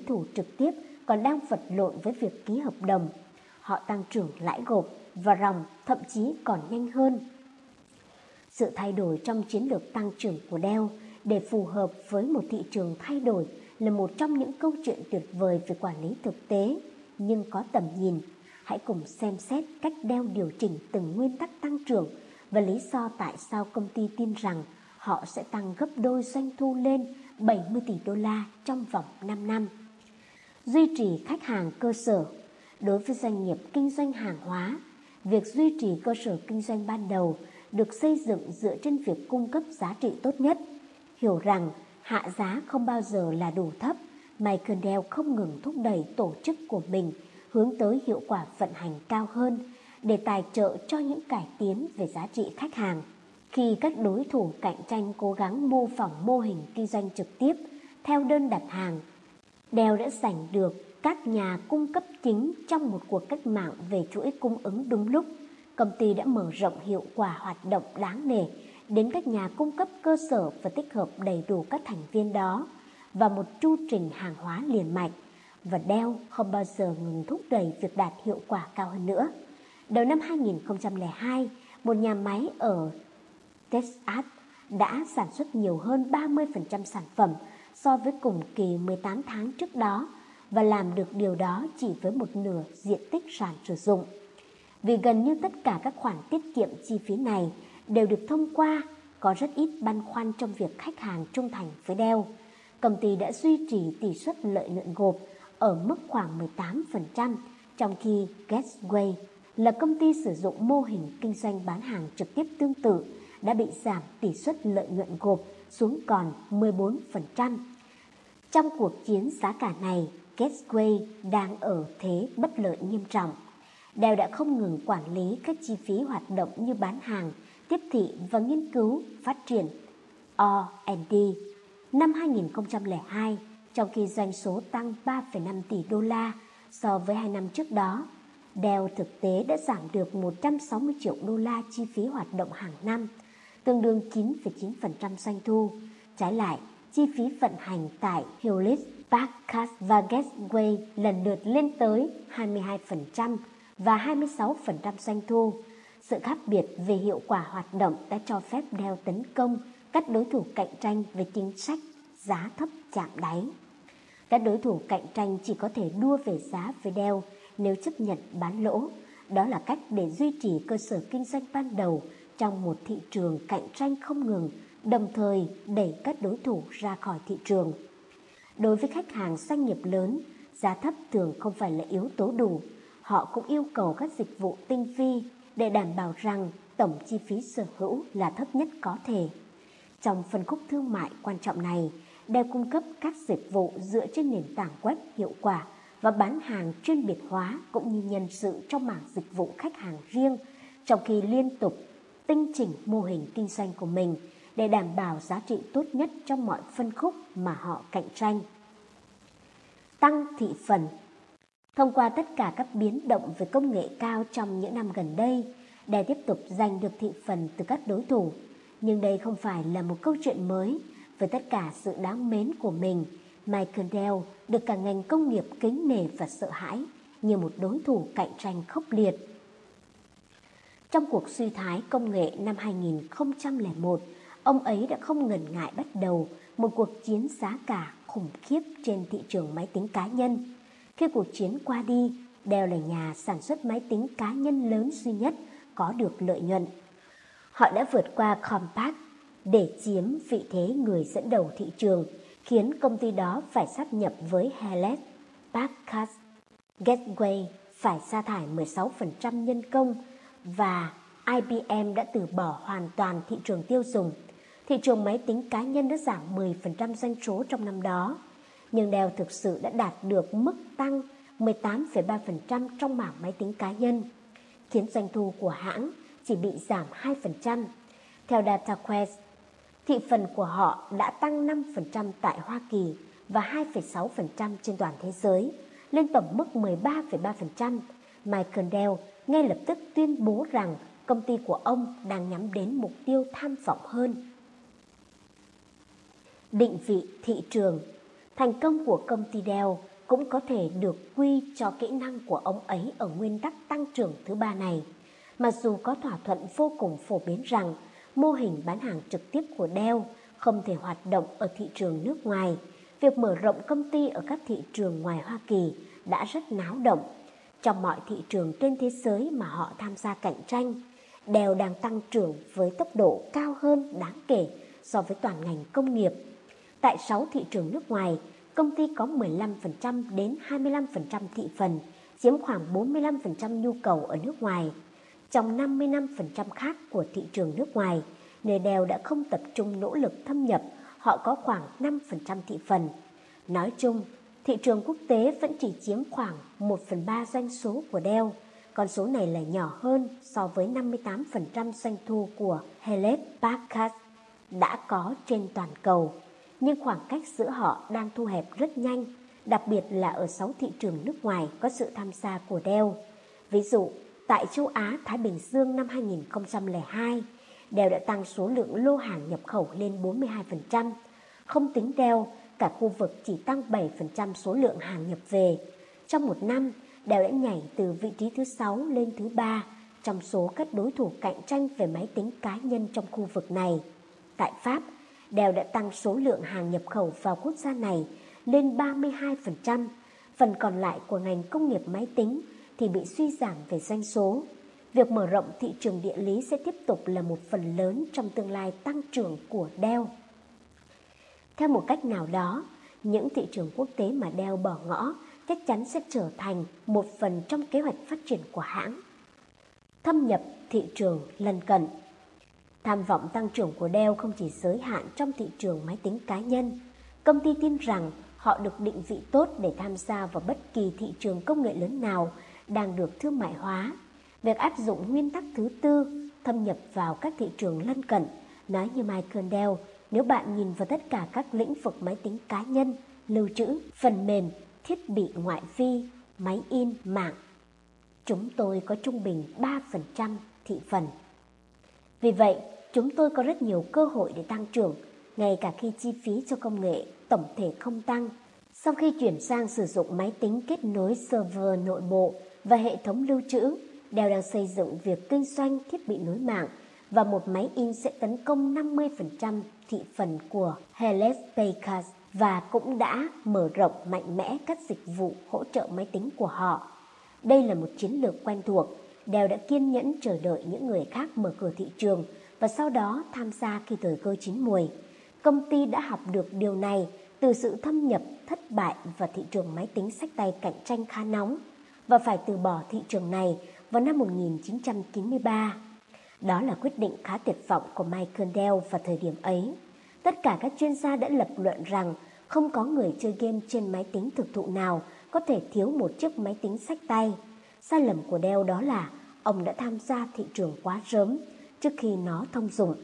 thủ trực tiếp còn đang vật lộn với việc ký hợp đồng. Họ tăng trưởng lãi gộp và ròng, thậm chí còn nhanh hơn. Sự thay đổi trong chiến lược tăng trưởng của Dell để phù hợp với một thị trường thay đổi là một trong những câu chuyện tuyệt vời về quản lý thực tế nhưng có tầm nhìn. Hãy cùng xem xét cách Dell điều chỉnh từng nguyên tắc tăng trưởng và lý do tại sao công ty tin rằng họ sẽ tăng gấp đôi doanh thu lên 70 tỷ đô la trong vòng 5 năm. Duy trì khách hàng cơ sở. Đối với doanh nghiệp kinh doanh hàng hóa, việc duy trì cơ sở kinh doanh ban đầu được xây dựng dựa trên việc cung cấp giá trị tốt nhất. Hiểu rằng hạ giá không bao giờ là đủ thấp, Michael Dell không ngừng thúc đẩy tổ chức của mình hướng tới hiệu quả vận hành cao hơn để tài trợ cho những cải tiến về giá trị khách hàng. Khi các đối thủ cạnh tranh cố gắng mô phỏng mô hình kinh doanh trực tiếp theo đơn đặt hàng, Dell đã giành được các nhà cung cấp chính trong một cuộc cách mạng về chuỗi cung ứng đúng lúc. Công ty đã mở rộng hiệu quả hoạt động đáng nể đến các nhà cung cấp cơ sở và tích hợp đầy đủ các thành viên đó vào một chu trình hàng hóa liền mạch. Và Dell không bao giờ ngừng thúc đẩy việc đạt hiệu quả cao hơn nữa. Đầu năm 2002, một nhà máy ở Texas đã sản xuất nhiều hơn 30% sản phẩm so với cùng kỳ 18 tháng trước đó và làm được điều đó chỉ với một nửa diện tích sàn sử dụng. Vì gần như tất cả các khoản tiết kiệm chi phí này đều được thông qua, có rất ít băn khoăn trong việc khách hàng trung thành với Dell. Công ty đã duy trì tỷ suất lợi nhuận gộp ở mức khoảng 18%, trong khi Gateway là công ty sử dụng mô hình kinh doanh bán hàng trực tiếp tương tự đã bị giảm tỷ suất lợi nhuận gộp xuống còn 14%. Trong cuộc chiến giá cả này, Gateway đang ở thế bất lợi nghiêm trọng. Dell đã không ngừng quản lý các chi phí hoạt động như bán hàng, tiếp thị và nghiên cứu, phát triển R&D. Năm 2002, trong khi doanh số tăng 3,5 tỷ đô la so với 2 năm trước đó, Dell thực tế đã giảm được 160 triệu đô la chi phí hoạt động hàng năm, tương đương 9,9% doanh thu. Trái lại, chi phí vận hành tại Hewlett Packard và Gateway lần lượt lên tới 22% và 26% doanh thu. Sự khác biệt về hiệu quả hoạt động đã cho phép Dell tấn công các đối thủ cạnh tranh với chính sách giá thấp chạm đáy. Các đối thủ cạnh tranh chỉ có thể đua về giá với Dell nếu chấp nhận bán lỗ. Đó là cách để duy trì cơ sở kinh doanh ban đầu trong một thị trường cạnh tranh không ngừng, đồng thời đẩy các đối thủ ra khỏi thị trường. Đối với khách hàng doanh nghiệp lớn, giá thấp thường không phải là yếu tố đủ. Họ cũng yêu cầu các dịch vụ tinh vi để đảm bảo rằng tổng chi phí sở hữu là thấp nhất có thể. Trong phân khúc thương mại quan trọng này, Dell cung cấp các dịch vụ dựa trên nền tảng web hiệu quả và bán hàng chuyên biệt hóa cũng như nhân sự trong mảng dịch vụ khách hàng riêng, trong khi liên tục tinh chỉnh mô hình kinh doanh của mình để đảm bảo giá trị tốt nhất trong mọi phân khúc mà họ cạnh tranh. Tăng thị phần. Thông qua tất cả các biến động về công nghệ cao trong những năm gần đây, Dell tiếp tục giành được thị phần từ các đối thủ. Nhưng đây không phải là một câu chuyện mới. Với tất cả sự đáng mến của mình, Michael Dell được cả ngành công nghiệp kính nể và sợ hãi như một đối thủ cạnh tranh khốc liệt. Trong cuộc suy thoái công nghệ năm 2001, ông ấy đã không ngần ngại bắt đầu một cuộc chiến giá cả khủng khiếp trên thị trường máy tính cá nhân. Khi cuộc chiến qua đi, Dell là nhà sản xuất máy tính cá nhân lớn duy nhất có được lợi nhuận. Họ đã vượt qua Compaq để chiếm vị thế người dẫn đầu thị trường, khiến công ty đó phải sáp nhập với Hewlett Packard. Gateway phải sa thải 16% nhân công và IBM đã từ bỏ hoàn toàn thị trường tiêu dùng. Thị trường máy tính cá nhân đã giảm 10% doanh số trong năm đó. Nhưng Dell thực sự đã đạt được mức tăng 18,3% trong mảng máy tính cá nhân, khiến doanh thu của hãng chỉ bị giảm 2%. Theo DataQuest, thị phần của họ đã tăng 5% tại Hoa Kỳ và 2,6% trên toàn thế giới, lên tổng mức 13,3%. Michael Dell ngay lập tức tuyên bố rằng công ty của ông đang nhắm đến mục tiêu tham vọng hơn. Định vị thị trường. Thành công của công ty Dell cũng có thể được quy cho kỹ năng của ông ấy ở nguyên tắc tăng trưởng thứ ba này. Mặc dù có thỏa thuận vô cùng phổ biến rằng mô hình bán hàng trực tiếp của Dell không thể hoạt động ở thị trường nước ngoài, việc mở rộng công ty ở các thị trường ngoài Hoa Kỳ đã rất náo động. Trong mọi thị trường trên thế giới mà họ tham gia cạnh tranh, Dell đang tăng trưởng với tốc độ cao hơn đáng kể so với toàn ngành công nghiệp. Tại 6 thị trường nước ngoài, công ty có 15% đến 25% thị phần, chiếm khoảng 45% nhu cầu ở nước ngoài. Trong 55% khác của thị trường nước ngoài, nơi Dell đã không tập trung nỗ lực thâm nhập, họ có khoảng 5% thị phần. Nói chung, thị trường quốc tế vẫn chỉ chiếm khoảng 1/3 doanh số của Dell. Con số này là nhỏ hơn so với 58% doanh thu của Hewlett Packard đã có trên toàn cầu. Nhưng khoảng cách giữa họ đang thu hẹp rất nhanh, đặc biệt là ở 6 thị trường nước ngoài có sự tham gia của Dell. Ví dụ, tại châu Á Thái Bình Dương năm 2002, Dell đã tăng số lượng lô hàng nhập khẩu lên 42%. Không tính Dell, cả khu vực chỉ tăng 7% số lượng hàng nhập về. Trong một năm, Dell đã nhảy từ vị trí thứ 6 lên thứ 3 trong số các đối thủ cạnh tranh về máy tính cá nhân trong khu vực này. Tại Pháp, Dell đã tăng số lượng hàng nhập khẩu vào quốc gia này lên 32%. Phần còn lại của ngành công nghiệp máy tính thì bị suy giảm về doanh số. Việc mở rộng thị trường địa lý sẽ tiếp tục là một phần lớn trong tương lai tăng trưởng của Dell. Theo một cách nào đó, những thị trường quốc tế mà Dell bỏ ngỏ chắc chắn sẽ trở thành một phần trong kế hoạch phát triển của hãng. Thâm nhập thị trường lân cận. Tham vọng tăng trưởng của Dell không chỉ giới hạn trong thị trường máy tính cá nhân. Công ty tin rằng họ được định vị tốt để tham gia vào bất kỳ thị trường công nghệ lớn nào đang được thương mại hóa. Việc áp dụng nguyên tắc thứ tư, thâm nhập vào các thị trường lân cận, nói như Michael Dell, nếu bạn nhìn vào tất cả các lĩnh vực máy tính cá nhân, lưu trữ, phần mềm, thiết bị ngoại vi, máy in, mạng, chúng tôi có trung bình 3% thị phần. Vì vậy, chúng tôi có rất nhiều cơ hội để tăng trưởng, ngay cả khi chi phí cho công nghệ tổng thể không tăng. Sau khi chuyển sang sử dụng máy tính kết nối server nội bộ và hệ thống lưu trữ, Dell đang xây dựng việc kinh doanh thiết bị nối mạng và một máy in sẽ tấn công 50% thị phần của Hewlett Packard và cũng đã mở rộng mạnh mẽ các dịch vụ hỗ trợ máy tính của họ. Đây là một chiến lược quen thuộc. Dell đã kiên nhẫn chờ đợi những người khác mở cửa thị trường và sau đó tham gia khi thời cơ chín muồi. Công ty đã học được điều này từ sự thâm nhập thất bại vào thị trường máy tính xách tay cạnh tranh khá nóng và phải từ bỏ thị trường này vào năm 1993. Đó là quyết định khá tuyệt vọng của Michael Dell vào thời điểm ấy. Tất cả các chuyên gia đã lập luận rằng không có người chơi game trên máy tính thực thụ nào có thể thiếu một chiếc máy tính xách tay. Sai lầm của Dell đó là ông đã tham gia thị trường quá sớm trước khi nó thông dụng.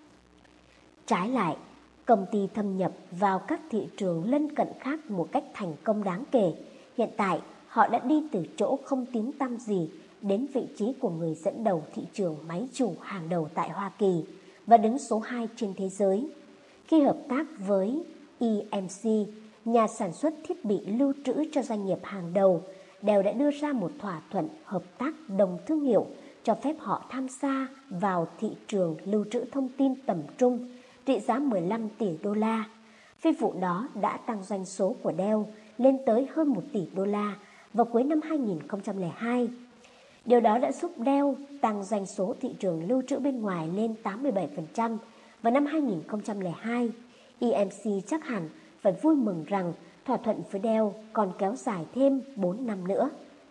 Trái lại, công ty thâm nhập vào các thị trường lân cận khác một cách thành công đáng kể. Hiện tại, họ đã đi từ chỗ không tiếng tăm gì đến vị trí của người dẫn đầu thị trường máy chủ hàng đầu tại Hoa Kỳ và đứng số 2 trên thế giới. Khi hợp tác với EMC, nhà sản xuất thiết bị lưu trữ cho doanh nghiệp hàng đầu, Dell đã đưa ra một thỏa thuận hợp tác đồng thương hiệu cho phép họ tham gia vào thị trường lưu trữ thông tin tầm trung trị giá 15 tỷ đô la. Phi vụ đó đã tăng doanh số của Dell lên tới hơn 1 tỷ đô la vào cuối năm 2002. Điều đó đã giúp Dell tăng doanh số thị trường lưu trữ bên ngoài lên 87% vào năm 2002. EMC chắc hẳn phải vui mừng rằng thỏa thuận với Dell còn kéo dài thêm 4 năm nữa.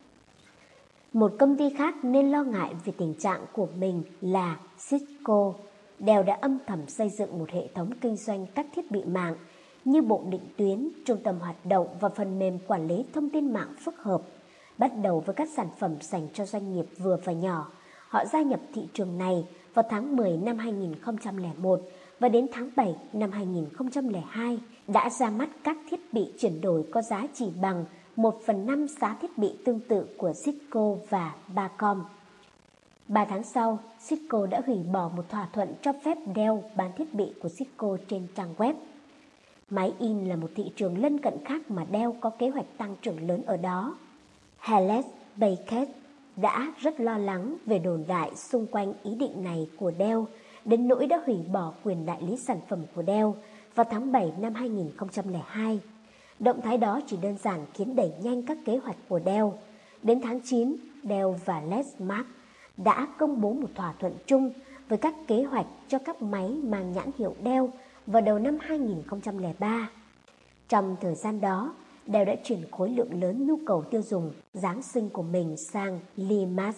Một công ty khác nên lo ngại về tình trạng của mình là Cisco. Dell đã âm thầm xây dựng một hệ thống kinh doanh các thiết bị mạng như bộ định tuyến, trung tâm hoạt động và phần mềm quản lý thông tin mạng phức hợp. Bắt đầu với các sản phẩm dành cho doanh nghiệp vừa và nhỏ, họ gia nhập thị trường này vào tháng 10 năm 2001 và đến tháng 7 năm 2002 đã ra mắt các thiết bị chuyển đổi có giá chỉ bằng 1/5 giá thiết bị tương tự của Cisco và Broadcom. 3 tháng sau, Cisco đã hủy bỏ một thỏa thuận cho phép Dell bán thiết bị của Cisco trên trang web. Máy in là một thị trường lân cận khác mà Dell có kế hoạch tăng trưởng lớn ở đó. Hewlett Packard đã rất lo lắng về đồn đại xung quanh ý định này của Dell, đến nỗi đã hủy bỏ quyền đại lý sản phẩm của Dell vào tháng 7 năm 2002. Động thái đó chỉ đơn giản khiến đẩy nhanh các kế hoạch của Dell. Đến tháng 9, Dell và Lexmark đã công bố một thỏa thuận chung với các kế hoạch cho các máy mang nhãn hiệu Dell vào đầu năm 2003. Trong thời gian đó, Dell đã chuyển khối lượng lớn nhu cầu tiêu dùng Giáng sinh của mình sang Limax.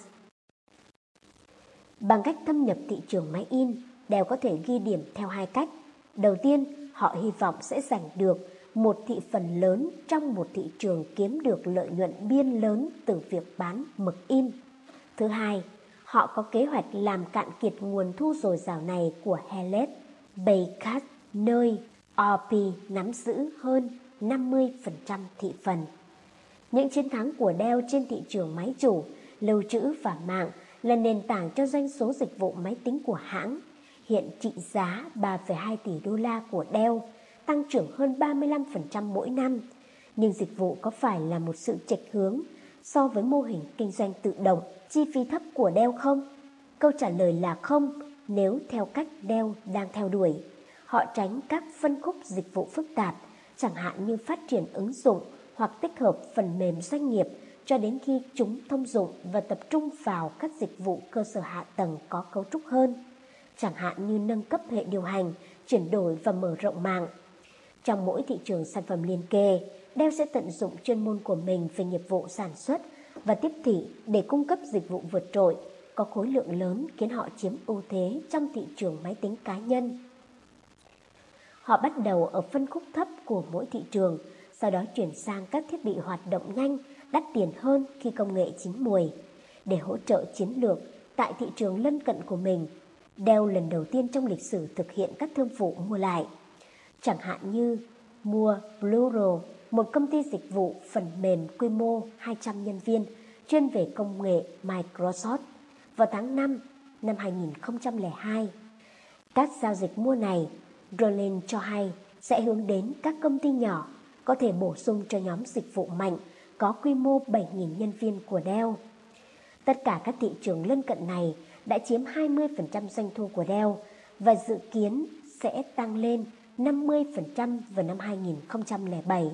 Bằng cách thâm nhập thị trường máy in, Dell có thể ghi điểm theo hai cách. Đầu tiên, họ hy vọng sẽ giành được một thị phần lớn trong một thị trường kiếm được lợi nhuận biên lớn từ việc bán mực in. Thứ hai, họ có kế hoạch làm cạn kiệt nguồn thu dồi dào này của Hewlett Packard, nơi OP nắm giữ hơn 50% thị phần. Những chiến thắng của Dell trên thị trường máy chủ, lưu trữ và mạng là nền tảng cho doanh số dịch vụ máy tính của hãng. Hiện trị giá 3,2 tỷ đô la của Dell, tăng trưởng hơn 35% mỗi năm. Nhưng dịch vụ có phải là một sự chệch hướng so với mô hình kinh doanh tự động, chi phí thấp của Dell không? Câu trả lời là không, nếu theo cách Dell đang theo đuổi. Họ tránh các phân khúc dịch vụ phức tạp, chẳng hạn như phát triển ứng dụng hoặc tích hợp phần mềm doanh nghiệp cho đến khi chúng thông dụng và tập trung vào các dịch vụ cơ sở hạ tầng có cấu trúc hơn, chẳng hạn như nâng cấp hệ điều hành, chuyển đổi và mở rộng mạng. Trong mỗi thị trường sản phẩm liền kề, Dell sẽ tận dụng chuyên môn của mình về nghiệp vụ sản xuất và tiếp thị để cung cấp dịch vụ vượt trội, có khối lượng lớn khiến họ chiếm ưu thế trong thị trường máy tính cá nhân. Họ bắt đầu ở phân khúc thấp của mỗi thị trường, sau đó chuyển sang các thiết bị hoạt động nhanh, đắt tiền hơn khi công nghệ chín muồi. Để hỗ trợ chiến lược tại thị trường lân cận của mình, Dell lần đầu tiên trong lịch sử thực hiện các thương vụ mua lại. Chẳng hạn như mua Plural, một công ty dịch vụ phần mềm quy mô 200 nhân viên chuyên về công nghệ Microsoft vào tháng 5 năm 2002. Các giao dịch mua này, Rollin cho hay, sẽ hướng đến các công ty nhỏ, có thể bổ sung cho nhóm dịch vụ mạnh có quy mô 7.000 nhân viên của Dell. Tất cả các thị trường lân cận này đã chiếm 20% doanh thu của Dell và dự kiến sẽ tăng lên 50% vào năm 2007.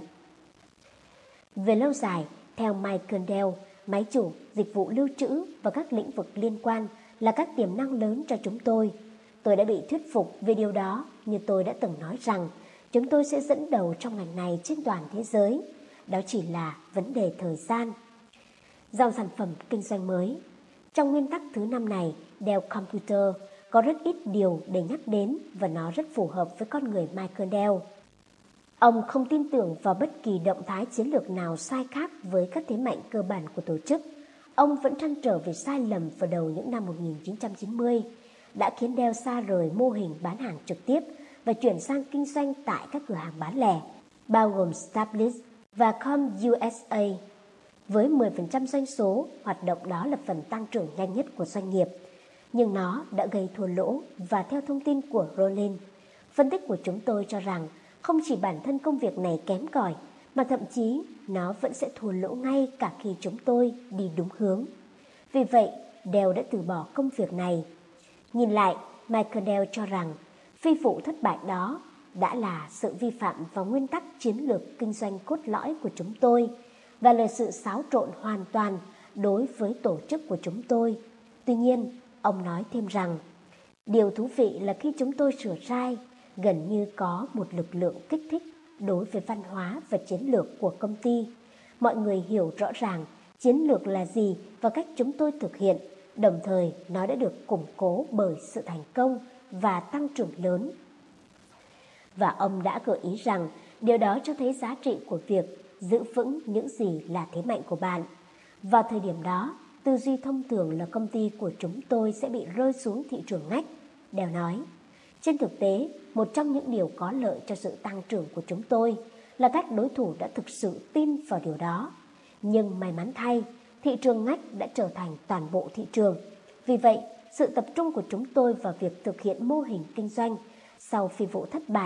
Về lâu dài, theo Michael Dell, máy chủ, dịch vụ lưu trữ và các lĩnh vực liên quan là các tiềm năng lớn cho chúng tôi. Tôi đã bị thuyết phục về điều đó, như tôi đã từng nói rằng chúng tôi sẽ dẫn đầu trong ngành này trên toàn thế giới. Đó chỉ là vấn đề thời gian. Dòng sản phẩm kinh doanh mới. Trong nguyên tắc thứ 5 này, Dell Computer có rất ít điều để nhắc đến và nó rất phù hợp với con người Michael Dell. Ông không tin tưởng vào bất kỳ động thái chiến lược nào sai khác với các thế mạnh cơ bản của tổ chức. Ông vẫn trăn trở về sai lầm vào đầu những năm 1990, đã khiến Dell xa rời mô hình bán hàng trực tiếp và chuyển sang kinh doanh tại các cửa hàng bán lẻ, bao gồm Staples và CommUSA. Với 10% doanh số, hoạt động đó là phần tăng trưởng nhanh nhất của doanh nghiệp. Nhưng nó đã gây thua lỗ và theo thông tin của Rollin, phân tích của chúng tôi cho rằng không chỉ bản thân công việc này kém cỏi, mà thậm chí nó vẫn sẽ thua lỗ ngay cả khi chúng tôi đi đúng hướng. Vì vậy, Dell đã từ bỏ công việc này. Nhìn lại, Michael Dell cho rằng phi vụ thất bại đó đã là sự vi phạm vào nguyên tắc chiến lược kinh doanh cốt lõi của chúng tôi và là sự xáo trộn hoàn toàn đối với tổ chức của chúng tôi. Tuy nhiên, ông nói thêm rằng, điều thú vị là khi chúng tôi sửa sai, gần như có một lực lượng kích thích đối với văn hóa và chiến lược của công ty. Mọi người hiểu rõ ràng chiến lược là gì và cách chúng tôi thực hiện, đồng thời nó đã được củng cố bởi sự thành công và tăng trưởng lớn. Và ông đã gợi ý rằng điều đó cho thấy giá trị của việc giữ vững những gì là thế mạnh của bạn. Vào thời điểm đó, tư duy thông thường là công ty của chúng tôi sẽ bị rơi xuống thị trường ngách, Dell nói. Trên thực tế, một trong những điều có lợi cho sự tăng trưởng của chúng tôi là các đối thủ đã thực sự tin vào điều đó. Nhưng may mắn thay, thị trường ngách đã trở thành toàn bộ thị trường. Vì vậy, sự tập trung của chúng tôi vào việc thực hiện mô hình kinh doanh sau phi vụ thất bại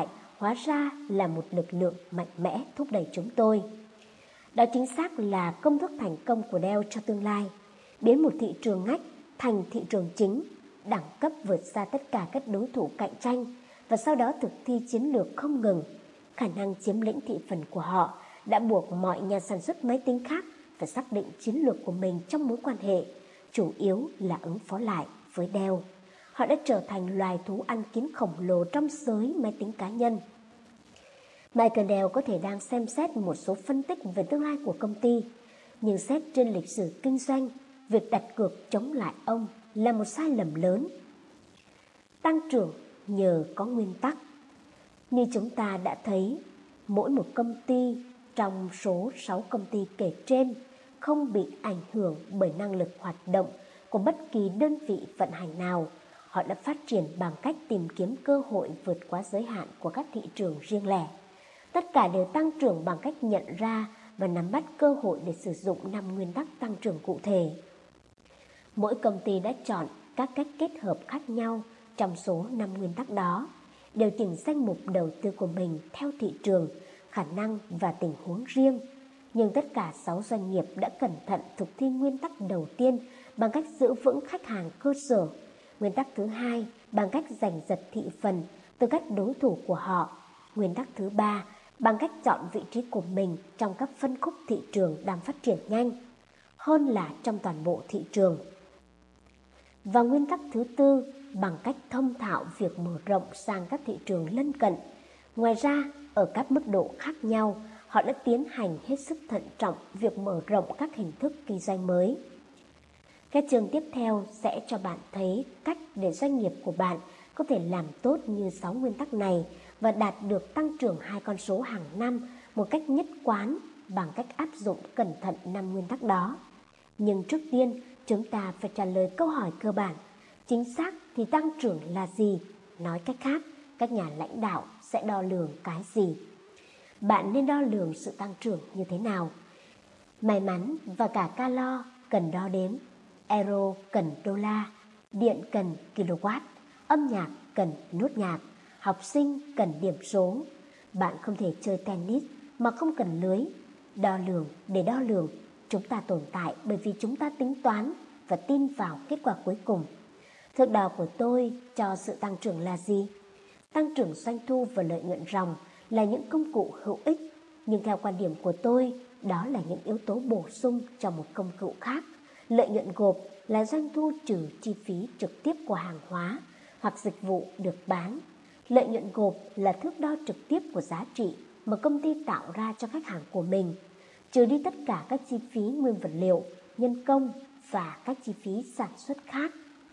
hóa ra là một lực lượng mạnh mẽ thúc đẩy chúng tôi. Đó chính xác là công thức thành công của Dell cho tương lai, biến một thị trường ngách thành thị trường chính, đẳng cấp vượt xa tất cả các đối thủ cạnh tranh và sau đó thực thi chiến lược không ngừng. Khả năng chiếm lĩnh thị phần của họ đã buộc mọi nhà sản xuất máy tính khác phải xác định chiến lược của mình trong mối quan hệ, chủ yếu là ứng phó lại với Dell. Họ đã trở thành loài thú ăn kiến khổng lồ trong giới máy tính cá nhân. Michael Dell có thể đang xem xét một số phân tích về tương lai của công ty, nhưng xét trên lịch sử kinh doanh, việc đặt cược chống lại ông là một sai lầm lớn. Tăng trưởng nhờ có nguyên tắc. Như chúng ta đã thấy, mỗi một công ty trong số 6 công ty kể trên không bị ảnh hưởng bởi năng lực hoạt động của bất kỳ đơn vị vận hành nào. Họ đã phát triển bằng cách tìm kiếm cơ hội vượt quá giới hạn của các thị trường riêng lẻ. Tất cả đều tăng trưởng bằng cách nhận ra và nắm bắt cơ hội để sử dụng 5 nguyên tắc tăng trưởng cụ thể. Mỗi công ty đã chọn các cách kết hợp khác nhau trong số 5 nguyên tắc đó, điều chỉnh danh mục đầu tư của mình theo thị trường, khả năng và tình huống riêng. Nhưng tất cả 6 doanh nghiệp đã cẩn thận thực thi nguyên tắc đầu tiên bằng cách giữ vững khách hàng cơ sở, nguyên tắc thứ hai bằng cách giành giật thị phần từ các đối thủ của họ, nguyên tắc thứ ba bằng cách chọn vị trí của mình trong các phân khúc thị trường đang phát triển nhanh hơn là trong toàn bộ thị trường, và nguyên tắc thứ tư bằng cách thông thạo việc mở rộng sang các thị trường lân cận. Ngoài ra, ở các mức độ khác nhau, họ đã tiến hành hết sức thận trọng việc mở rộng các hình thức kinh doanh mới. Các chương tiếp theo sẽ cho bạn thấy cách để doanh nghiệp của bạn có thể làm tốt như 6 nguyên tắc này và đạt được tăng trưởng 2 con số hàng năm một cách nhất quán bằng cách áp dụng cẩn thận 5 nguyên tắc đó. Nhưng trước tiên, chúng ta phải trả lời câu hỏi cơ bản. Chính xác thì tăng trưởng là gì? Nói cách khác, các nhà lãnh đạo sẽ đo lường cái gì? Bạn nên đo lường sự tăng trưởng như thế nào? May mắn và cả calo cần đo đếm, euro cần đô la, điện cần kW, âm nhạc cần nốt nhạc, học sinh cần điểm số. Bạn không thể chơi tennis mà không cần lưới. Đo lường để đo lường, chúng ta tồn tại bởi vì chúng ta tính toán và tin vào kết quả cuối cùng. Thước đo của tôi cho sự tăng trưởng là gì? Tăng trưởng doanh thu và lợi nhuận ròng là những công cụ hữu ích, nhưng theo quan điểm của tôi, đó là những yếu tố bổ sung cho một công cụ khác. Lợi nhuận gộp là doanh thu trừ chi phí trực tiếp của hàng hóa hoặc dịch vụ được bán. Lợi nhuận gộp là thước đo trực tiếp của giá trị mà công ty tạo ra cho khách hàng của mình, trừ đi tất cả các chi phí nguyên vật liệu, nhân công và các chi phí sản xuất khác.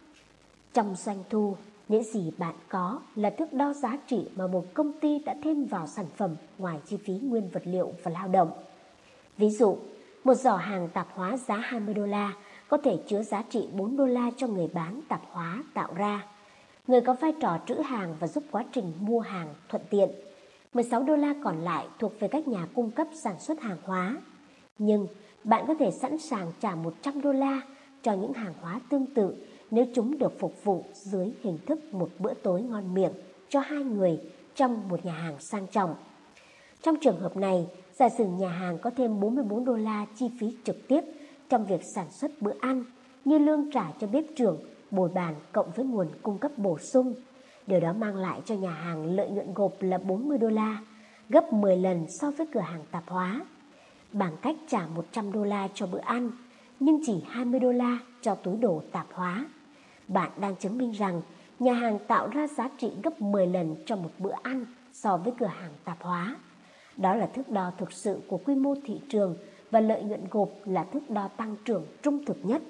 Trong doanh thu, những gì bạn có là thước đo giá trị mà một công ty đã thêm vào sản phẩm ngoài chi phí nguyên vật liệu và lao động. Ví dụ, một giỏ hàng tạp hóa giá 20 đô la có thể chứa giá trị 4 đô la cho người bán tạp hóa tạo ra. Người có vai trò trữ hàng và giúp quá trình mua hàng thuận tiện. 16 đô la còn lại thuộc về các nhà cung cấp sản xuất hàng hóa. Nhưng bạn có thể sẵn sàng trả 100 đô la cho những hàng hóa tương tự nếu chúng được phục vụ dưới hình thức một bữa tối ngon miệng cho 2 người trong một nhà hàng sang trọng. Trong trường hợp này, giả sử nhà hàng có thêm 44 đô la chi phí trực tiếp trong việc sản xuất bữa ăn, như lương trả cho bếp trưởng, bồi bàn cộng với nguồn cung cấp bổ sung. Điều đó mang lại cho nhà hàng lợi nhuận gộp là 40 đô la, gấp 10 lần so với cửa hàng tạp hóa. Bằng cách trả 100 đô la cho bữa ăn, nhưng chỉ 20 đô la cho túi đồ tạp hóa, bạn đang chứng minh rằng nhà hàng tạo ra giá trị gấp 10 lần cho một bữa ăn so với cửa hàng tạp hóa. Đó là thước đo thực sự của quy mô thị trường và lợi nhuận gộp là thước đo tăng trưởng trung thực nhất.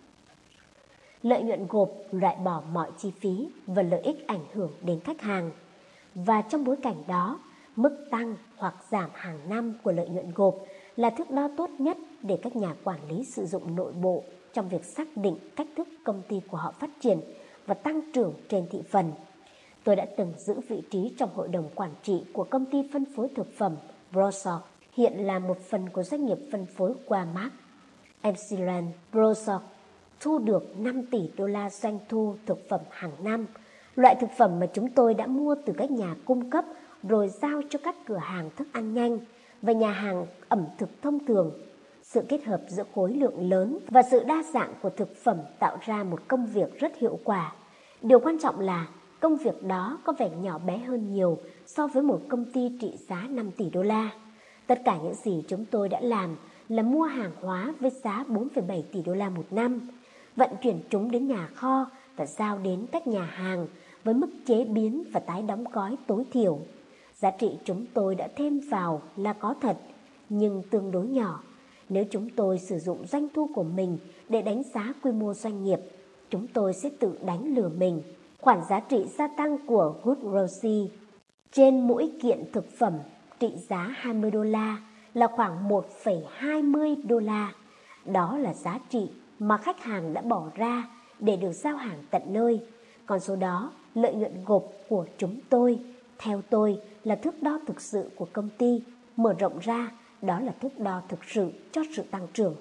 Lợi nhuận gộp loại bỏ mọi chi phí và lợi ích ảnh hưởng đến khách hàng. Và trong bối cảnh đó, mức tăng hoặc giảm hàng năm của lợi nhuận gộp là thước đo tốt nhất để các nhà quản lý sử dụng nội bộ trong việc xác định cách thức công ty của họ phát triển và tăng trưởng trên thị phần. Tôi đã từng giữ vị trí trong hội đồng quản trị của công ty phân phối thực phẩm Brosok, hiện là một phần của doanh nghiệp phân phối Walmart. McLaren Brosok thu được 5 tỷ đô la doanh thu thực phẩm hàng năm, loại thực phẩm mà chúng tôi đã mua từ các nhà cung cấp rồi giao cho các cửa hàng thức ăn nhanh và nhà hàng ẩm thực thông thường. Sự kết hợp giữa khối lượng lớn và sự đa dạng của thực phẩm tạo ra một công việc rất hiệu quả. Điều quan trọng là công việc đó có vẻ nhỏ bé hơn nhiều so với một công ty trị giá 5 tỷ đô la. Tất cả những gì chúng tôi đã làm là mua hàng hóa với giá 4,7 tỷ đô la một năm, vận chuyển chúng đến nhà kho và giao đến các nhà hàng với mức chế biến và tái đóng gói tối thiểu. Giá trị chúng tôi đã thêm vào là có thật, nhưng tương đối nhỏ. Nếu chúng tôi sử dụng doanh thu của mình để đánh giá quy mô doanh nghiệp, chúng tôi sẽ tự đánh lừa mình. Khoản giá trị gia tăng của Good Rosie trên mỗi kiện thực phẩm trị giá 20 đô la là khoảng 1,20 đô la. Đó là giá trị mà khách hàng đã bỏ ra để được giao hàng tận nơi. Còn số đó, lợi nhuận gộp của chúng tôi, theo tôi, là thước đo thực sự của công ty. Mở rộng ra, đó là thước đo thực sự cho sự tăng trưởng.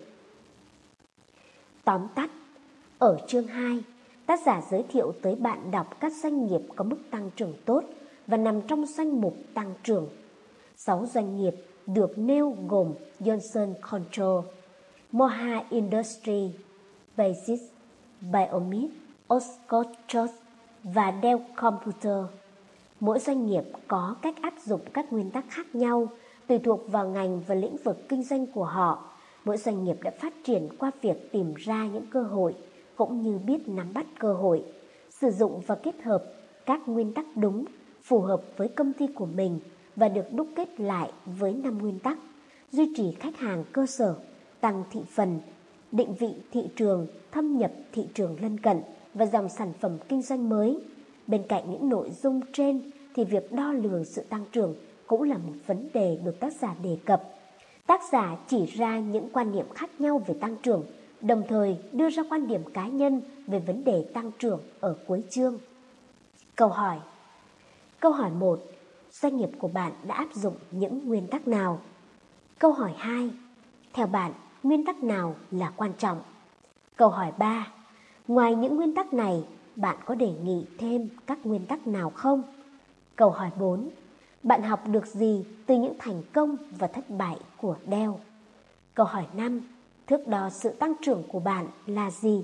Tóm tắt, ở chương 2, tác giả giới thiệu tới bạn đọc các doanh nghiệp có mức tăng trưởng tốt và nằm trong danh mục tăng trưởng. 6 doanh nghiệp được nêu gồm Johnson Control, Moha Industries, Basis, Biomed, Oshkosh và Dell Computer. Mỗi doanh nghiệp có cách áp dụng các nguyên tắc khác nhau tùy thuộc vào ngành và lĩnh vực kinh doanh của họ. Mỗi doanh nghiệp đã phát triển qua việc tìm ra những cơ hội cũng như biết nắm bắt cơ hội, sử dụng và kết hợp các nguyên tắc đúng, phù hợp với công ty của mình và được đúc kết lại với 5 nguyên tắc: duy trì khách hàng cơ sở, tăng thị phần, định vị thị trường, thâm nhập thị trường lân cận và dòng sản phẩm kinh doanh mới. Bên cạnh những nội dung trên thì việc đo lường sự tăng trưởng cũng là một vấn đề được tác giả đề cập. Tác giả chỉ ra những quan niệm khác nhau về tăng trưởng, đồng thời đưa ra quan điểm cá nhân về vấn đề tăng trưởng ở cuối chương. Câu hỏi. Câu hỏi 1. Doanh nghiệp của bạn đã áp dụng những nguyên tắc nào? Câu hỏi 2. Theo bạn, nguyên tắc nào là quan trọng? Câu hỏi 3. Ngoài những nguyên tắc này, bạn có đề nghị thêm các nguyên tắc nào không? Câu hỏi 4. Bạn học được gì từ những thành công và thất bại của Dell? Câu hỏi 5. Thước đo sự tăng trưởng của bạn là gì?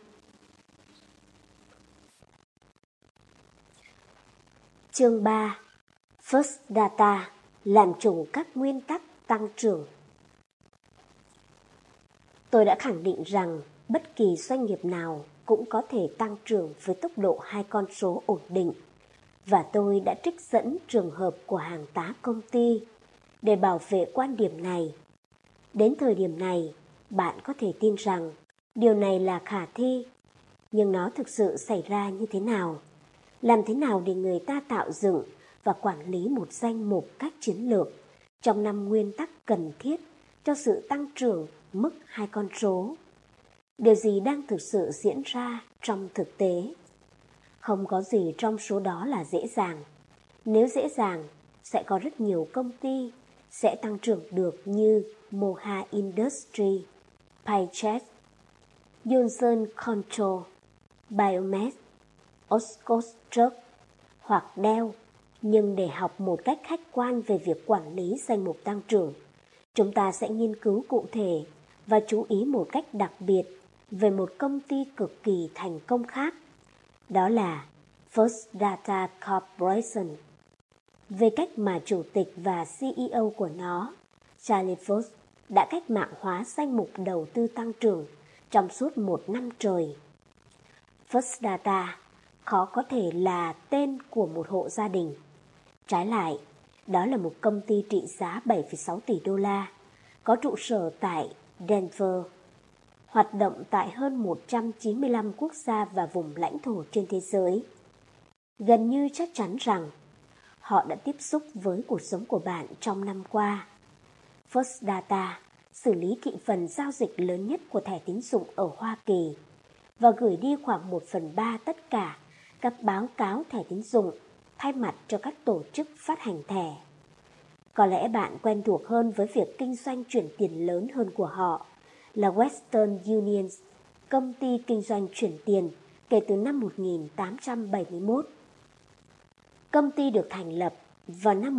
Chương 3. First Data, làm chủ các nguyên tắc tăng trưởng. Tôi đã khẳng định rằng bất kỳ doanh nghiệp nào cũng có thể tăng trưởng với tốc độ 2 con số ổn định, và tôi đã trích dẫn trường hợp của hàng tá công ty để bảo vệ quan điểm này. Đến thời điểm này, bạn có thể tin rằng điều này là khả thi, nhưng nó thực sự xảy ra như thế nào? Làm thế nào để người ta tạo dựng và quản lý một danh mục các chiến lược trong 5 nguyên tắc cần thiết cho sự tăng trưởng mức 2 con số? Điều gì đang thực sự diễn ra trong thực tế? Không có gì trong số đó là dễ dàng. Nếu dễ dàng, sẽ có rất nhiều công ty sẽ tăng trưởng được như Moha Industries, Paychex, Johnson Control, Biomed, Oshkosh hoặc Dell. Nhưng để học một cách khách quan về việc quản lý danh mục tăng trưởng, chúng ta sẽ nghiên cứu cụ thể và chú ý một cách đặc biệt về một công ty cực kỳ thành công khác. Đó là First Data Corporation. Về cách mà chủ tịch và CEO của nó, Charlie Vogt, đã cách mạng hóa danh mục đầu tư tăng trưởng trong suốt 1 năm trời. First Data khó có thể là tên của một hộ gia đình. Trái lại, đó là một công ty trị giá 7,6 tỷ đô la, có trụ sở tại Denver, hoạt động tại hơn 195 quốc gia và vùng lãnh thổ trên thế giới. Gần như chắc chắn rằng họ đã tiếp xúc với cuộc sống của bạn trong năm qua. First Data xử lý thị phần giao dịch lớn nhất của thẻ tín dụng ở Hoa Kỳ và gửi đi khoảng 1/3 tất cả các báo cáo thẻ tín dụng thay mặt cho các tổ chức phát hành thẻ. Có lẽ bạn quen thuộc hơn với việc kinh doanh chuyển tiền lớn hơn của họ là Western Union, công ty kinh doanh chuyển tiền kể từ năm 1871. Công ty được thành lập vào năm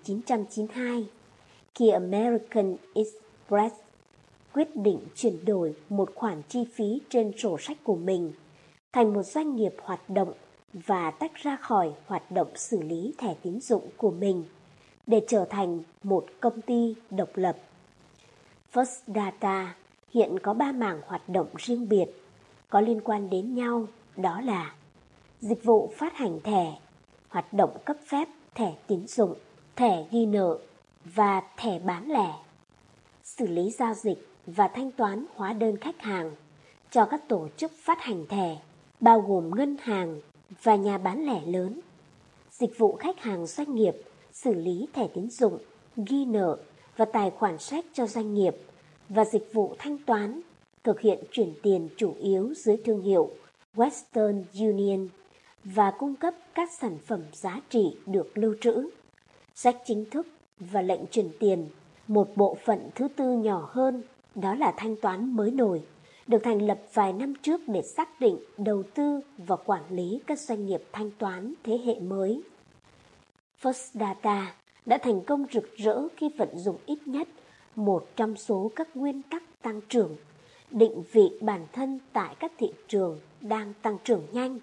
1992, khi American Express quyết định chuyển đổi một khoản chi phí trên sổ sách của mình thành một doanh nghiệp hoạt động và tách ra khỏi hoạt động xử lý thẻ tín dụng của mình để trở thành một công ty độc lập. First Data hiện có 3 mảng hoạt động riêng biệt có liên quan đến nhau, đó là dịch vụ phát hành thẻ, hoạt động cấp phép thẻ tín dụng, thẻ ghi nợ và thẻ bán lẻ, xử lý giao dịch và thanh toán hóa đơn khách hàng cho các tổ chức phát hành thẻ, bao gồm ngân hàng và nhà bán lẻ lớn, dịch vụ khách hàng doanh nghiệp, xử lý thẻ tín dụng, ghi nợ và tài khoản sách cho doanh nghiệp, và dịch vụ thanh toán, thực hiện chuyển tiền chủ yếu dưới thương hiệu Western Union và cung cấp các sản phẩm giá trị được lưu trữ, sách chính thức và lệnh chuyển tiền. Một bộ phận thứ tư nhỏ hơn, đó là thanh toán mới nổi, được thành lập vài năm trước để xác định, đầu tư và quản lý các doanh nghiệp thanh toán thế hệ mới. First Data đã thành công rực rỡ khi vận dụng ít nhất một trong số các nguyên tắc tăng trưởng, định vị bản thân tại các thị trường đang tăng trưởng nhanh.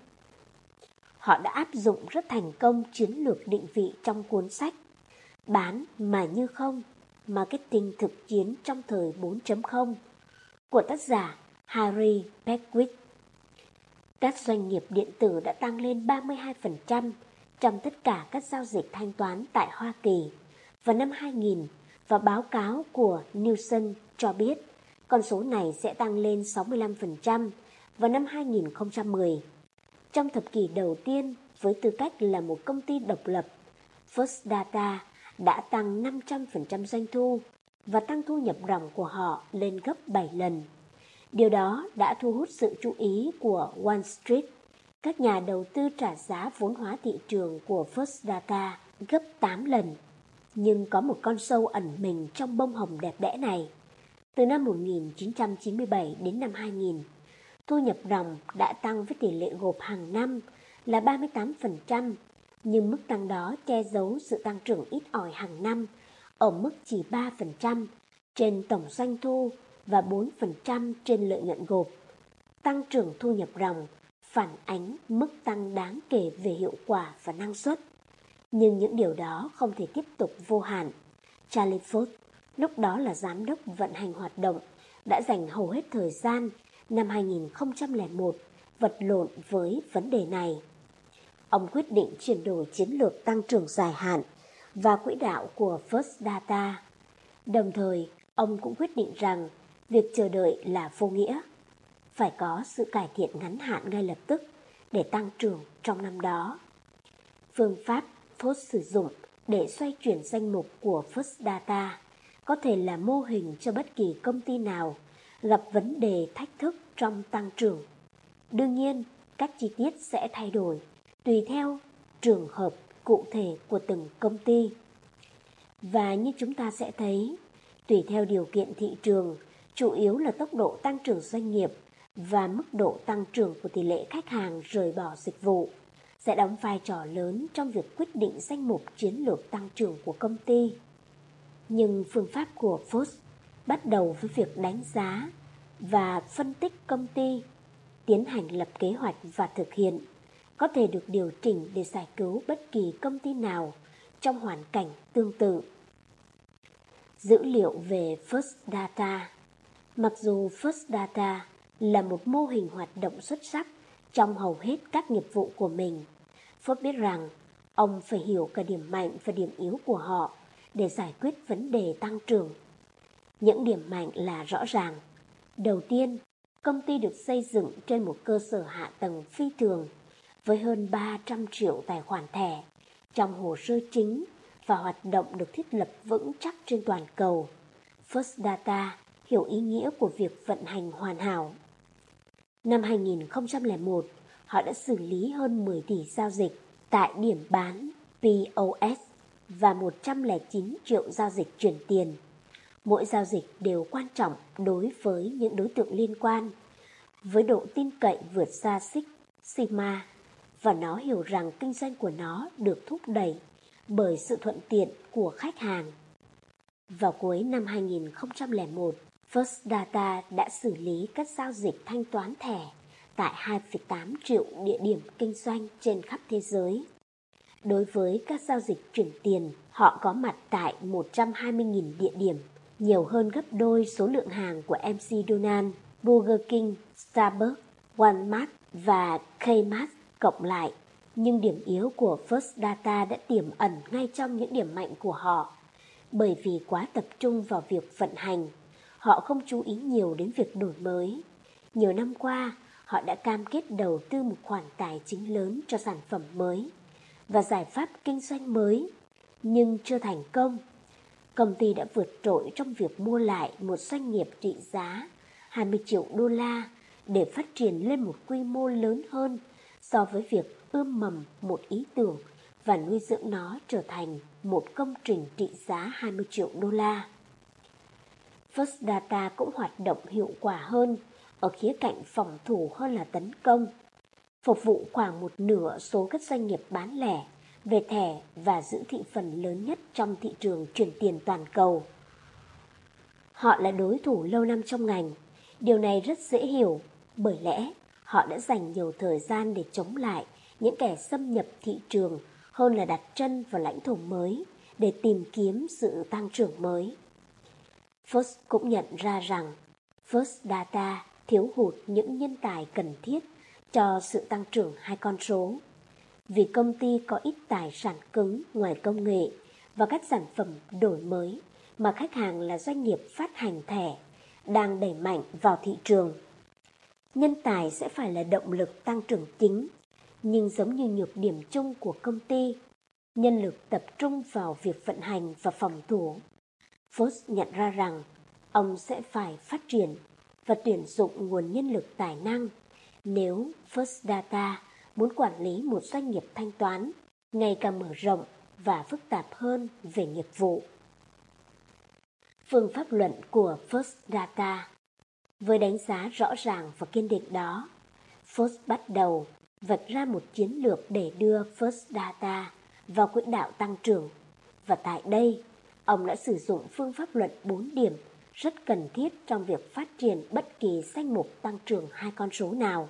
Họ đã áp dụng rất thành công chiến lược định vị trong cuốn sách Bán mà như không, Marketing thực chiến trong thời 4.0 của tác giả Harry Beckwith. Các doanh nghiệp điện tử đã tăng lên 32% trong tất cả các giao dịch thanh toán tại Hoa Kỳ vào năm 2000, và báo cáo của Nielsen cho biết con số này sẽ tăng lên 65% vào năm 2010. Trong thập kỷ đầu tiên, với tư cách là một công ty độc lập, First Data đã tăng 500% doanh thu và tăng thu nhập ròng của họ lên gấp 7 lần. Điều đó đã thu hút sự chú ý của Wall Street. Các nhà đầu tư trả giá vốn hóa thị trường của First Data gấp 8 lần. Nhưng có một con sâu ẩn mình trong bông hồng đẹp đẽ này. Từ năm 1997 đến năm 2000, thu nhập ròng đã tăng với tỷ lệ gộp hàng năm là 38%, nhưng mức tăng đó che giấu sự tăng trưởng ít ỏi hàng năm ở mức chỉ 3% trên tổng doanh thu và 4% trên lợi nhuận gộp. Tăng trưởng thu nhập ròng phản ánh mức tăng đáng kể về hiệu quả và năng suất. Nhưng những điều đó không thể tiếp tục vô hạn. Charlie Ford, lúc đó là giám đốc vận hành hoạt động, đã dành hầu hết thời gian năm 2001 vật lộn với vấn đề này. Ông quyết định chuyển đổi chiến lược tăng trưởng dài hạn và quỹ đạo của First Data. Đồng thời, ông cũng quyết định rằng việc chờ đợi là vô nghĩa. Phải có sự cải thiện ngắn hạn ngay lập tức để tăng trưởng trong năm đó. Phương pháp Ford sử dụng để xoay chuyển danh mục của First Data có thể là mô hình cho bất kỳ công ty nào gặp vấn đề thách thức trong tăng trưởng. Đương nhiên, các chi tiết sẽ thay đổi tùy theo trường hợp cụ thể của từng công ty. Và như chúng ta sẽ thấy, tùy theo điều kiện thị trường, chủ yếu là tốc độ tăng trưởng doanh nghiệp và mức độ tăng trưởng của tỷ lệ khách hàng rời bỏ dịch vụ sẽ đóng vai trò lớn trong việc quyết định danh mục chiến lược tăng trưởng của công ty. Nhưng phương pháp của Ford bắt đầu với việc đánh giá và phân tích công ty, tiến hành lập kế hoạch và thực hiện, có thể được điều chỉnh để giải cứu bất kỳ công ty nào trong hoàn cảnh tương tự. Dữ liệu về First Data. Mặc dù First Data là một mô hình hoạt động xuất sắc trong hầu hết các nghiệp vụ của mình, Ford biết rằng ông phải hiểu cả điểm mạnh và điểm yếu của họ để giải quyết vấn đề tăng trưởng. Những điểm mạnh là rõ ràng. Đầu tiên, công ty được xây dựng trên một cơ sở hạ tầng phi thường với hơn 300 triệu tài khoản thẻ trong hồ sơ chính và hoạt động được thiết lập vững chắc trên toàn cầu. First Data hiểu ý nghĩa của việc vận hành hoàn hảo. Năm 2001, họ đã xử lý hơn 10 tỷ giao dịch tại điểm bán POS và 109 triệu giao dịch chuyển tiền. Mỗi giao dịch đều quan trọng đối với những đối tượng liên quan, với độ tin cậy vượt xa Six Sigma, và nó hiểu rằng kinh doanh của nó được thúc đẩy bởi sự thuận tiện của khách hàng. Vào cuối năm 2001, First Data đã xử lý các giao dịch thanh toán thẻ tại 2,8 triệu địa điểm kinh doanh trên khắp thế giới. Đối với các giao dịch chuyển tiền, họ có mặt tại 120.000 địa điểm, nhiều hơn gấp đôi số lượng hàng của MC Donald, Burger King, Starbucks, Walmart và Kmart cộng lại. Nhưng điểm yếu của First Data đã tiềm ẩn ngay trong những điểm mạnh của họ. Bởi vì quá tập trung vào việc vận hành, họ không chú ý nhiều đến việc đổi mới. Nhiều năm qua, họ đã cam kết đầu tư một khoản tài chính lớn cho sản phẩm mới và giải pháp kinh doanh mới, nhưng chưa thành công. Công ty đã vượt trội trong việc mua lại một doanh nghiệp trị giá 20 triệu đô la để phát triển lên một quy mô lớn hơn so với việc ươm mầm một ý tưởng và nuôi dưỡng nó trở thành một công trình trị giá 20 triệu đô la. First Data cũng hoạt động hiệu quả hơn ở khía cạnh phòng thủ hơn là tấn công, phục vụ khoảng một nửa số các doanh nghiệp bán lẻ về thẻ và giữ thị phần lớn nhất trong thị trường chuyển tiền toàn cầu. Họ là đối thủ lâu năm trong ngành. Điều này rất dễ hiểu, bởi lẽ họ đã dành nhiều thời gian để chống lại những kẻ xâm nhập thị trường hơn là đặt chân vào lãnh thổ mới để tìm kiếm sự tăng trưởng mới. First cũng nhận ra rằng First Data thiếu hụt những nhân tài cần thiết cho sự tăng trưởng hai con số. Vì công ty có ít tài sản cứng ngoài công nghệ và các sản phẩm đổi mới mà khách hàng là doanh nghiệp phát hành thẻ đang đẩy mạnh vào thị trường. Nhân tài sẽ phải là động lực tăng trưởng chính, nhưng giống như nhược điểm chung của công ty, nhân lực tập trung vào việc vận hành và phòng thủ. First nhận ra rằng ông sẽ phải phát triển và tuyển dụng nguồn nhân lực tài năng nếu First Data muốn quản lý một doanh nghiệp thanh toán ngày càng mở rộng và phức tạp hơn về nghiệp vụ. Phương pháp luận của First Data. Với đánh giá rõ ràng và kiên định đó, First bắt đầu vạch ra một chiến lược để đưa First Data vào quỹ đạo tăng trưởng. Và tại đây, ông đã sử dụng phương pháp luận 4 điểm rất cần thiết trong việc phát triển bất kỳ danh mục tăng trưởng hai con số nào.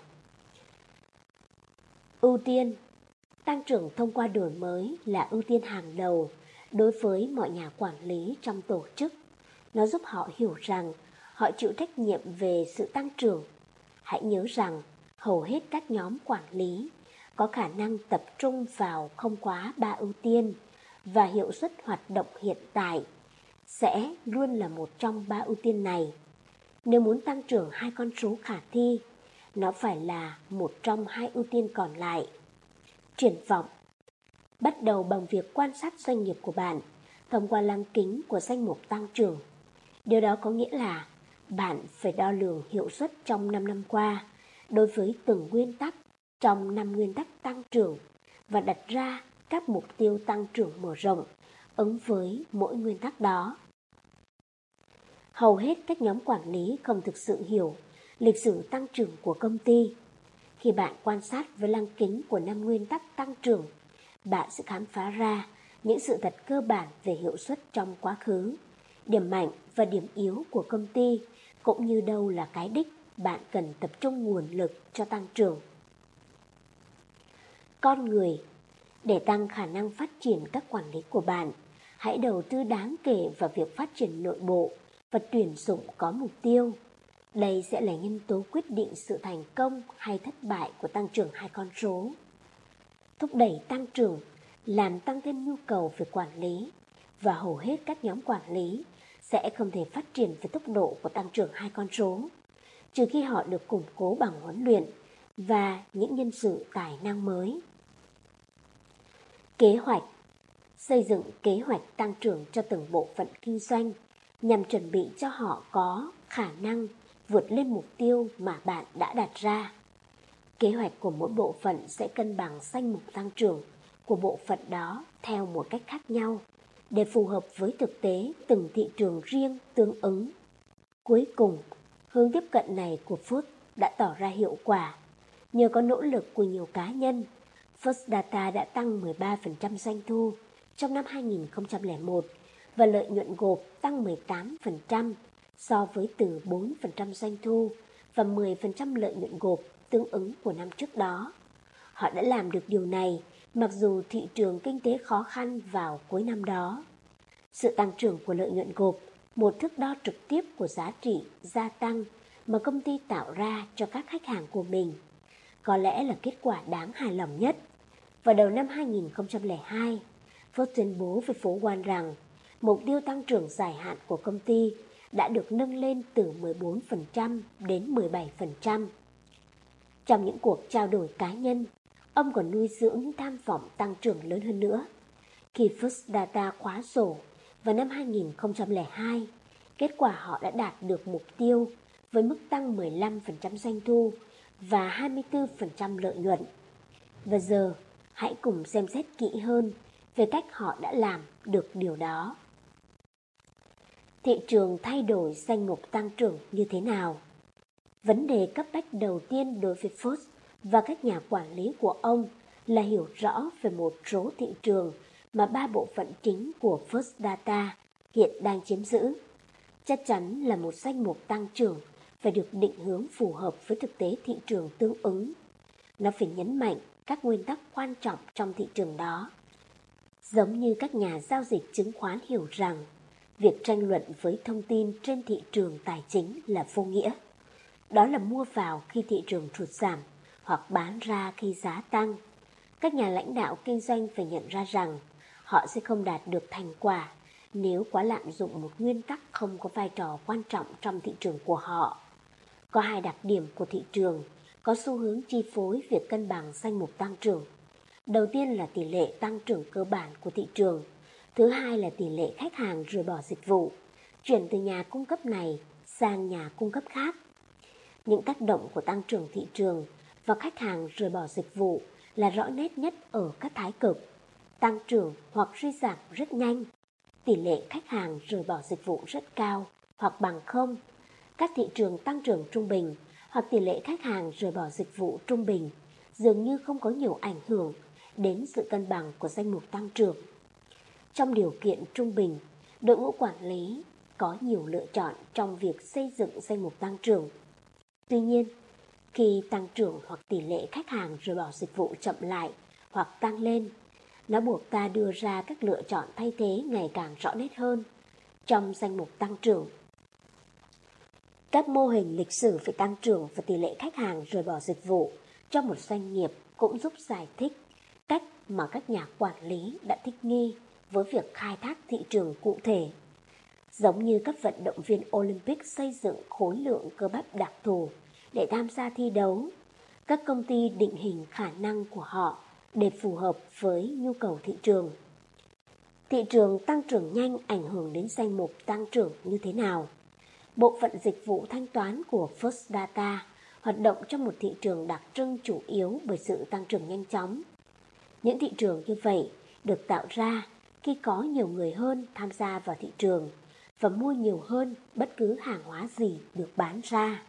Ưu tiên. Tăng trưởng thông qua đổi mới là ưu tiên hàng đầu đối với mọi nhà quản lý trong tổ chức. Nó giúp họ hiểu rằng họ chịu trách nhiệm về sự tăng trưởng. Hãy nhớ rằng hầu hết các nhóm quản lý có khả năng tập trung vào không quá 3 ưu tiên và hiệu suất hoạt động hiện tại sẽ luôn là một trong 3 ưu tiên này. Nếu muốn tăng trưởng hai con số khả thi, nó phải là một trong 2 ưu tiên còn lại. Triển vọng. Bắt đầu bằng việc quan sát doanh nghiệp của bạn thông qua lăng kính của danh mục tăng trưởng. Điều đó có nghĩa là bạn phải đo lường hiệu suất trong 5 năm qua đối với từng nguyên tắc trong 5 nguyên tắc tăng trưởng và đặt ra các mục tiêu tăng trưởng mở rộng ứng với mỗi nguyên tắc đó. Hầu hết các nhóm quản lý không thực sự hiểu lịch sử tăng trưởng của công ty. Khi bạn quan sát với lăng kính của 5 nguyên tắc tăng trưởng, bạn sẽ khám phá ra những sự thật cơ bản về hiệu suất trong quá khứ, điểm mạnh và điểm yếu của công ty, cũng như đâu là cái đích bạn cần tập trung nguồn lực cho tăng trưởng. Con người. Để tăng khả năng phát triển các quản lý của bạn, hãy đầu tư đáng kể vào việc phát triển nội bộ và tuyển dụng có mục tiêu. Đây sẽ là nhân tố quyết định sự thành công hay thất bại của tăng trưởng hai con số. Thúc đẩy tăng trưởng, làm tăng thêm nhu cầu về quản lý, và hầu hết các nhóm quản lý sẽ không thể phát triển với tốc độ của tăng trưởng hai con số, trừ khi họ được củng cố bằng huấn luyện và những nhân sự tài năng mới. Kế hoạch. Xây dựng kế hoạch tăng trưởng cho từng bộ phận kinh doanh nhằm chuẩn bị cho họ có khả năng vượt lên mục tiêu mà bạn đã đặt ra. Kế hoạch của mỗi bộ phận sẽ cân bằng danh mục tăng trưởng của bộ phận đó theo một cách khác nhau để phù hợp với thực tế từng thị trường riêng tương ứng. Cuối cùng, hướng tiếp cận này của First đã tỏ ra hiệu quả. Nhờ có nỗ lực của nhiều cá nhân, First Data đã tăng 13% doanh thu trong năm 2001 và lợi nhuận gộp tăng 18% so với từ 4% doanh thu và 10% lợi nhuận gộp tương ứng của năm trước đó. Họ đã làm được điều này mặc dù thị trường kinh tế khó khăn vào cuối năm đó. Sự tăng trưởng của lợi nhuận gộp, một thước đo trực tiếp của giá trị gia tăng mà công ty tạo ra cho các khách hàng của mình, có lẽ là kết quả đáng hài lòng nhất. Vào đầu năm 2002, Ford tuyên bố với phố Wall rằng mục tiêu tăng trưởng dài hạn của công ty đã được nâng lên từ 14% đến 17%. Trong những cuộc trao đổi cá nhân, ông còn nuôi dưỡng những tham vọng tăng trưởng lớn hơn nữa. Khi First Data khóa sổ vào năm 2002, kết quả họ đã đạt được mục tiêu với mức tăng 15% doanh thu và 24% lợi nhuận. Và giờ, hãy cùng xem xét kỹ hơn về cách họ đã làm được điều đó. Thị trường thay đổi danh mục tăng trưởng như thế nào? Vấn đề cấp bách đầu tiên đối với Ford và các nhà quản lý của ông là hiểu rõ về một số thị trường mà ba bộ phận chính của First Data hiện đang chiếm giữ. Chắc chắn là một danh mục tăng trưởng phải được định hướng phù hợp với thực tế thị trường tương ứng. Nó phải nhấn mạnh các nguyên tắc quan trọng trong thị trường đó. Giống như các nhà giao dịch chứng khoán hiểu rằng việc tranh luận với thông tin trên thị trường tài chính là vô nghĩa. Đó là mua vào khi thị trường sụt giảm hoặc bán ra khi giá tăng. Các nhà lãnh đạo kinh doanh phải nhận ra rằng họ sẽ không đạt được thành quả nếu quá lạm dụng một nguyên tắc không có vai trò quan trọng trong thị trường của họ. Có hai đặc điểm của thị trường có xu hướng chi phối việc cân bằng danh mục tăng trưởng. Đầu tiên là tỷ lệ tăng trưởng cơ bản của thị trường. Thứ hai là tỷ lệ khách hàng rời bỏ dịch vụ, chuyển từ nhà cung cấp này sang nhà cung cấp khác. Những tác động của tăng trưởng thị trường và khách hàng rời bỏ dịch vụ là rõ nét nhất ở các thái cực. Tăng trưởng hoặc suy giảm rất nhanh, tỷ lệ khách hàng rời bỏ dịch vụ rất cao hoặc bằng không. Các thị trường tăng trưởng trung bình hoặc tỷ lệ khách hàng rời bỏ dịch vụ trung bình dường như không có nhiều ảnh hưởng đến sự cân bằng của danh mục tăng trưởng. Trong điều kiện trung bình, đội ngũ quản lý có nhiều lựa chọn trong việc xây dựng danh mục tăng trưởng. Tuy nhiên, khi tăng trưởng hoặc tỷ lệ khách hàng rời bỏ dịch vụ chậm lại hoặc tăng lên, nó buộc ta đưa ra các lựa chọn thay thế ngày càng rõ nét hơn trong danh mục tăng trưởng. Các mô hình lịch sử về tăng trưởng và tỷ lệ khách hàng rời bỏ dịch vụ cho một doanh nghiệp cũng giúp giải thích cách mà các nhà quản lý đã thích nghi với việc khai thác thị trường cụ thể. Giống như các vận động viên Olympic xây dựng khối lượng cơ bắp đặc thù để tham gia thi đấu, các công ty định hình khả năng của họ để phù hợp với nhu cầu thị trường. Thị trường tăng trưởng nhanh ảnh hưởng đến danh mục tăng trưởng như thế nào? Bộ phận dịch vụ thanh toán của First Data hoạt động trong một thị trường đặc trưng chủ yếu bởi sự tăng trưởng nhanh chóng. Những thị trường như vậy được tạo ra khi có nhiều người hơn tham gia vào thị trường và mua nhiều hơn bất cứ hàng hóa gì được bán ra.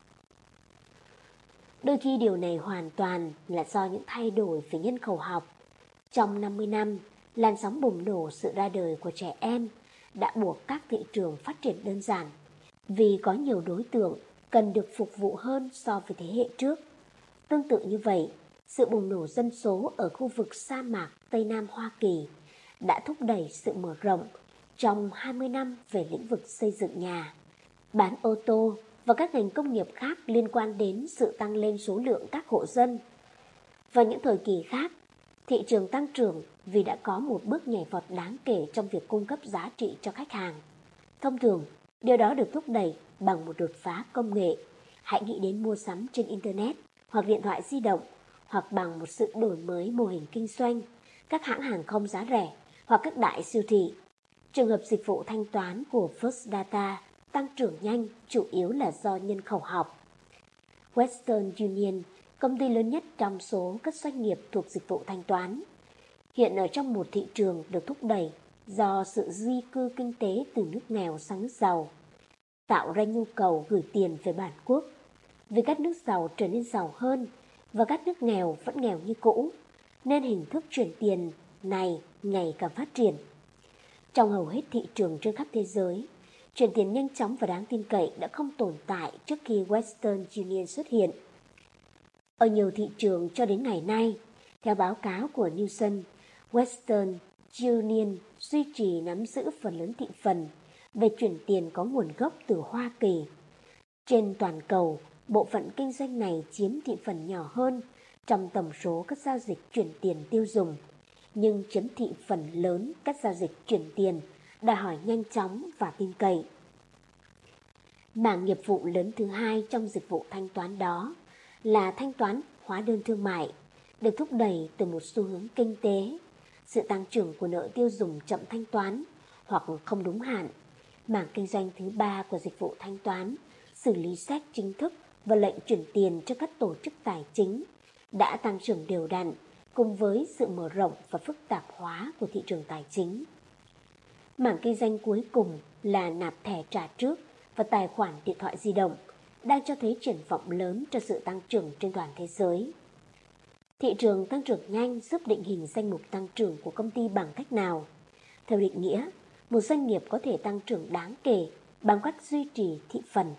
Đôi khi điều này hoàn toàn là do những thay đổi về nhân khẩu học. Trong 50 năm, làn sóng bùng nổ sự ra đời của trẻ em đã buộc các thị trường phát triển đơn giản vì có nhiều đối tượng cần được phục vụ hơn so với thế hệ trước. Tương tự như vậy, sự bùng nổ dân số ở khu vực sa mạc Tây Nam Hoa Kỳ đã thúc đẩy sự mở rộng trong 20 năm về lĩnh vực xây dựng nhà, bán ô tô và các ngành công nghiệp khác liên quan đến sự tăng lên số lượng các hộ dân. Vào những thời kỳ khác, thị trường tăng trưởng vì đã có một bước nhảy vọt đáng kể trong việc cung cấp giá trị cho khách hàng. Thông thường, điều đó được thúc đẩy bằng một đột phá công nghệ. Hãy nghĩ đến mua sắm trên Internet hoặc điện thoại di động, hoặc bằng một sự đổi mới mô hình kinh doanh, các hãng hàng không giá rẻ hoặc các đại siêu thị. Trường hợp dịch vụ thanh toán của First Data tăng trưởng nhanh chủ yếu là do nhân khẩu học. Western Union, công ty lớn nhất trong số các doanh nghiệp thuộc dịch vụ thanh toán, hiện ở trong một thị trường được thúc đẩy do sự di cư kinh tế từ nước nghèo sang nước giàu, tạo ra nhu cầu gửi tiền về bản quốc. Vì các nước giàu trở nên giàu hơn và các nước nghèo vẫn nghèo như cũ, nên hình thức chuyển tiền này ngày càng phát triển. Trong hầu hết thị trường trên khắp thế giới, chuyển tiền nhanh chóng và đáng tin cậy đã không tồn tại trước khi Western Union xuất hiện. Ở nhiều thị trường cho đến ngày nay, theo báo cáo của Nielsen, Western Union duy trì nắm giữ phần lớn thị phần về chuyển tiền có nguồn gốc từ Hoa Kỳ. Trên toàn cầu, bộ phận kinh doanh này chiếm thị phần nhỏ hơn trong tổng số các giao dịch chuyển tiền tiêu dùng, nhưng chiếm thị phần lớn các giao dịch chuyển tiền đòi hỏi nhanh chóng và tin cậy. Mảng nghiệp vụ lớn thứ hai trong dịch vụ thanh toán đó là thanh toán hóa đơn thương mại, được thúc đẩy từ một xu hướng kinh tế, sự tăng trưởng của nợ tiêu dùng chậm thanh toán hoặc không đúng hạn. Mảng kinh doanh thứ ba của dịch vụ thanh toán, xử lý séc chính thức và lệnh chuyển tiền cho các tổ chức tài chính, đã tăng trưởng đều đặn cùng với sự mở rộng và phức tạp hóa của thị trường tài chính. Mảng kinh doanh cuối cùng là nạp thẻ trả trước và tài khoản điện thoại di động, đang cho thấy triển vọng lớn cho sự tăng trưởng trên toàn thế giới. Thị trường tăng trưởng nhanh giúp định hình danh mục tăng trưởng của công ty bằng cách nào? Theo định nghĩa, một doanh nghiệp có thể tăng trưởng đáng kể bằng cách duy trì thị phần.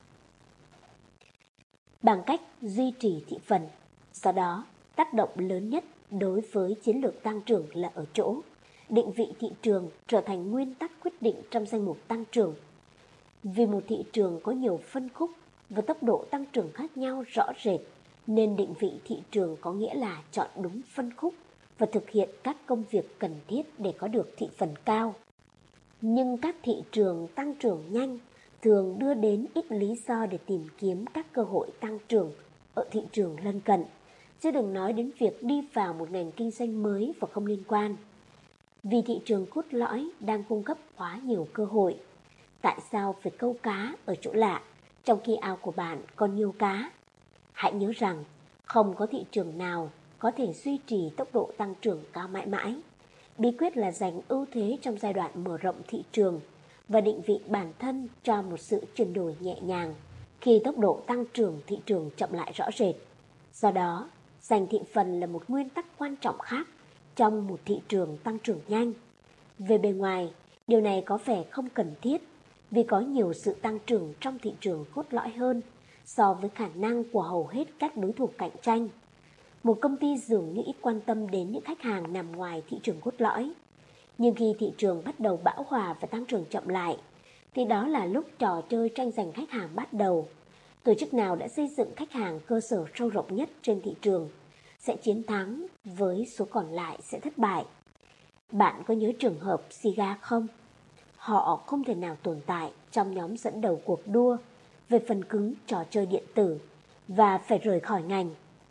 Do đó, tác động lớn nhất đối với chiến lược tăng trưởng là ở chỗ định vị thị trường trở thành nguyên tắc quyết định trong danh mục tăng trưởng. Vì một thị trường có nhiều phân khúc và tốc độ tăng trưởng khác nhau rõ rệt, nên định vị thị trường có nghĩa là chọn đúng phân khúc và thực hiện các công việc cần thiết để có được thị phần cao. Nhưng các thị trường tăng trưởng nhanh thường đưa đến ít lý do để tìm kiếm các cơ hội tăng trưởng ở thị trường lân cận, chứ đừng nói đến việc đi vào một ngành kinh doanh mới và không liên quan. Vì thị trường cốt lõi đang cung cấp quá nhiều cơ hội. Tại sao phải câu cá ở chỗ lạ, trong khi ao của bạn còn nhiều cá? Hãy nhớ rằng, không có thị trường nào có thể duy trì tốc độ tăng trưởng cao mãi mãi. Bí quyết là giành ưu thế trong giai đoạn mở rộng thị trường và định vị bản thân cho một sự chuyển đổi nhẹ nhàng khi tốc độ tăng trưởng thị trường chậm lại rõ rệt. Do đó, giành thị phần là một nguyên tắc quan trọng khác trong một thị trường tăng trưởng nhanh. Về bề ngoài, điều này có vẻ không cần thiết vì có nhiều sự tăng trưởng trong thị trường cốt lõi hơn so với khả năng của hầu hết các đối thủ cạnh tranh. Một công ty dường như ít quan tâm đến những khách hàng nằm ngoài thị trường cốt lõi. Nhưng khi thị trường bắt đầu bão hòa và tăng trưởng chậm lại, thì đó là lúc trò chơi tranh giành khách hàng bắt đầu. Tổ chức nào đã xây dựng khách hàng cơ sở sâu rộng nhất trên thị trường sẽ chiến thắng, với số còn lại sẽ thất bại. Bạn có nhớ trường hợp Sega không? Họ không thể nào tồn tại trong nhóm dẫn đầu cuộc đua về phần cứng trò chơi điện tử và phải rời khỏi ngành.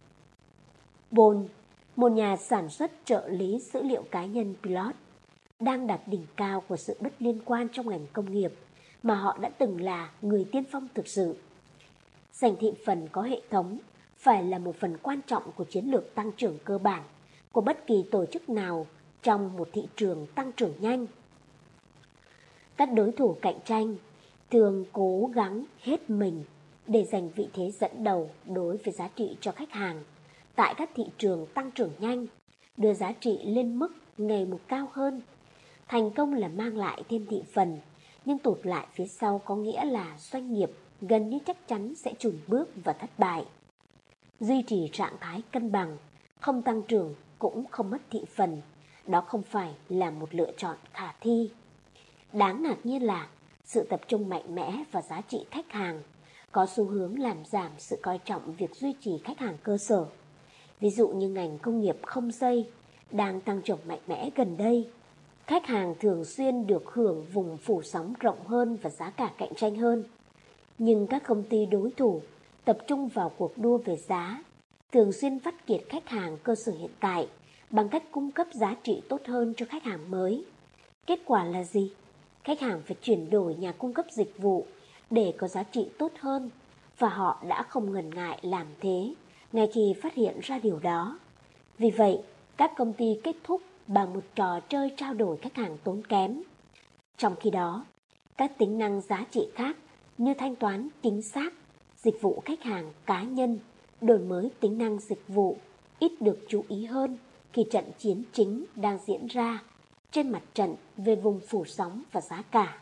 Bone, một nhà sản xuất trợ lý dữ liệu cá nhân Pilot, đang đạt đỉnh cao của sự bất liên quan trong ngành công nghiệp mà họ đã từng là người tiên phong thực sự. Giành thị phần có hệ thống phải là một phần quan trọng của chiến lược tăng trưởng cơ bản của bất kỳ tổ chức nào trong một thị trường tăng trưởng nhanh. Các đối thủ cạnh tranh thường cố gắng hết mình để giành vị thế dẫn đầu đối với giá trị cho khách hàng tại các thị trường tăng trưởng nhanh, đưa giá trị lên mức ngày một cao hơn. Thành công là mang lại thêm thị phần, nhưng tụt lại phía sau có nghĩa là doanh nghiệp gần như chắc chắn sẽ chùn bước và thất bại. Duy trì trạng thái cân bằng, không tăng trưởng cũng không mất thị phần, đó không phải là một lựa chọn khả thi. Đáng ngạc nhiên là sự tập trung mạnh mẽ vào giá trị khách hàng có xu hướng làm giảm sự coi trọng việc duy trì khách hàng cơ sở. Ví dụ như ngành công nghiệp không dây đang tăng trưởng mạnh mẽ gần đây. Khách hàng thường xuyên được hưởng vùng phủ sóng rộng hơn và giá cả cạnh tranh hơn. Nhưng các công ty đối thủ tập trung vào cuộc đua về giá, thường xuyên vắt kiệt khách hàng cơ sở hiện tại bằng cách cung cấp giá trị tốt hơn cho khách hàng mới. Kết quả là gì? Khách hàng phải chuyển đổi nhà cung cấp dịch vụ để có giá trị tốt hơn, và họ đã không ngần ngại làm thế ngay khi phát hiện ra điều đó. Vì vậy, các công ty kết thúc bằng một trò chơi trao đổi khách hàng tốn kém. Trong khi đó, các tính năng giá trị khác như thanh toán chính xác, dịch vụ khách hàng cá nhân, đổi mới tính năng dịch vụ ít được chú ý hơn khi trận chiến chính đang diễn ra trên mặt trận về vùng phủ sóng và giá cả.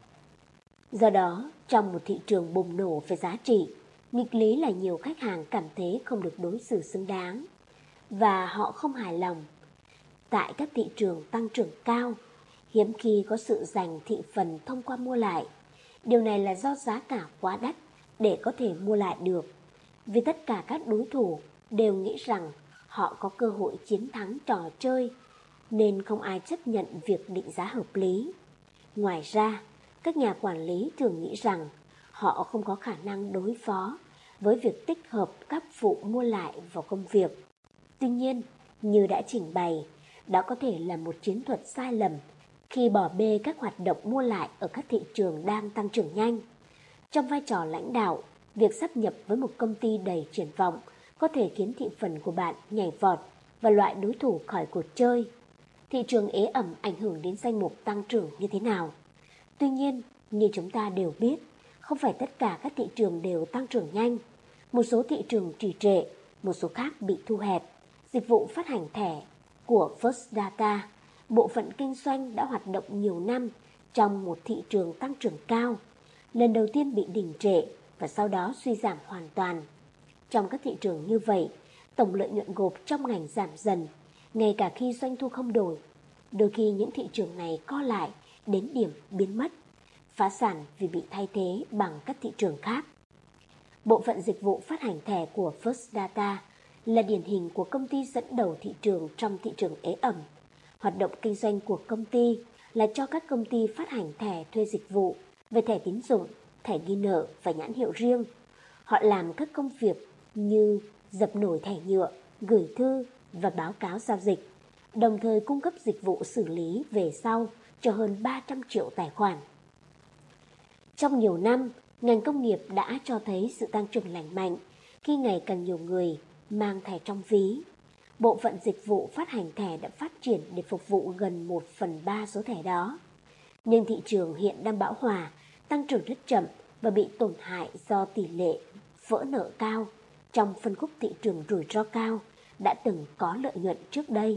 Do đó, trong một thị trường bùng nổ về giá trị, nghịch lý là nhiều khách hàng cảm thấy không được đối xử xứng đáng và họ không hài lòng. Tại các thị trường tăng trưởng cao, hiếm khi có sự giành thị phần thông qua mua lại. Điều này là do giá cả quá đắt để có thể mua lại được, vì tất cả các đối thủ đều nghĩ rằng họ có cơ hội chiến thắng trò chơi, nên không ai chấp nhận việc định giá hợp lý. Ngoài ra, các nhà quản lý thường nghĩ rằng họ không có khả năng đối phó với việc tích hợp các vụ mua lại vào công việc. Tuy nhiên, như đã trình bày, đó có thể là một chiến thuật sai lầm khi bỏ bê các hoạt động mua lại ở các thị trường đang tăng trưởng nhanh. Trong vai trò lãnh đạo, việc sáp nhập với một công ty đầy triển vọng có thể khiến thị phần của bạn nhảy vọt và loại đối thủ khỏi cuộc chơi. Thị trường ế ẩm ảnh hưởng đến danh mục tăng trưởng như thế nào? Tuy nhiên, như chúng ta đều biết, không phải tất cả các thị trường đều tăng trưởng nhanh. Một số thị trường trì trệ, một số khác bị thu hẹp. Dịch vụ phát hành thẻ của First Data, bộ phận kinh doanh đã hoạt động nhiều năm trong một thị trường tăng trưởng cao, lần đầu tiên bị đình trệ và sau đó suy giảm hoàn toàn. Trong các thị trường như vậy, tổng lợi nhuận gộp trong ngành giảm dần, ngay cả khi doanh thu không đổi. Đôi khi những thị trường này co lại đến điểm biến mất, phá sản vì bị thay thế bằng các thị trường khác. Bộ phận dịch vụ phát hành thẻ của First Data là điển hình của công ty dẫn đầu thị trường trong thị trường ế ẩm. Hoạt động kinh doanh của công ty là cho các công ty phát hành thẻ thuê dịch vụ về thẻ tín dụng, thẻ ghi nợ và nhãn hiệu riêng. Họ làm các công việc như dập nổi thẻ nhựa, gửi thư và báo cáo giao dịch, đồng thời cung cấp dịch vụ xử lý về sau cho hơn 300 triệu tài khoản. Trong nhiều năm, ngành công nghiệp đã cho thấy sự tăng trưởng lành mạnh khi ngày càng nhiều người mang thẻ trong ví. Bộ phận dịch vụ phát hành thẻ đã phát triển để phục vụ gần 1/3 số thẻ đó. Nhưng thị trường hiện đang bão hòa, tăng trưởng rất chậm và bị tổn hại do tỷ lệ vỡ nợ cao trong phân khúc thị trường rủi ro cao đã từng có lợi nhuận trước đây.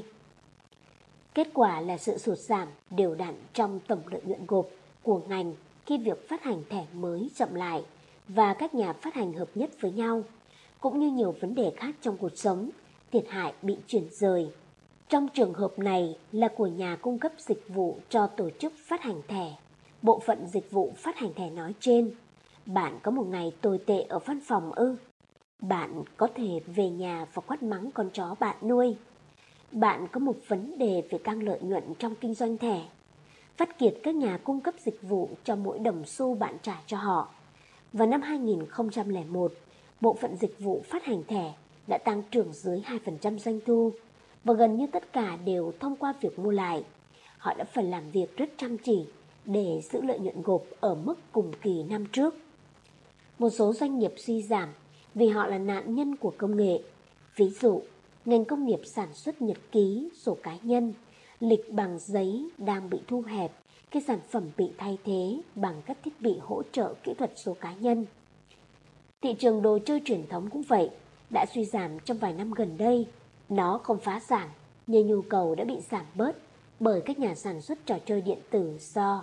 Kết quả là sự sụt giảm đều đặn trong tổng lợi nhuận gộp của ngành khi việc phát hành thẻ mới chậm lại và các nhà phát hành hợp nhất với nhau, cũng như nhiều vấn đề khác trong cuộc sống, thiệt hại bị chuyển rời. Trong trường hợp này là của nhà cung cấp dịch vụ cho tổ chức phát hành thẻ, bộ phận dịch vụ phát hành thẻ nói trên. Bạn có một ngày tồi tệ ở văn phòng ư? Bạn có thể về nhà và quát mắng con chó bạn nuôi. Bạn có một vấn đề về tăng lợi nhuận trong kinh doanh thẻ, vắt kiệt các nhà cung cấp dịch vụ cho mỗi đồng xu bạn trả cho họ. Vào năm 2001, bộ phận dịch vụ phát hành thẻ đã tăng trưởng dưới 2% doanh thu và gần như tất cả đều thông qua việc mua lại. Họ đã phải làm việc rất chăm chỉ để giữ lợi nhuận gộp ở mức cùng kỳ năm trước. Một số doanh nghiệp suy giảm vì họ là nạn nhân của công nghệ. Ví dụ, ngành công nghiệp sản xuất nhật ký, sổ cá nhân, lịch bằng giấy đang bị thu hẹp khi sản phẩm bị thay thế bằng các thiết bị hỗ trợ kỹ thuật số cá nhân. Thị trường đồ chơi truyền thống cũng vậy, đã suy giảm trong vài năm gần đây. Nó không phá sản, nhưng nhu cầu đã bị giảm bớt bởi các nhà sản xuất trò chơi điện tử do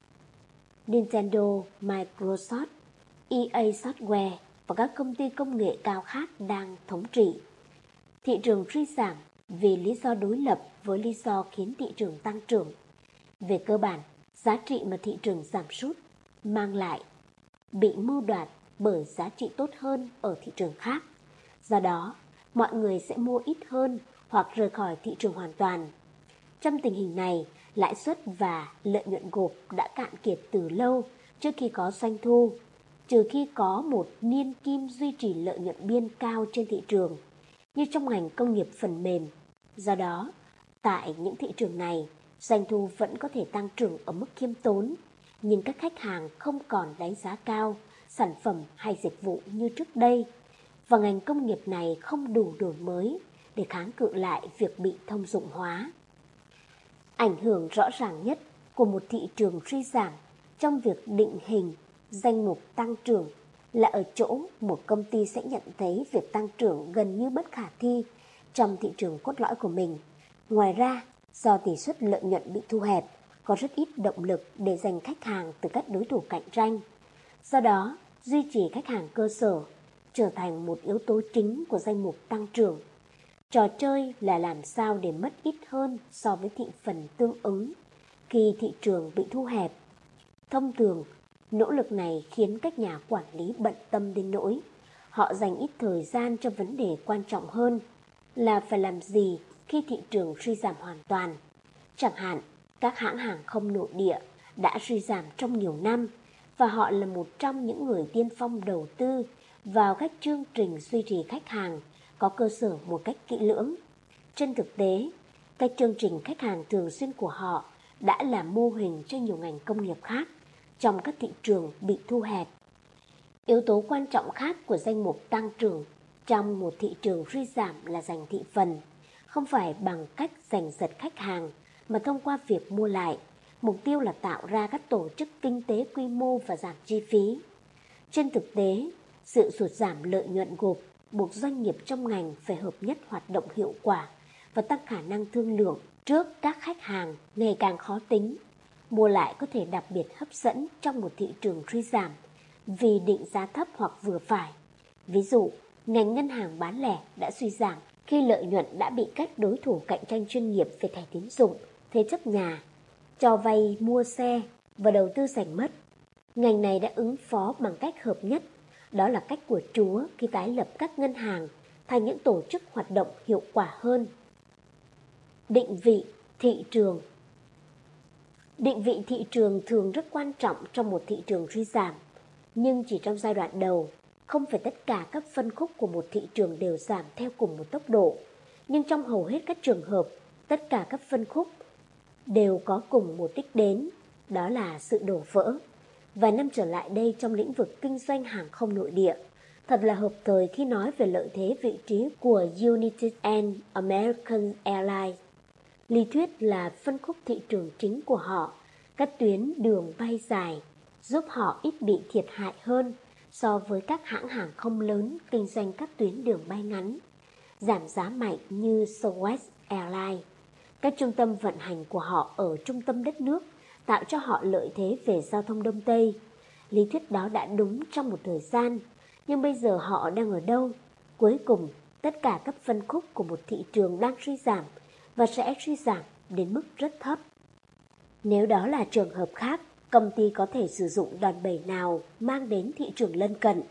Nintendo, Microsoft, EA Software và các công ty công nghệ cao khác đang thống trị. Thị trường suy giảm vì lý do đối lập với lý do khiến thị trường tăng trưởng. Về cơ bản, giá trị mà thị trường giảm sút mang lại bị mưu đoạt bởi giá trị tốt hơn ở thị trường khác. Do đó, mọi người sẽ mua ít hơn hoặc rời khỏi thị trường hoàn toàn. Trong tình hình này, lãi suất và lợi nhuận gộp đã cạn kiệt từ lâu trước khi có doanh thu, trừ khi có một niên kim duy trì lợi nhuận biên cao trên thị trường, như trong ngành công nghiệp phần mềm. Do đó, tại những thị trường này, doanh thu vẫn có thể tăng trưởng ở mức khiêm tốn, nhưng các khách hàng không còn đánh giá cao sản phẩm hay dịch vụ như trước đây, và ngành công nghiệp này không đủ đổi mới để kháng cự lại việc bị thông dụng hóa. Ảnh hưởng rõ ràng nhất của một thị trường suy giảm trong việc định hình danh mục tăng trưởng là ở chỗ một công ty sẽ nhận thấy việc tăng trưởng gần như bất khả thi trong thị trường cốt lõi của mình Ngoài ra, do tỷ suất lợi nhuận bị thu hẹp, có rất ít động lực để giành khách hàng từ các đối thủ cạnh tranh. Do đó, duy trì khách hàng cơ sở trở thành một yếu tố chính của danh mục tăng trưởng. Trò chơi là làm sao để mất ít hơn so với thị phần tương ứng khi thị trường bị thu hẹp. Thông thường, nỗ lực này khiến các nhà quản lý bận tâm đến nỗi họ dành ít thời gian cho vấn đề quan trọng hơn là phải làm gì khi thị trường suy giảm hoàn toàn. Chẳng hạn, các hãng hàng không nội địa đã suy giảm trong nhiều năm và họ là một trong những người tiên phong đầu tư vào các chương trình duy trì khách hàng có cơ sở một cách kỹ lưỡng. Trên thực tế, các chương trình khách hàng thường xuyên của họ đã là mô hình cho nhiều ngành công nghiệp khác trong các thị trường bị thu hẹp. Yếu tố quan trọng khác của danh mục tăng trưởng trong một thị trường suy giảm là giành thị phần, không phải bằng cách giành giật khách hàng mà thông qua việc mua lại. Mục tiêu là tạo ra các tổ chức kinh tế quy mô và giảm chi phí. Trên thực tế, sự sụt giảm lợi nhuận gộp buộc doanh nghiệp trong ngành phải hợp nhất hoạt động hiệu quả và tăng khả năng thương lượng trước các khách hàng ngày càng khó tính. Mua lại có thể đặc biệt hấp dẫn trong một thị trường suy giảm vì định giá thấp hoặc vừa phải. Ví dụ, ngành ngân hàng bán lẻ đã suy giảm khi lợi nhuận đã bị các đối thủ cạnh tranh chuyên nghiệp về thẻ tín dụng, thế chấp nhà, cho vay mua xe và đầu tư giành mất. Ngành này đã ứng phó bằng cách hợp nhất. Đó là cách của Chúa khi tái lập các ngân hàng thành những tổ chức hoạt động hiệu quả hơn. Định vị thị trường. Định vị thị trường thường rất quan trọng trong một thị trường suy giảm, nhưng chỉ trong giai đoạn đầu. Không phải tất cả các phân khúc của một thị trường đều giảm theo cùng một tốc độ, nhưng trong hầu hết các trường hợp, tất cả các phân khúc đều có cùng một đích đến, đó là sự đổ vỡ. Vài năm trở lại đây trong lĩnh vực kinh doanh hàng không nội địa, thật là hợp thời khi nói về lợi thế vị trí của United and American Airlines. Lý thuyết là phân khúc thị trường chính của họ, các tuyến đường bay dài, giúp họ ít bị thiệt hại hơn so với các hãng hàng không lớn kinh doanh các tuyến đường bay ngắn, giảm giá mạnh như Southwest Airlines. Các trung tâm vận hành của họ ở trung tâm đất nước tạo cho họ lợi thế về giao thông Đông Tây. Lý thuyết đó đã đúng trong một thời gian, nhưng bây giờ họ đang ở đâu? Cuối cùng, tất cả các phân khúc của một thị trường đang suy giảm và sẽ suy giảm đến mức rất thấp. Nếu đó là trường hợp khác, công ty có thể sử dụng đòn bẩy nào mang đến thị trường lân cận?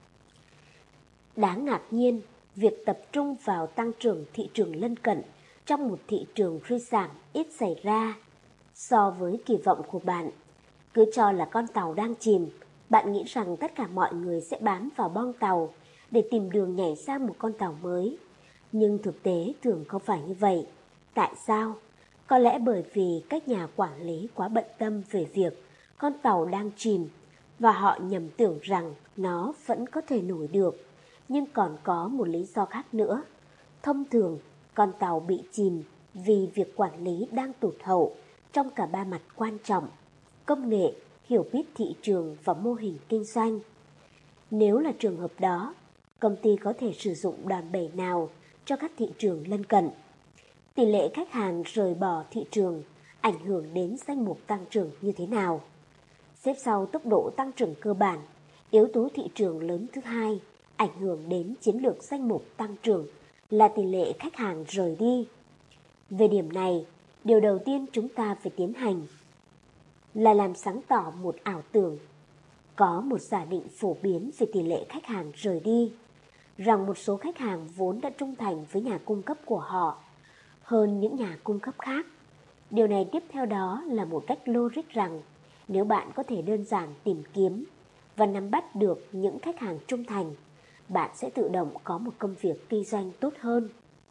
Đáng ngạc nhiên, việc tập trung vào tăng trưởng thị trường lân cận trong một thị trường suy giảm ít xảy ra so với kỳ vọng của bạn. Cứ cho là con tàu đang chìm, bạn nghĩ rằng tất cả mọi người sẽ bám vào boong tàu để tìm đường nhảy sang một con tàu mới. Nhưng thực tế thường không phải như vậy. Tại sao? Có lẽ bởi vì các nhà quản lý quá bận tâm về việc con tàu đang chìm và họ nhầm tưởng rằng nó vẫn có thể nổi được. Nhưng còn có một lý do khác nữa. Thông thường, con tàu bị chìm vì việc quản lý đang tụt hậu trong cả ba mặt quan trọng: công nghệ, hiểu biết thị trường và mô hình kinh doanh. Nếu là trường hợp đó, công ty có thể sử dụng đòn bẩy nào cho các thị trường lân cận? Tỷ lệ khách hàng rời bỏ thị trường ảnh hưởng đến danh mục tăng trưởng như thế nào? Xếp sau tốc độ tăng trưởng cơ bản, yếu tố thị trường lớn thứ hai ảnh hưởng đến chiến lược danh mục tăng trưởng là tỷ lệ khách hàng rời đi. Về điểm này, điều đầu tiên chúng ta phải tiến hành là làm sáng tỏ một ảo tưởng. Có một giả định phổ biến về tỷ lệ khách hàng rời đi, rằng một số khách hàng vốn đã trung thành với nhà cung cấp của họ hơn những nhà cung cấp khác. Điều này tiếp theo đó là một cách logic rằng nếu bạn có thể đơn giản tìm kiếm và nắm bắt được những khách hàng trung thành, bạn sẽ tự động có một công việc kinh doanh tốt hơn.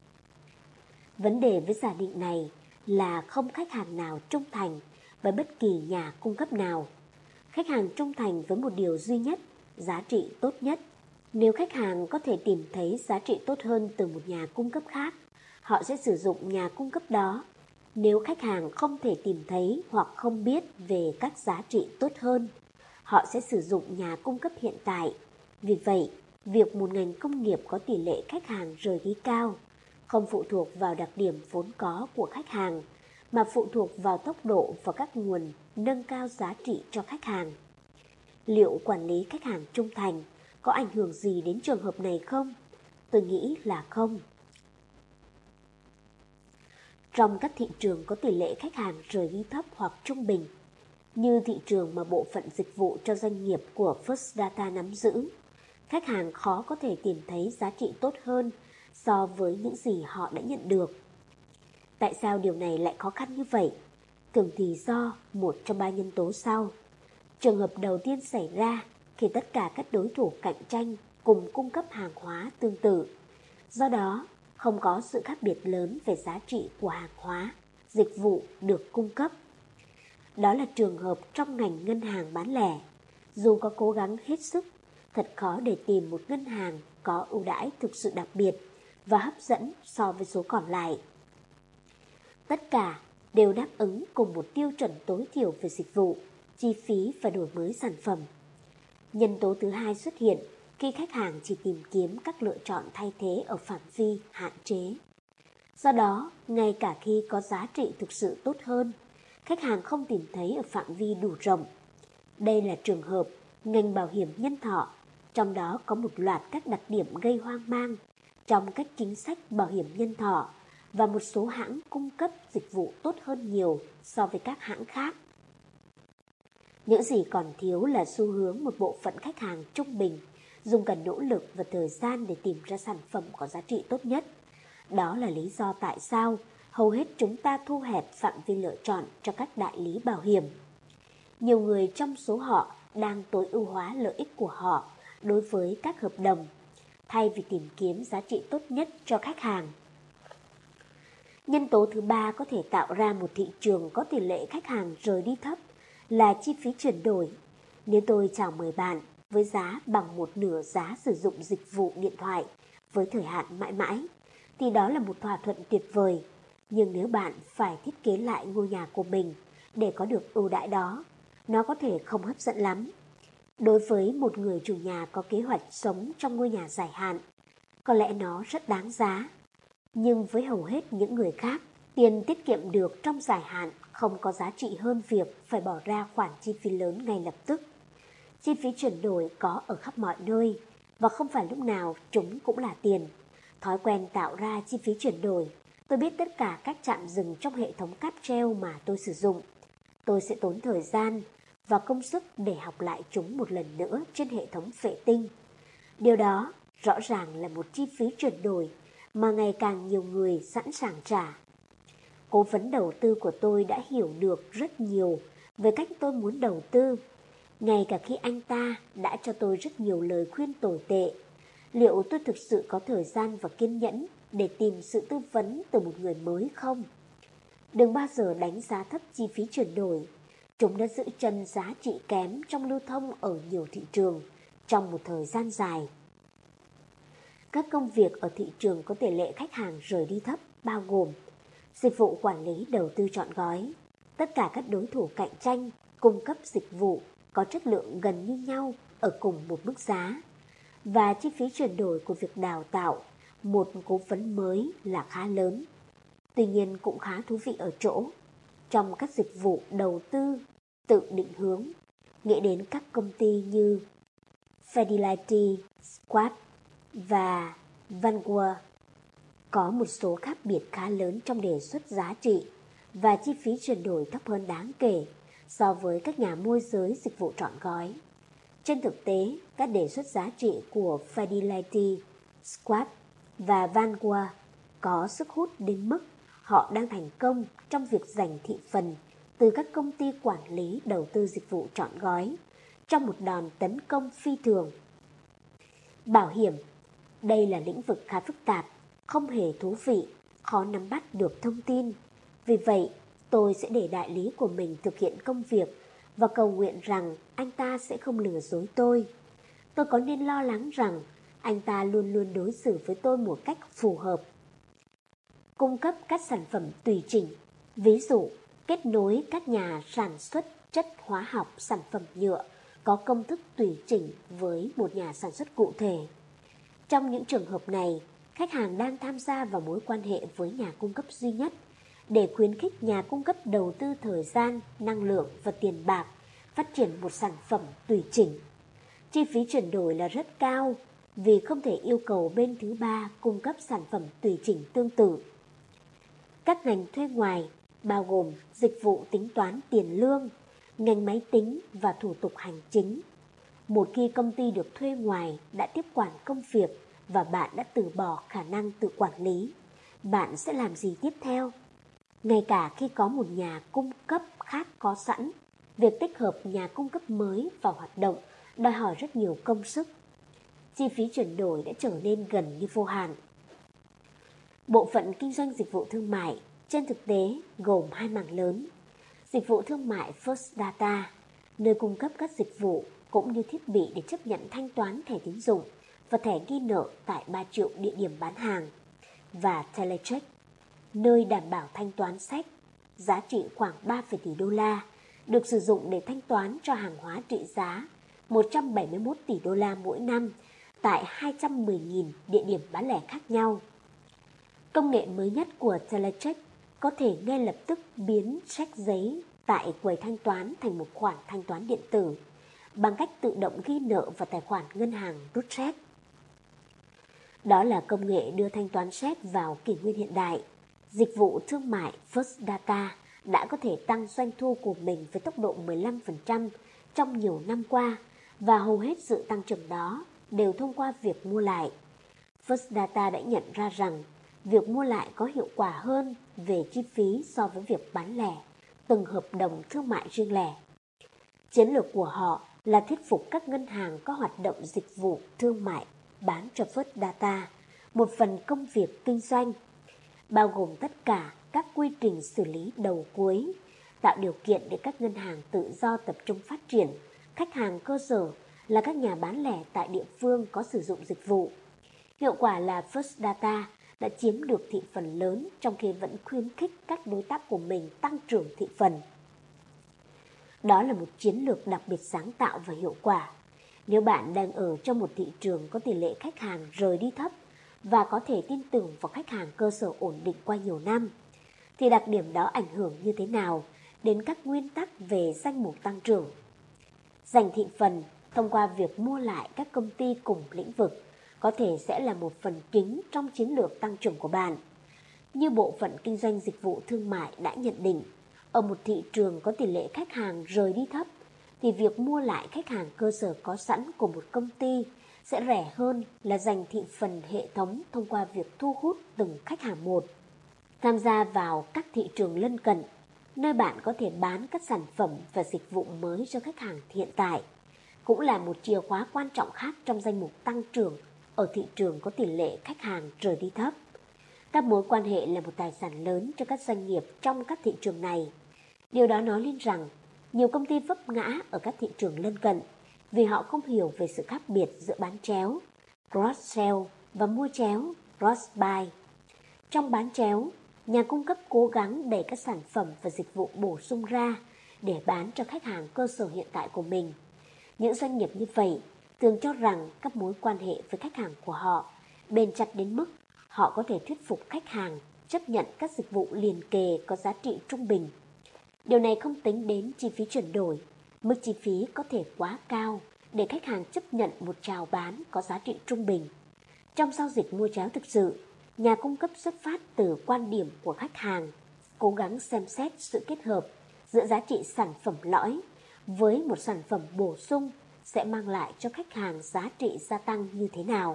Vấn đề với giả định này là không khách hàng nào trung thành với bất kỳ nhà cung cấp nào. Khách hàng trung thành với một điều duy nhất, giá trị tốt nhất. Nếu khách hàng có thể tìm thấy giá trị tốt hơn từ một nhà cung cấp khác, họ sẽ sử dụng nhà cung cấp đó. Nếu khách hàng không thể tìm thấy hoặc không biết về các giá trị tốt hơn, họ sẽ sử dụng nhà cung cấp hiện tại. Vì vậy, việc một ngành công nghiệp có tỷ lệ khách hàng rời đi cao không phụ thuộc vào đặc điểm vốn có của khách hàng, mà phụ thuộc vào tốc độ và các nguồn nâng cao giá trị cho khách hàng. Liệu quản lý khách hàng trung thành có ảnh hưởng gì đến trường hợp này không? Tôi nghĩ là không. Trong các thị trường có tỷ lệ khách hàng rời đi thấp hoặc trung bình, như thị trường mà bộ phận dịch vụ cho doanh nghiệp của First Data nắm giữ, khách hàng khó có thể tìm thấy giá trị tốt hơn so với những gì họ đã nhận được. Tại sao điều này lại khó khăn như vậy? Thường thì do một trong ba nhân tố sau. Trường hợp đầu tiên xảy ra khi tất cả các đối thủ cạnh tranh cùng cung cấp hàng hóa tương tự. Do đó, không có sự khác biệt lớn về giá trị của hàng hóa, dịch vụ được cung cấp. Đó là trường hợp trong ngành ngân hàng bán lẻ. Dù có cố gắng hết sức, thật khó để tìm một ngân hàng có ưu đãi thực sự đặc biệt và hấp dẫn so với số còn lại. Tất cả đều đáp ứng cùng một tiêu chuẩn tối thiểu về dịch vụ, chi phí và đổi mới sản phẩm. Nhân tố thứ hai xuất hiện khi khách hàng chỉ tìm kiếm các lựa chọn thay thế ở phạm vi hạn chế. Do đó, ngay cả khi có giá trị thực sự tốt hơn, khách hàng không tìm thấy ở phạm vi đủ rộng. Đây là trường hợp ngành bảo hiểm nhân thọ, trong đó có một loạt các đặc điểm gây hoang mang trong các chính sách bảo hiểm nhân thọ và một số hãng cung cấp dịch vụ tốt hơn nhiều so với các hãng khác. Những gì còn thiếu là xu hướng một bộ phận khách hàng trung bình dùng cả nỗ lực và thời gian để tìm ra sản phẩm có giá trị tốt nhất. Đó là lý do tại sao hầu hết chúng ta thu hẹp phạm vi lựa chọn cho các đại lý bảo hiểm. Nhiều người trong số họ đang tối ưu hóa lợi ích của họ đối với các hợp đồng, thay vì tìm kiếm giá trị tốt nhất cho khách hàng. Nhân tố thứ ba có thể tạo ra một thị trường có tỷ lệ khách hàng rời đi thấp là chi phí chuyển đổi. Nếu tôi chào mời bạn với giá bằng một nửa giá sử dụng dịch vụ điện thoại với thời hạn mãi mãi, thì đó là một thỏa thuận tuyệt vời. Nhưng nếu bạn phải thiết kế lại ngôi nhà của mình để có được ưu đãi đó, nó có thể không hấp dẫn lắm. Đối với một người chủ nhà có kế hoạch sống trong ngôi nhà dài hạn, có lẽ nó rất đáng giá. Nhưng với hầu hết những người khác, tiền tiết kiệm được trong dài hạn không có giá trị hơn việc phải bỏ ra khoản chi phí lớn ngay lập tức. Chi phí chuyển đổi có ở khắp mọi nơi và không phải lúc nào chúng cũng là tiền. Thói quen tạo ra chi phí chuyển đổi. Tôi biết tất cả các trạm dừng trong hệ thống cáp treo mà tôi sử dụng. Tôi sẽ tốn thời gian và công sức để học lại chúng một lần nữa trên hệ thống vệ tinh. Điều đó rõ ràng là một chi phí chuyển đổi mà ngày càng nhiều người sẵn sàng trả. Cố vấn đầu tư của tôi đã hiểu được rất nhiều về cách tôi muốn đầu tư, ngay cả khi anh ta đã cho tôi rất nhiều lời khuyên tồi tệ. Liệu tôi thực sự có thời gian và kiên nhẫn để tìm sự tư vấn từ một người mới không? Đừng bao giờ đánh giá thấp chi phí chuyển đổi. Chúng đã giữ chân giá trị kém trong lưu thông ở nhiều thị trường trong một thời gian dài. Các công việc ở thị trường có tỷ lệ khách hàng rời đi thấp bao gồm dịch vụ quản lý đầu tư trọn gói. Tất cả các đối thủ cạnh tranh cung cấp dịch vụ có chất lượng gần như nhau ở cùng một mức giá. Và chi phí chuyển đổi của việc đào tạo một cố vấn mới là khá lớn. Tuy nhiên cũng khá thú vị ở chỗ, trong các dịch vụ đầu tư tự định hướng, nghĩ đến các công ty như Fidelity, Schwab và Vanguard, có một số khác biệt khá lớn trong đề xuất giá trị và chi phí chuyển đổi thấp hơn đáng kể so với các nhà môi giới dịch vụ trọn gói. Trên thực tế, các đề xuất giá trị của Fidelity, Schwab và Vanguard có sức hút đến mức họ đang thành công trong việc giành thị phần từ các công ty quản lý đầu tư dịch vụ trọn gói trong một đòn tấn công phi thường. Bảo hiểm, đây là lĩnh vực khá phức tạp, không hề thú vị, khó nắm bắt được thông tin. Vì vậy, tôi sẽ để đại lý của mình thực hiện công việc và cầu nguyện rằng anh ta sẽ không lừa dối tôi. Tôi có nên lo lắng rằng anh ta luôn luôn đối xử với tôi một cách phù hợp. Cung cấp các sản phẩm tùy chỉnh, ví dụ kết nối các nhà sản xuất chất hóa học sản phẩm nhựa có công thức tùy chỉnh với một nhà sản xuất cụ thể. Trong những trường hợp này, khách hàng đang tham gia vào mối quan hệ với nhà cung cấp duy nhất để khuyến khích nhà cung cấp đầu tư thời gian, năng lượng và tiền bạc phát triển một sản phẩm tùy chỉnh. Chi phí chuyển đổi là rất cao vì không thể yêu cầu bên thứ ba cung cấp sản phẩm tùy chỉnh tương tự. Các ngành thuê ngoài bao gồm dịch vụ tính toán tiền lương, ngành máy tính và thủ tục hành chính. Một khi công ty được thuê ngoài đã tiếp quản công việc và bạn đã từ bỏ khả năng tự quản lý, bạn sẽ làm gì tiếp theo? Ngay cả khi có một nhà cung cấp khác có sẵn, việc tích hợp nhà cung cấp mới vào hoạt động đòi hỏi rất nhiều công sức. Chi phí chuyển đổi đã trở nên gần như vô hạn. Bộ phận kinh doanh dịch vụ thương mại trên thực tế gồm hai mảng lớn. Dịch vụ thương mại First Data, nơi cung cấp các dịch vụ cũng như thiết bị để chấp nhận thanh toán thẻ tín dụng và thẻ ghi nợ tại 3 triệu địa điểm bán hàng. Và Telecheck, nơi đảm bảo thanh toán sách, giá trị khoảng 3 tỷ đô la, được sử dụng để thanh toán cho hàng hóa trị giá 171 tỷ đô la mỗi năm tại 210.000 địa điểm bán lẻ khác nhau. Công nghệ mới nhất của Telecheck có thể ngay lập tức biến check giấy tại quầy thanh toán thành một khoản thanh toán điện tử bằng cách tự động ghi nợ vào tài khoản ngân hàng rút check. Đó là công nghệ đưa thanh toán check vào kỷ nguyên hiện đại. Dịch vụ thương mại First Data đã có thể tăng doanh thu của mình với tốc độ 15% trong nhiều năm qua, và hầu hết sự tăng trưởng đó đều thông qua việc mua lại. First Data đã nhận ra rằng việc mua lại có hiệu quả hơn về chi phí so với việc bán lẻ từng hợp đồng thương mại riêng lẻ. Chiến lược của họ là thuyết phục các ngân hàng có hoạt động dịch vụ thương mại bán cho First Data một phần công việc kinh doanh, bao gồm tất cả các quy trình xử lý đầu cuối, tạo điều kiện để các ngân hàng tự do tập trung phát triển. Khách hàng cơ sở là các nhà bán lẻ tại địa phương có sử dụng dịch vụ. Hiệu quả là First Data đã chiếm được thị phần lớn trong khi vẫn khuyến khích các đối tác của mình tăng trưởng thị phần. Đó là một chiến lược đặc biệt sáng tạo và hiệu quả. Nếu bạn đang ở trong một thị trường có tỷ lệ khách hàng rời đi thấp và có thể tin tưởng vào khách hàng cơ sở ổn định qua nhiều năm, thì đặc điểm đó ảnh hưởng như thế nào đến các nguyên tắc về danh mục tăng trưởng? Giành thị phần thông qua việc mua lại các công ty cùng lĩnh vực có thể sẽ là một phần chính trong chiến lược tăng trưởng của bạn. Như bộ phận kinh doanh dịch vụ thương mại đã nhận định, ở một thị trường có tỷ lệ khách hàng rời đi thấp, thì việc mua lại khách hàng cơ sở có sẵn của một công ty sẽ rẻ hơn là giành thị phần hệ thống thông qua việc thu hút từng khách hàng một. Tham gia vào các thị trường lân cận, nơi bạn có thể bán các sản phẩm và dịch vụ mới cho khách hàng hiện tại, cũng là một chìa khóa quan trọng khác trong danh mục tăng trưởng ở thị trường có tỷ lệ khách hàng rời đi thấp. Các mối quan hệ là một tài sản lớn cho các doanh nghiệp trong các thị trường này. Điều đó nói lên rằng nhiều công ty vấp ngã ở các thị trường lân cận vì họ không hiểu về sự khác biệt giữa bán chéo, cross-sell, và mua chéo, cross-buy. Trong bán chéo, nhà cung cấp cố gắng đẩy các sản phẩm và dịch vụ bổ sung ra để bán cho khách hàng cơ sở hiện tại của mình. Những doanh nghiệp như vậy thường cho rằng các mối quan hệ với khách hàng của họ bền chặt đến mức họ có thể thuyết phục khách hàng chấp nhận các dịch vụ liền kề có giá trị trung bình. Điều này không tính đến chi phí chuyển đổi. Mức chi phí có thể quá cao để khách hàng chấp nhận một chào bán có giá trị trung bình. Trong giao dịch mua chéo thực sự, nhà cung cấp xuất phát từ quan điểm của khách hàng, cố gắng xem xét sự kết hợp giữa giá trị sản phẩm lõi với một sản phẩm bổ sung sẽ mang lại cho khách hàng giá trị gia tăng như thế nào.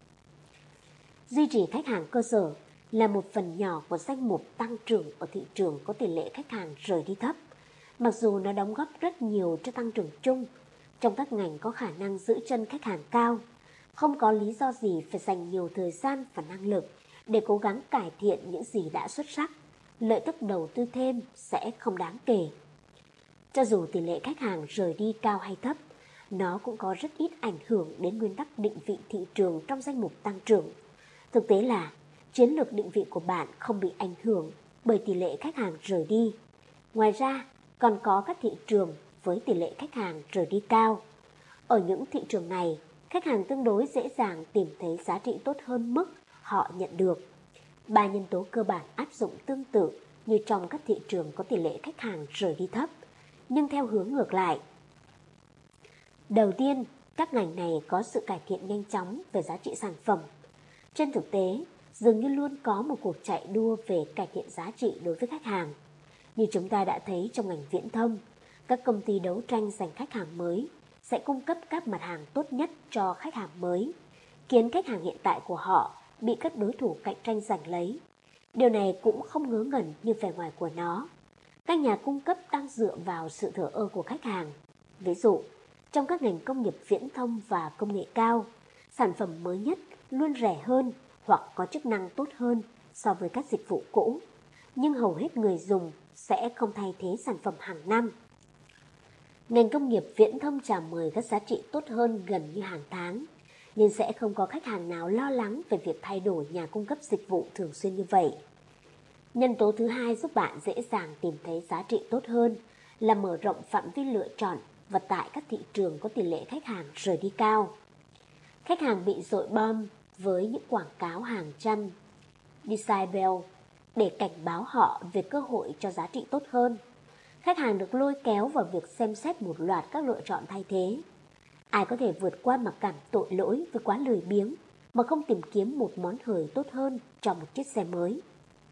Duy trì khách hàng cơ sở là một phần nhỏ của danh mục tăng trưởng ở thị trường có tỷ lệ khách hàng rời đi thấp, mặc dù nó đóng góp rất nhiều cho tăng trưởng chung. Trong các ngành có khả năng giữ chân khách hàng cao, không có lý do gì phải dành nhiều thời gian và năng lực để cố gắng cải thiện những gì đã xuất sắc. Lợi tức đầu tư thêm sẽ không đáng kể. Cho dù tỷ lệ khách hàng rời đi cao hay thấp, nó cũng có rất ít ảnh hưởng đến nguyên tắc định vị thị trường trong danh mục tăng trưởng. Thực tế là chiến lược định vị của bạn không bị ảnh hưởng bởi tỷ lệ khách hàng rời đi. Ngoài ra, còn có các thị trường với tỷ lệ khách hàng rời đi cao. Ở những thị trường này, khách hàng tương đối dễ dàng tìm thấy giá trị tốt hơn mức họ nhận được. 3 nhân tố cơ bản áp dụng tương tự như trong các thị trường có tỷ lệ khách hàng rời đi thấp, nhưng theo hướng ngược lại. Đầu tiên, các ngành này có sự cải thiện nhanh chóng về giá trị sản phẩm. Trên thực tế, dường như luôn có một cuộc chạy đua về cải thiện giá trị đối với khách hàng. Như chúng ta đã thấy trong ngành viễn thông, các công ty đấu tranh giành khách hàng mới sẽ cung cấp các mặt hàng tốt nhất cho khách hàng mới, khiến khách hàng hiện tại của họ bị các đối thủ cạnh tranh giành lấy. Điều này cũng không ngớ ngẩn như vẻ ngoài của nó. Các nhà cung cấp đang dựa vào sự thờ ơ của khách hàng. Ví dụ, trong các ngành công nghiệp viễn thông và công nghệ cao, sản phẩm mới nhất luôn rẻ hơn hoặc có chức năng tốt hơn so với các dịch vụ cũ, nhưng hầu hết người dùng sẽ không thay thế sản phẩm hàng năm. Ngành công nghiệp viễn thông chào mời các giá trị tốt hơn gần như hàng tháng, nên sẽ không có khách hàng nào lo lắng về việc thay đổi nhà cung cấp dịch vụ thường xuyên như vậy. Nhân tố thứ hai giúp bạn dễ dàng tìm thấy giá trị tốt hơn là mở rộng phạm vi lựa chọn và tại các thị trường có tỷ lệ khách hàng rời đi cao. Khách hàng bị dội bom với những quảng cáo hàng trăm decibel để cảnh báo họ về cơ hội cho giá trị tốt hơn. Khách hàng được lôi kéo vào việc xem xét một loạt các lựa chọn thay thế. Ai có thể vượt qua mặc cảm tội lỗi với quá lười biếng mà không tìm kiếm một món hời tốt hơn cho một chiếc xe mới.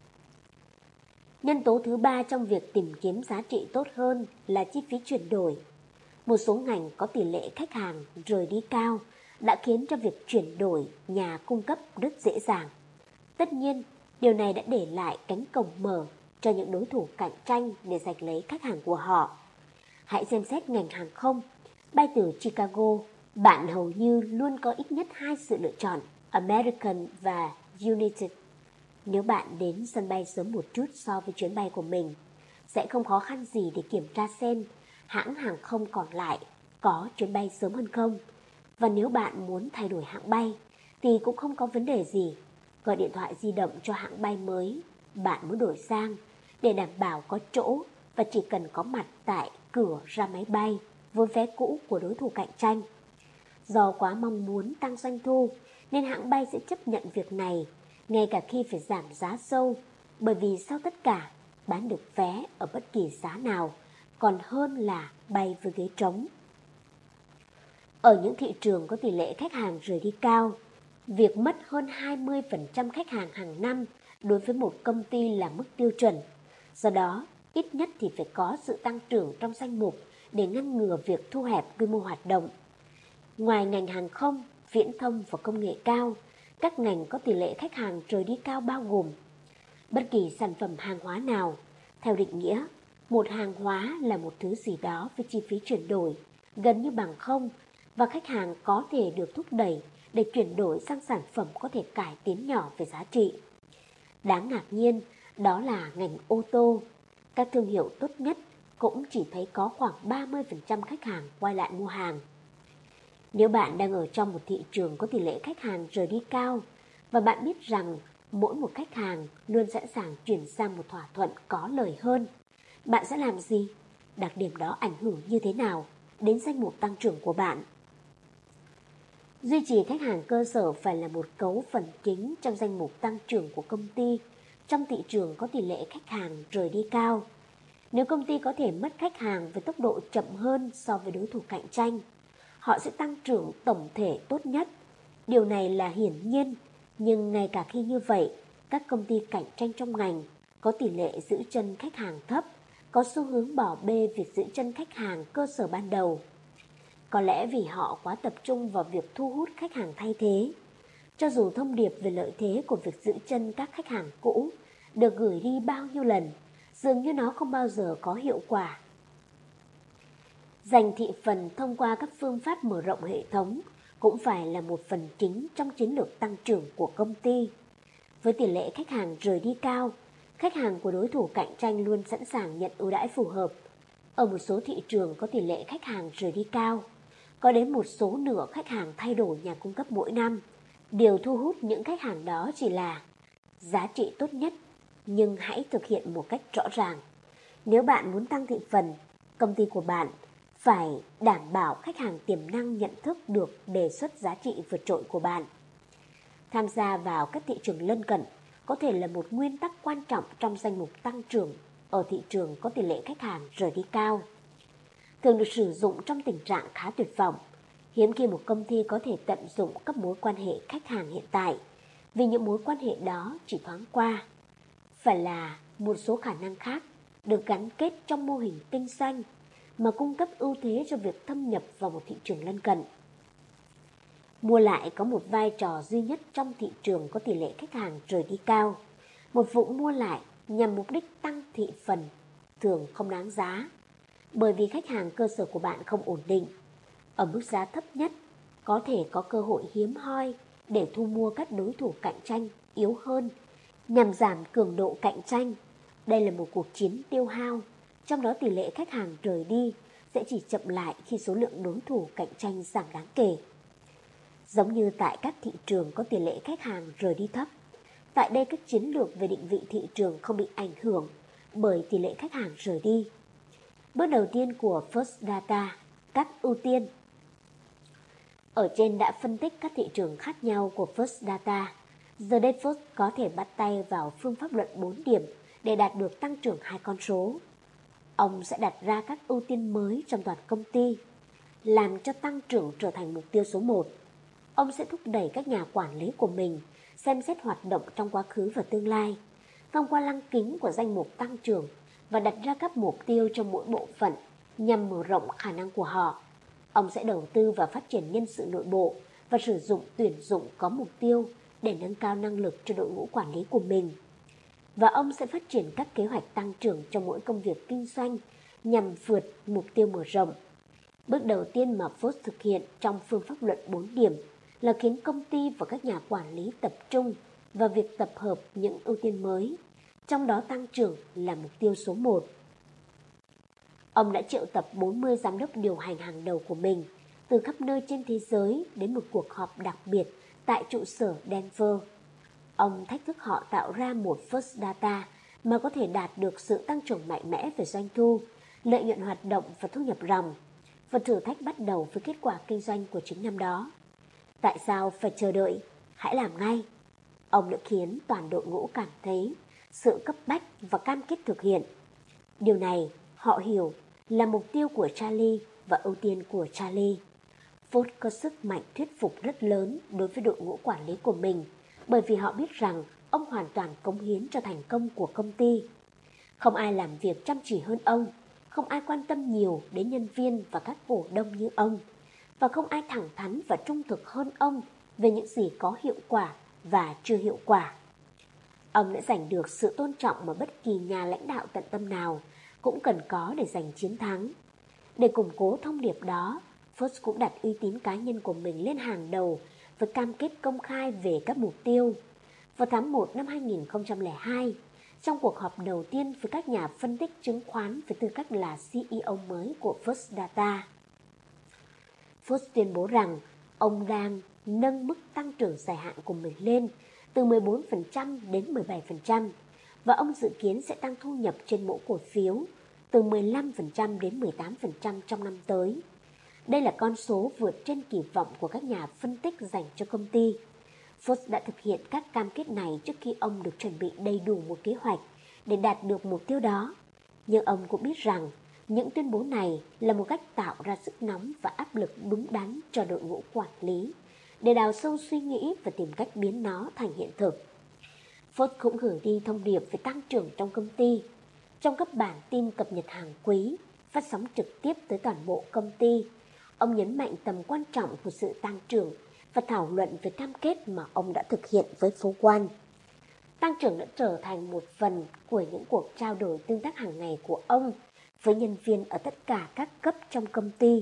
Nhân tố thứ ba trong việc tìm kiếm giá trị tốt hơn là chi phí chuyển đổi. Một số ngành có tỷ lệ khách hàng rời đi cao đã khiến cho việc chuyển đổi nhà cung cấp rất dễ dàng. Tất nhiên, điều này đã để lại cánh cổng mở cho những đối thủ cạnh tranh để giành lấy khách hàng của họ. Hãy xem xét ngành hàng không. Bay từ Chicago, bạn hầu như luôn có ít nhất 2 sự lựa chọn, American và United. Nếu bạn đến sân bay sớm một chút so với chuyến bay của mình, sẽ không khó khăn gì để kiểm tra xem hãng hàng không còn lại có chuyến bay sớm hơn không. Và nếu bạn muốn thay đổi hãng bay thì cũng không có vấn đề gì. Gọi điện thoại di động cho hãng bay mới bạn muốn đổi sang để đảm bảo có chỗ và chỉ cần có mặt tại cửa ra máy bay với vé cũ của đối thủ cạnh tranh. Do quá mong muốn tăng doanh thu nên hãng bay sẽ chấp nhận việc này ngay cả khi phải giảm giá sâu, bởi vì sau tất cả bán được vé ở bất kỳ giá nào còn hơn là bay với ghế trống. Ở những thị trường có tỷ lệ khách hàng rời đi cao, việc mất hơn 20% khách hàng hàng năm đối với một công ty là mức tiêu chuẩn. Do đó, ít nhất thì phải có sự tăng trưởng trong danh mục để ngăn ngừa việc thu hẹp quy mô hoạt động. Ngoài ngành hàng không, viễn thông và công nghệ cao, các ngành có tỷ lệ khách hàng rời đi cao bao gồm bất kỳ sản phẩm hàng hóa nào. Theo định nghĩa, một hàng hóa là một thứ gì đó với chi phí chuyển đổi gần như bằng không và khách hàng có thể được thúc đẩy để chuyển đổi sang sản phẩm có thể cải tiến nhỏ về giá trị. Đáng ngạc nhiên, đó là ngành ô tô. Các thương hiệu tốt nhất cũng chỉ thấy có khoảng 30% khách hàng quay lại mua hàng. Nếu bạn đang ở trong một thị trường có tỷ lệ khách hàng rời đi cao và bạn biết rằng mỗi một khách hàng luôn sẵn sàng chuyển sang một thỏa thuận có lời hơn, bạn sẽ làm gì? Đặc điểm đó ảnh hưởng như thế nào đến danh mục tăng trưởng của bạn? Duy trì khách hàng cơ sở phải là một cấu phần chính trong danh mục tăng trưởng của công ty trong thị trường có tỷ lệ khách hàng rời đi cao. Nếu công ty có thể mất khách hàng với tốc độ chậm hơn so với đối thủ cạnh tranh, họ sẽ tăng trưởng tổng thể tốt nhất. Điều này là hiển nhiên, nhưng ngay cả khi như vậy, các công ty cạnh tranh trong ngành có tỷ lệ giữ chân khách hàng thấp, có xu hướng bỏ bê việc giữ chân khách hàng cơ sở ban đầu. Có lẽ vì họ quá tập trung vào việc thu hút khách hàng thay thế. Cho dù thông điệp về lợi thế của việc giữ chân các khách hàng cũ được gửi đi bao nhiêu lần, dường như nó không bao giờ có hiệu quả. Giành thị phần thông qua các phương pháp mở rộng hệ thống cũng phải là một phần chính trong chiến lược tăng trưởng của công ty. Với tỷ lệ khách hàng rời đi cao, khách hàng của đối thủ cạnh tranh luôn sẵn sàng nhận ưu đãi phù hợp. Ở một số thị trường có tỷ lệ khách hàng rời đi cao, có đến một số nửa khách hàng thay đổi nhà cung cấp mỗi năm. Điều thu hút những khách hàng đó chỉ là giá trị tốt nhất, nhưng hãy thực hiện một cách rõ ràng. Nếu bạn muốn tăng thị phần, công ty của bạn phải đảm bảo khách hàng tiềm năng nhận thức được đề xuất giá trị vượt trội của bạn. Tham gia vào các thị trường lân cận có thể là một nguyên tắc quan trọng trong danh mục tăng trưởng ở thị trường có tỷ lệ khách hàng rời đi cao. Thường được sử dụng trong tình trạng khá tuyệt vọng. Hiếm khi một công ty có thể tận dụng các mối quan hệ khách hàng hiện tại, vì những mối quan hệ đó chỉ thoáng qua. Phải là một số khả năng khác được gắn kết trong mô hình kinh doanh mà cung cấp ưu thế cho việc thâm nhập vào một thị trường lân cận. Mua lại có một vai trò duy nhất trong thị trường có tỷ lệ khách hàng rời đi cao. Một vụ mua lại nhằm mục đích tăng thị phần thường không đáng giá, bởi vì khách hàng cơ sở của bạn không ổn định. Ở mức giá thấp nhất, có thể có cơ hội hiếm hoi để thu mua các đối thủ cạnh tranh yếu hơn nhằm giảm cường độ cạnh tranh. Đây là một cuộc chiến tiêu hao, trong đó tỷ lệ khách hàng rời đi sẽ chỉ chậm lại khi số lượng đối thủ cạnh tranh giảm đáng kể. Giống như tại các thị trường có tỷ lệ khách hàng rời đi thấp, tại đây các chiến lược về định vị thị trường không bị ảnh hưởng bởi tỷ lệ khách hàng rời đi. Bước đầu tiên của First Data, các ưu tiên. Ở trên đã phân tích các thị trường khác nhau của First Data. Giờ đây First có thể bắt tay vào phương pháp luận 4 điểm để đạt được tăng trưởng 2 con số. Ông sẽ đặt ra các ưu tiên mới trong toàn công ty, làm cho tăng trưởng trở thành mục tiêu số 1. Ông sẽ thúc đẩy các nhà quản lý của mình xem xét hoạt động trong quá khứ và tương lai, thông qua lăng kính của danh mục tăng trưởng và đặt ra các mục tiêu cho mỗi bộ phận nhằm mở rộng khả năng của họ. Ông sẽ đầu tư vào phát triển nhân sự nội bộ và sử dụng tuyển dụng có mục tiêu để nâng cao năng lực cho đội ngũ quản lý của mình. Và ông sẽ phát triển các kế hoạch tăng trưởng cho mỗi công việc kinh doanh nhằm vượt mục tiêu mở rộng. Bước đầu tiên mà Fox thực hiện trong phương pháp luận 4 điểm là khiến công ty và các nhà quản lý tập trung vào việc tập hợp những ưu tiên mới, trong đó tăng trưởng là mục tiêu số 1. Ông đã triệu tập 40 giám đốc điều hành hàng đầu của mình từ khắp nơi trên thế giới đến một cuộc họp đặc biệt tại trụ sở Denver. Ông thách thức họ tạo ra một First Data mà có thể đạt được sự tăng trưởng mạnh mẽ về doanh thu, lợi nhuận hoạt động và thu nhập ròng. Và thử thách bắt đầu với kết quả kinh doanh của chính năm đó. Tại sao phải chờ đợi? Hãy làm ngay. Ông đã khiến toàn đội ngũ cảm thấy sự cấp bách và cam kết thực hiện. Điều này họ hiểu là mục tiêu của Charlie và ưu tiên của Charlie. Ford có sức mạnh thuyết phục rất lớn đối với đội ngũ quản lý của mình, bởi vì họ biết rằng ông hoàn toàn cống hiến cho thành công của công ty. Không ai làm việc chăm chỉ hơn ông, không ai quan tâm nhiều đến nhân viên và các cổ đông như ông, và không ai thẳng thắn và trung thực hơn ông về những gì có hiệu quả và chưa hiệu quả. Ông đã giành được sự tôn trọng mà bất kỳ nhà lãnh đạo tận tâm nào cũng cần có để giành chiến thắng. Để củng cố thông điệp đó, Ford cũng đặt uy tín cá nhân của mình lên hàng đầu với cam kết công khai về các mục tiêu. Vào tháng 1 năm 2002, trong cuộc họp đầu tiên với các nhà phân tích chứng khoán với tư cách là CEO mới của First Data, Ford tuyên bố rằng ông đang nâng mức tăng trưởng dài hạn của mình lên từ 14% đến 17%, và ông dự kiến sẽ tăng thu nhập trên mỗi cổ phiếu từ 15% đến 18% trong năm tới. Đây là con số vượt trên kỳ vọng của các nhà phân tích dành cho công ty. Ford đã thực hiện các cam kết này trước khi ông được chuẩn bị đầy đủ một kế hoạch để đạt được mục tiêu đó. Nhưng ông cũng biết rằng những tuyên bố này là một cách tạo ra sức nóng và áp lực đúng đắn cho đội ngũ quản lý để đào sâu suy nghĩ và tìm cách biến nó thành hiện thực. Ford cũng gửi đi thông điệp về tăng trưởng trong công ty. Trong các bản tin cập nhật hàng quý, phát sóng trực tiếp tới toàn bộ công ty, ông nhấn mạnh tầm quan trọng của sự tăng trưởng và thảo luận về cam kết mà ông đã thực hiện với phố Wall. Tăng trưởng đã trở thành một phần của những cuộc trao đổi tương tác hàng ngày của ông với nhân viên ở tất cả các cấp trong công ty.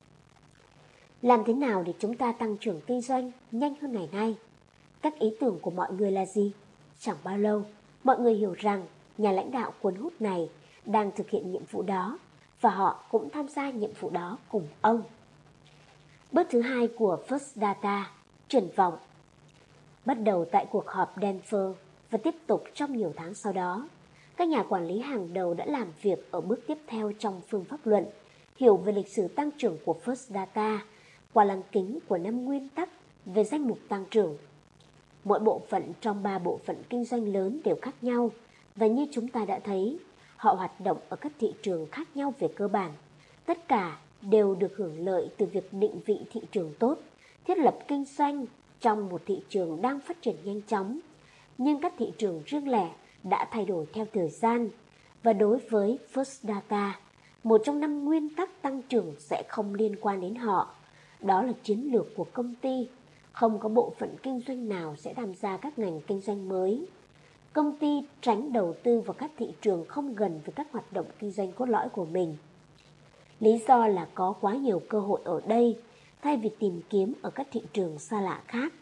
Làm thế nào để chúng ta tăng trưởng kinh doanh nhanh hơn ngày nay? Các ý tưởng của mọi người là gì? Chẳng bao lâu, mọi người hiểu rằng nhà lãnh đạo cuốn hút này đang thực hiện nhiệm vụ đó, và họ cũng tham gia nhiệm vụ đó cùng ông. Bước thứ hai của First Data, triển vọng. Bắt đầu tại cuộc họp Denver và tiếp tục trong nhiều tháng sau đó, các nhà quản lý hàng đầu đã làm việc ở bước tiếp theo trong phương pháp luận, hiểu về lịch sử tăng trưởng của First Data qua lăng kính của 5 nguyên tắc về danh mục tăng trưởng. Mỗi bộ phận trong 3 bộ phận kinh doanh lớn đều khác nhau, và như chúng ta đã thấy, họ hoạt động ở các thị trường khác nhau về cơ bản. Tất cả đều được hưởng lợi từ việc định vị thị trường tốt, thiết lập kinh doanh trong một thị trường đang phát triển nhanh chóng. Nhưng các thị trường riêng lẻ đã thay đổi theo thời gian, và đối với First Data, một trong 5 nguyên tắc tăng trưởng sẽ không liên quan đến họ. Đó là chiến lược của công ty. Không có bộ phận kinh doanh nào sẽ tham gia các ngành kinh doanh mới. Công ty tránh đầu tư vào các thị trường không gần với các hoạt động kinh doanh cốt lõi của mình. Lý do là có quá nhiều cơ hội ở đây, thay vì tìm kiếm ở các thị trường xa lạ khác.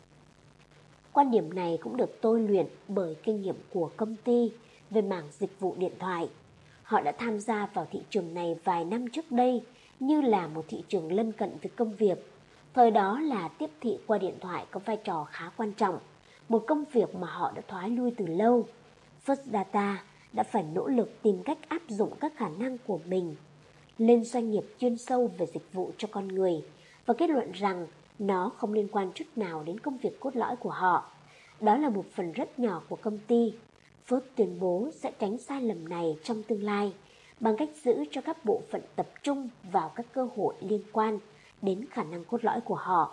Quan điểm này cũng được tôi luyện bởi kinh nghiệm của công ty về mảng dịch vụ điện thoại. Họ đã tham gia vào thị trường này vài năm trước đây như là một thị trường lân cận với công việc. Thời đó là tiếp thị qua điện thoại có vai trò khá quan trọng, một công việc mà họ đã thoái lui từ lâu. First Data đã phải nỗ lực tìm cách áp dụng các khả năng của mình lên doanh nghiệp chuyên sâu về dịch vụ cho con người và kết luận rằng nó không liên quan chút nào đến công việc cốt lõi của họ. Đó là một phần rất nhỏ của công ty. First tuyên bố sẽ tránh sai lầm này trong tương lai bằng cách giữ cho các bộ phận tập trung vào các cơ hội liên quan đến khả năng cốt lõi của họ.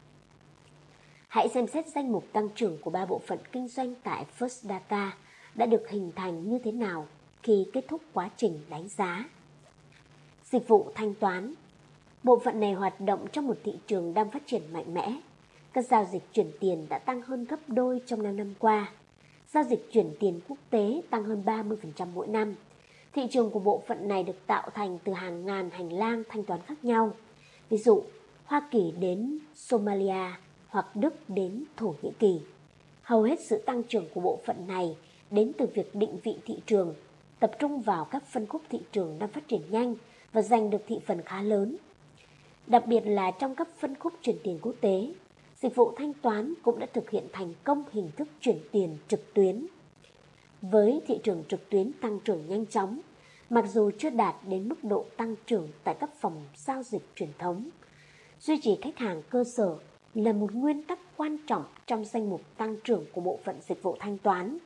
Hãy xem xét danh mục tăng trưởng của 3 bộ phận kinh doanh tại First Data đã được hình thành như thế nào khi kết thúc quá trình đánh giá. Dịch vụ thanh toán. Bộ phận này hoạt động trong một thị trường đang phát triển mạnh mẽ. Các giao dịch chuyển tiền đã tăng hơn gấp đôi trong 5 năm qua. Giao dịch chuyển tiền quốc tế tăng hơn 30% mỗi năm. Thị trường của bộ phận này được tạo thành từ hàng ngàn hành lang thanh toán khác nhau. Ví dụ, Hoa Kỳ đến Somalia hoặc Đức đến Thổ Nhĩ Kỳ. Hầu hết sự tăng trưởng của bộ phận này đến từ việc định vị thị trường, tập trung vào các phân khúc thị trường đang phát triển nhanh và giành được thị phần khá lớn. Đặc biệt là trong các phân khúc chuyển tiền quốc tế, dịch vụ thanh toán cũng đã thực hiện thành công hình thức chuyển tiền trực tuyến. Với thị trường trực tuyến tăng trưởng nhanh chóng, mặc dù chưa đạt đến mức độ tăng trưởng tại các phòng giao dịch truyền thống, duy trì khách hàng cơ sở là một nguyên tắc quan trọng trong danh mục tăng trưởng của bộ phận dịch vụ thanh toán.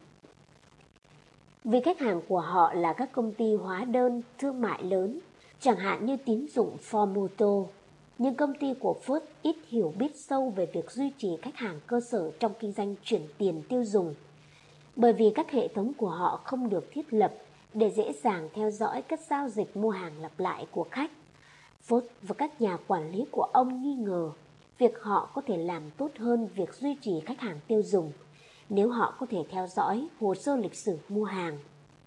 Vì khách hàng của họ là các công ty hóa đơn thương mại lớn, chẳng hạn như tín dụng Formoto, nhưng công ty của First ít hiểu biết sâu về việc duy trì khách hàng cơ sở trong kinh doanh chuyển tiền tiêu dùng, bởi vì các hệ thống của họ không được thiết lập để dễ dàng theo dõi các giao dịch mua hàng lặp lại của khách. First và các nhà quản lý của ông nghi ngờ việc họ có thể làm tốt hơn việc duy trì khách hàng tiêu dùng nếu họ có thể theo dõi hồ sơ lịch sử mua hàng.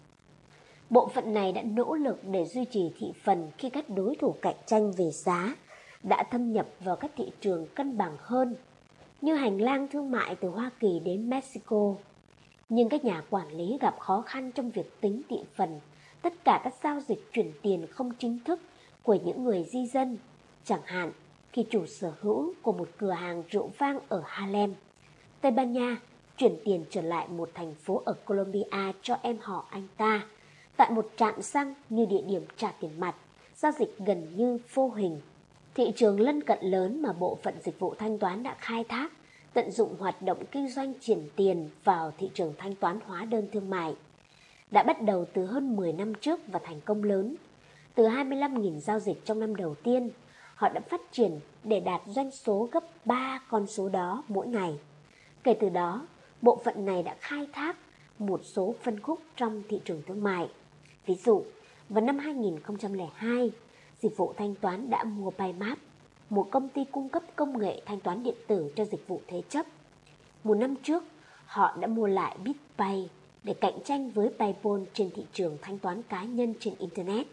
Bộ phận này đã nỗ lực để duy trì thị phần khi các đối thủ cạnh tranh về giá đã thâm nhập vào các thị trường cân bằng hơn, như hành lang thương mại từ Hoa Kỳ đến Mexico. Nhưng các nhà quản lý gặp khó khăn trong việc tính thị phần tất cả các giao dịch chuyển tiền không chính thức của những người di dân, chẳng hạn khi chủ sở hữu của một cửa hàng rượu vang ở Harlem, Tây Ban Nha, chuyển tiền trở lại một thành phố ở Colombia cho em họ anh ta, tại một trạm xăng như địa điểm trả tiền mặt, giao dịch gần như vô hình. Thị trường lân cận lớn mà bộ phận dịch vụ thanh toán đã khai thác, tận dụng hoạt động kinh doanh chuyển tiền vào thị trường thanh toán hóa đơn thương mại, đã bắt đầu từ hơn 10 năm trước và thành công lớn. Từ 25.000 giao dịch trong năm đầu tiên, họ đã phát triển để đạt doanh số gấp 3 con số đó mỗi ngày. Kể từ đó, bộ phận này đã khai thác một số phân khúc trong thị trường thương mại. Ví dụ, vào năm 2002, dịch vụ thanh toán đã mua PayMap, một công ty cung cấp công nghệ thanh toán điện tử cho dịch vụ thế chấp. Một năm trước, họ đã mua lại BitPay để cạnh tranh với PayPal trên thị trường thanh toán cá nhân trên Internet.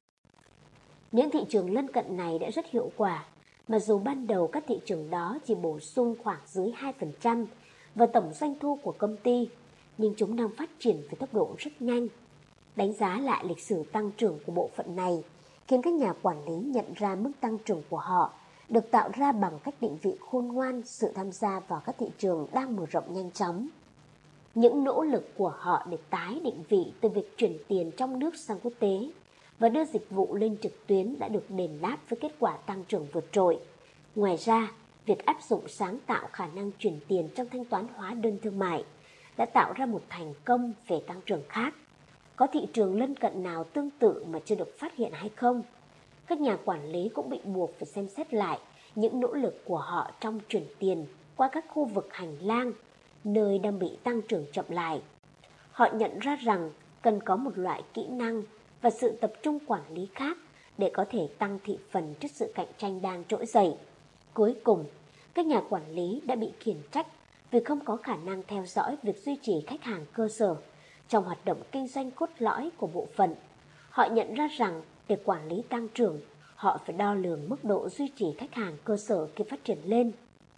Những thị trường lân cận này đã rất hiệu quả, mặc dù ban đầu các thị trường đó chỉ bổ sung khoảng dưới 2% vào tổng doanh thu của công ty, nhưng chúng đang phát triển với tốc độ rất nhanh. Đánh giá lại lịch sử tăng trưởng của bộ phận này khiến các nhà quản lý nhận ra mức tăng trưởng của họ được tạo ra bằng cách định vị khôn ngoan sự tham gia vào các thị trường đang mở rộng nhanh chóng. Những nỗ lực của họ để tái định vị từ việc chuyển tiền trong nước sang quốc tế và đưa dịch vụ lên trực tuyến đã được đền đáp với kết quả tăng trưởng vượt trội. Ngoài ra, Việc áp dụng sáng tạo khả năng chuyển tiền trong thanh toán hóa đơn thương mại đã tạo ra một thành công về tăng trưởng khác. Có thị trường lân cận nào tương tự mà chưa được phát hiện hay không? Các nhà quản lý cũng bị buộc phải xem xét lại những nỗ lực của họ trong chuyển tiền qua các khu vực hành lang, nơi đang bị tăng trưởng chậm lại. Họ nhận ra rằng cần có một loại kỹ năng và sự tập trung quản lý khác để có thể tăng thị phần trước sự cạnh tranh đang trỗi dậy. Cuối cùng, các nhà quản lý đã bị khiển trách vì không có khả năng theo dõi việc duy trì khách hàng cơ sở trong hoạt động kinh doanh cốt lõi của bộ phận. Họ nhận ra rằng để quản lý tăng trưởng, họ phải đo lường mức độ duy trì khách hàng cơ sở khi phát triển lên.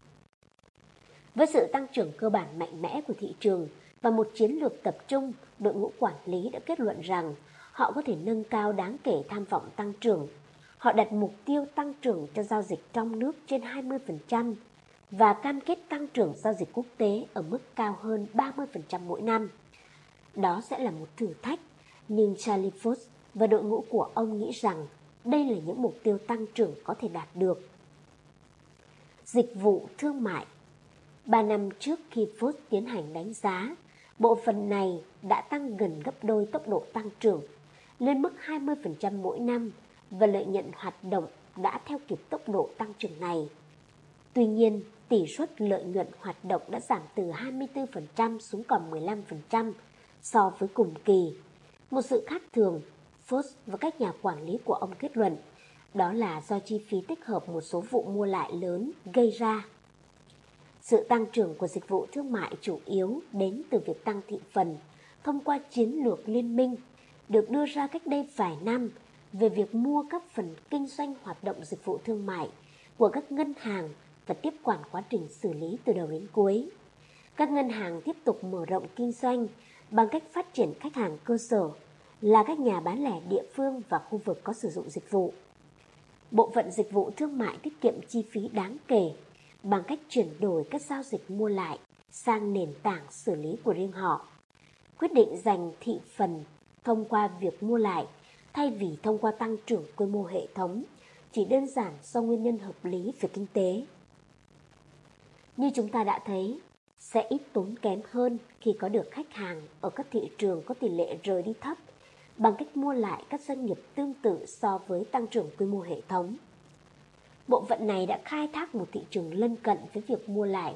Với sự tăng trưởng cơ bản mạnh mẽ của thị trường và một chiến lược tập trung, đội ngũ quản lý đã kết luận rằng họ có thể nâng cao đáng kể tham vọng tăng trưởng. Họ đặt mục tiêu tăng trưởng cho giao dịch trong nước trên 20% và cam kết tăng trưởng giao dịch quốc tế ở mức cao hơn 30% mỗi năm. Đó sẽ là một thử thách, nhưng Charlie Fox và đội ngũ của ông nghĩ rằng đây là những mục tiêu tăng trưởng có thể đạt được. Dịch vụ thương mại. 3 năm trước khi Fox tiến hành đánh giá, bộ phận này đã tăng gần gấp đôi tốc độ tăng trưởng, lên mức 20% mỗi năm, và lợi nhuận hoạt động đã theo kịp tốc độ tăng trưởng này. Tuy nhiên, tỷ suất lợi nhuận hoạt động đã giảm từ 24% xuống còn 15% so với cùng kỳ. Một sự khác thường, Fox và các nhà quản lý của ông kết luận, đó là do chi phí tích hợp một số vụ mua lại lớn gây ra. Sự tăng trưởng của dịch vụ thương mại chủ yếu đến từ việc tăng thị phần thông qua chiến lược liên minh được đưa ra cách đây vài năm về việc mua các phần kinh doanh hoạt động dịch vụ thương mại của các ngân hàng và tiếp quản quá trình xử lý từ đầu đến cuối. Các ngân hàng tiếp tục mở rộng kinh doanh bằng cách phát triển khách hàng cơ sở là các nhà bán lẻ địa phương và khu vực có sử dụng dịch vụ. Bộ phận dịch vụ thương mại tiết kiệm chi phí đáng kể bằng cách chuyển đổi các giao dịch mua lại sang nền tảng xử lý của riêng họ. Quyết định dành thị phần thông qua việc mua lại thay vì thông qua tăng trưởng quy mô hệ thống chỉ đơn giản do nguyên nhân hợp lý về kinh tế. Như chúng ta đã thấy, sẽ ít tốn kém hơn khi có được khách hàng ở các thị trường có tỷ lệ rời đi thấp bằng cách mua lại các doanh nghiệp tương tự so với tăng trưởng quy mô hệ thống. Bộ phận này đã khai thác một thị trường lân cận với việc mua lại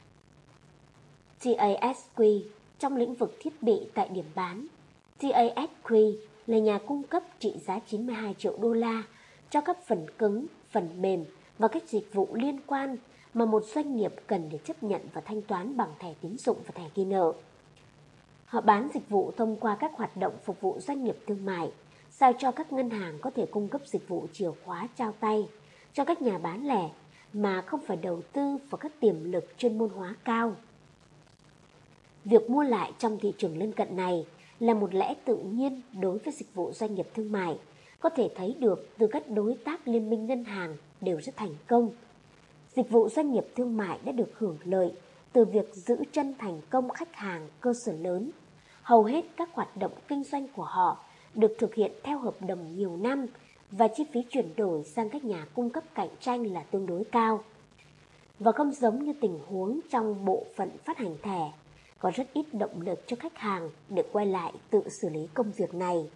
TASQ trong lĩnh vực thiết bị tại điểm bán. TASQ là nhà cung cấp trị giá 92 triệu đô la cho các phần cứng, phần mềm và các dịch vụ liên quan mà một doanh nghiệp cần để chấp nhận và thanh toán bằng thẻ tín dụng và thẻ ghi nợ. Họ bán dịch vụ thông qua các hoạt động phục vụ doanh nghiệp thương mại, sao cho các ngân hàng có thể cung cấp dịch vụ chìa khóa trao tay cho các nhà bán lẻ mà không phải đầu tư vào các tiềm lực chuyên môn hóa cao. Việc mua lại trong thị trường lân cận này là một lẽ tự nhiên đối với dịch vụ doanh nghiệp thương mại, có thể thấy được từ các đối tác liên minh ngân hàng đều rất thành công. Dịch vụ doanh nghiệp thương mại đã được hưởng lợi từ việc giữ chân thành công khách hàng cơ sở lớn. Hầu hết các hoạt động kinh doanh của họ được thực hiện theo hợp đồng nhiều năm và chi phí chuyển đổi sang các nhà cung cấp cạnh tranh là tương đối cao. Và không giống như tình huống trong bộ phận phát hành thẻ, có rất ít động lực cho khách hàng để quay lại tự xử lý công việc này.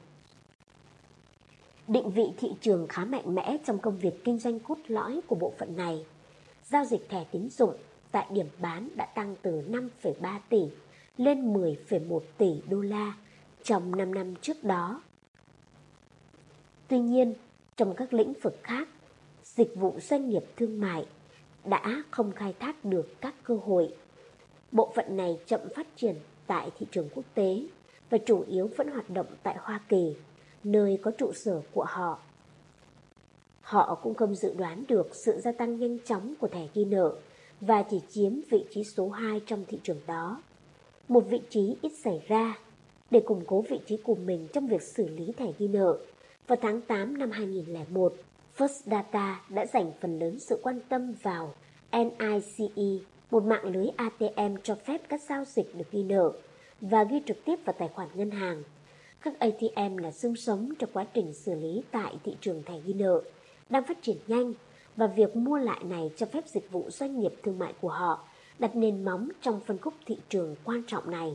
Định vị thị trường khá mạnh mẽ trong công việc kinh doanh cốt lõi của bộ phận này. Giao dịch thẻ tín dụng tại điểm bán đã tăng từ 5,3 tỷ lên 10,1 tỷ đô la trong 5 năm trước đó. Tuy nhiên, trong các lĩnh vực khác, dịch vụ doanh nghiệp thương mại đã không khai thác được các cơ hội. Bộ phận này chậm phát triển tại thị trường quốc tế và chủ yếu vẫn hoạt động tại Hoa Kỳ, nơi có trụ sở của họ. Họ cũng không dự đoán được sự gia tăng nhanh chóng của thẻ ghi nợ và chỉ chiếm vị trí số 2 trong thị trường đó. Một vị trí ít xảy ra. Để củng cố vị trí của mình trong việc xử lý thẻ ghi nợ, vào tháng 8 năm 2001, First Data đã dành phần lớn sự quan tâm vào NICE, một mạng lưới ATM cho phép các giao dịch được ghi nợ và ghi trực tiếp vào tài khoản ngân hàng. Các ATM là xương sống cho quá trình xử lý tại thị trường thẻ ghi nợ, đang phát triển nhanh, và việc mua lại này cho phép dịch vụ doanh nghiệp thương mại của họ đặt nền móng trong phân khúc thị trường quan trọng này.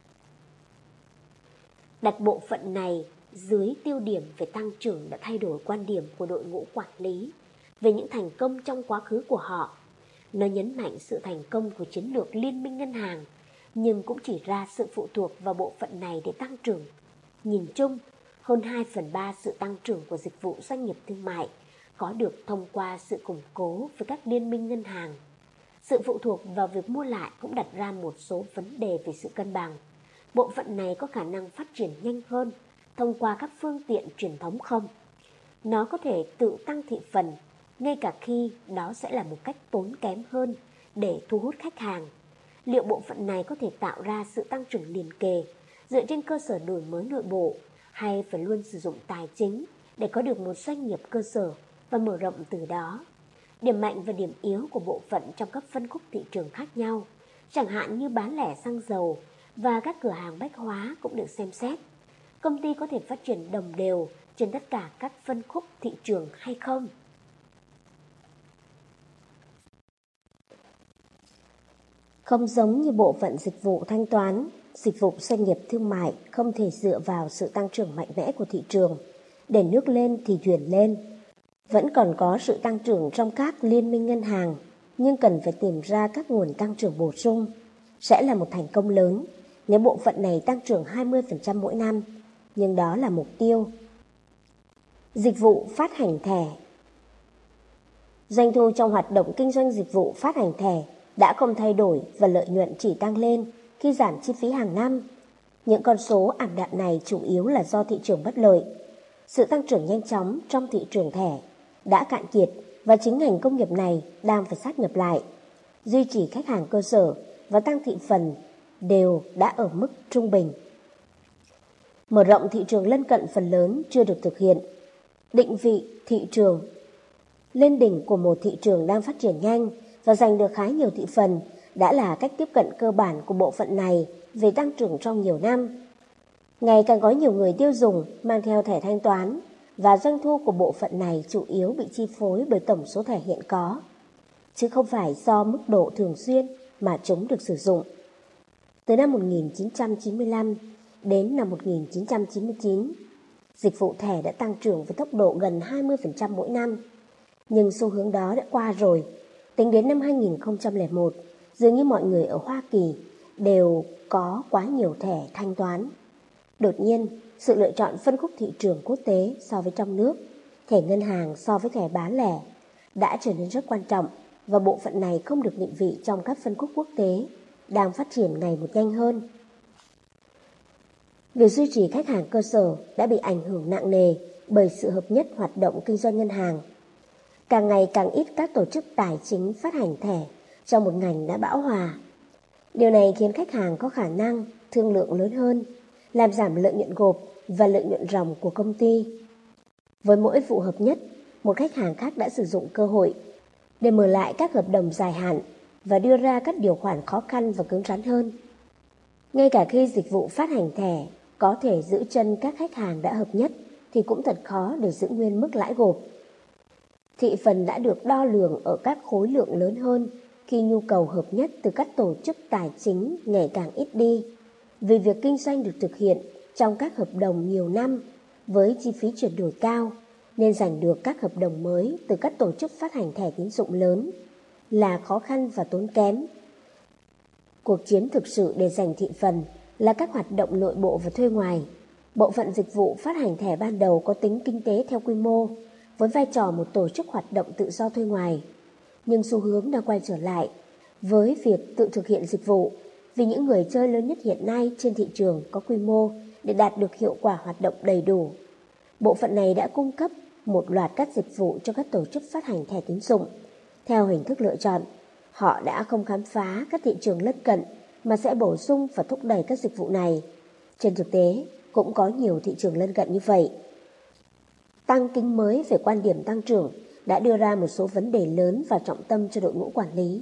Đặt bộ phận này dưới tiêu điểm về tăng trưởng đã thay đổi quan điểm của đội ngũ quản lý về những thành công trong quá khứ của họ. Nó nhấn mạnh sự thành công của chiến lược liên minh ngân hàng, nhưng cũng chỉ ra sự phụ thuộc vào bộ phận này để tăng trưởng. Nhìn chung, hơn 2/3 sự tăng trưởng của dịch vụ doanh nghiệp thương mại có được thông qua sự củng cố với các liên minh ngân hàng. Sự phụ thuộc vào việc mua lại cũng đặt ra một số vấn đề về sự cân bằng. Bộ phận này có khả năng phát triển nhanh hơn thông qua các phương tiện truyền thống không? Nó có thể tự tăng thị phần, ngay cả khi đó sẽ là một cách tốn kém hơn để thu hút khách hàng. Liệu bộ phận này có thể tạo ra sự tăng trưởng liền kề dựa trên cơ sở đổi mới nội bộ, hay phải luôn sử dụng tài chính để có được một doanh nghiệp cơ sở và mở rộng từ đó? Điểm mạnh và điểm yếu của bộ phận trong các phân khúc thị trường khác nhau, chẳng hạn như bán lẻ xăng dầu và các cửa hàng bách hóa cũng được xem xét. Công ty có thể phát triển đồng đều trên tất cả các phân khúc thị trường hay không? Không giống như bộ phận dịch vụ thanh toán, dịch vụ doanh nghiệp thương mại không thể dựa vào sự tăng trưởng mạnh mẽ của thị trường để nước lên thì thuyền lên. Vẫn còn có sự tăng trưởng trong các liên minh ngân hàng, nhưng cần phải tìm ra các nguồn tăng trưởng bổ sung. Sẽ là một thành công lớn nếu bộ phận này tăng trưởng 20% mỗi năm, nhưng đó là mục tiêu. Dịch vụ phát hành thẻ. Doanh thu trong hoạt động kinh doanh dịch vụ phát hành thẻ đã không thay đổi và lợi nhuận chỉ tăng lên khi giảm chi phí hàng năm. Những con số ảm đạm này chủ yếu là do thị trường bất lợi. Sự tăng trưởng nhanh chóng trong thị trường thẻ đã cạn kiệt và chính ngành công nghiệp này đang phải sát nhập lại. Duy trì khách hàng cơ sở và tăng thị phần đều đã ở mức trung bình. Mở rộng thị trường lân cận phần lớn chưa được thực hiện. Định vị thị trường. Lên đỉnh của một thị trường đang phát triển nhanh và giành được khá nhiều thị phần đã là cách tiếp cận cơ bản của bộ phận này về tăng trưởng trong nhiều năm. Ngày càng có nhiều người tiêu dùng mang theo thẻ thanh toán và doanh thu của bộ phận này chủ yếu bị chi phối bởi tổng số thẻ hiện có, chứ không phải do mức độ thường xuyên mà chúng được sử dụng. Từ năm 1995 đến năm 1999, dịch vụ thẻ đã tăng trưởng với tốc độ gần 20% mỗi năm. Nhưng xu hướng đó đã qua rồi. Tính đến năm 2001, dường như mọi người ở Hoa Kỳ đều có quá nhiều thẻ thanh toán. Đột nhiên, sự lựa chọn phân khúc thị trường quốc tế so với trong nước, thẻ ngân hàng so với thẻ bán lẻ đã trở nên rất quan trọng, và bộ phận này không được định vị trong các phân khúc quốc tế đang phát triển ngày một nhanh hơn. Việc duy trì khách hàng cơ sở đã bị ảnh hưởng nặng nề bởi sự hợp nhất hoạt động kinh doanh ngân hàng. Càng ngày càng ít các tổ chức tài chính phát hành thẻ trong một ngành đã bão hòa. Điều này khiến khách hàng có khả năng thương lượng lớn hơn, làm giảm lợi nhuận gộp và lợi nhuận ròng của công ty. Với mỗi vụ hợp nhất, một khách hàng khác đã sử dụng cơ hội để mở lại các hợp đồng dài hạn và đưa ra các điều khoản khó khăn và cứng rắn hơn. Ngay cả khi dịch vụ phát hành thẻ có thể giữ chân các khách hàng đã hợp nhất thì cũng thật khó để giữ nguyên mức lãi gộp. Thị phần đã được đo lường ở các khối lượng lớn hơn khi nhu cầu hợp nhất từ các tổ chức tài chính ngày càng ít đi, vì việc kinh doanh được thực hiện trong các hợp đồng nhiều năm với chi phí chuyển đổi cao, nên giành được các hợp đồng mới từ các tổ chức phát hành thẻ tín dụng lớn là khó khăn và tốn kém. Cuộc chiến thực sự để giành thị phần là các hoạt động nội bộ và thuê ngoài. Bộ phận dịch vụ phát hành thẻ ban đầu có tính kinh tế theo quy mô, với vai trò một tổ chức hoạt động tự do thuê ngoài. Nhưng xu hướng đang quay trở lại với việc tự thực hiện dịch vụ, vì những người chơi lớn nhất hiện nay trên thị trường có quy mô để đạt được hiệu quả hoạt động đầy đủ. Bộ phận này đã cung cấp một loạt các dịch vụ cho các tổ chức phát hành thẻ tín dụng. Theo hình thức lựa chọn, họ đã không khám phá các thị trường lân cận mà sẽ bổ sung và thúc đẩy các dịch vụ này. Trên thực tế, cũng có nhiều thị trường lân cận như vậy. Tăng kính mới về quan điểm tăng trưởng đã đưa ra một số vấn đề lớn và trọng tâm cho đội ngũ quản lý.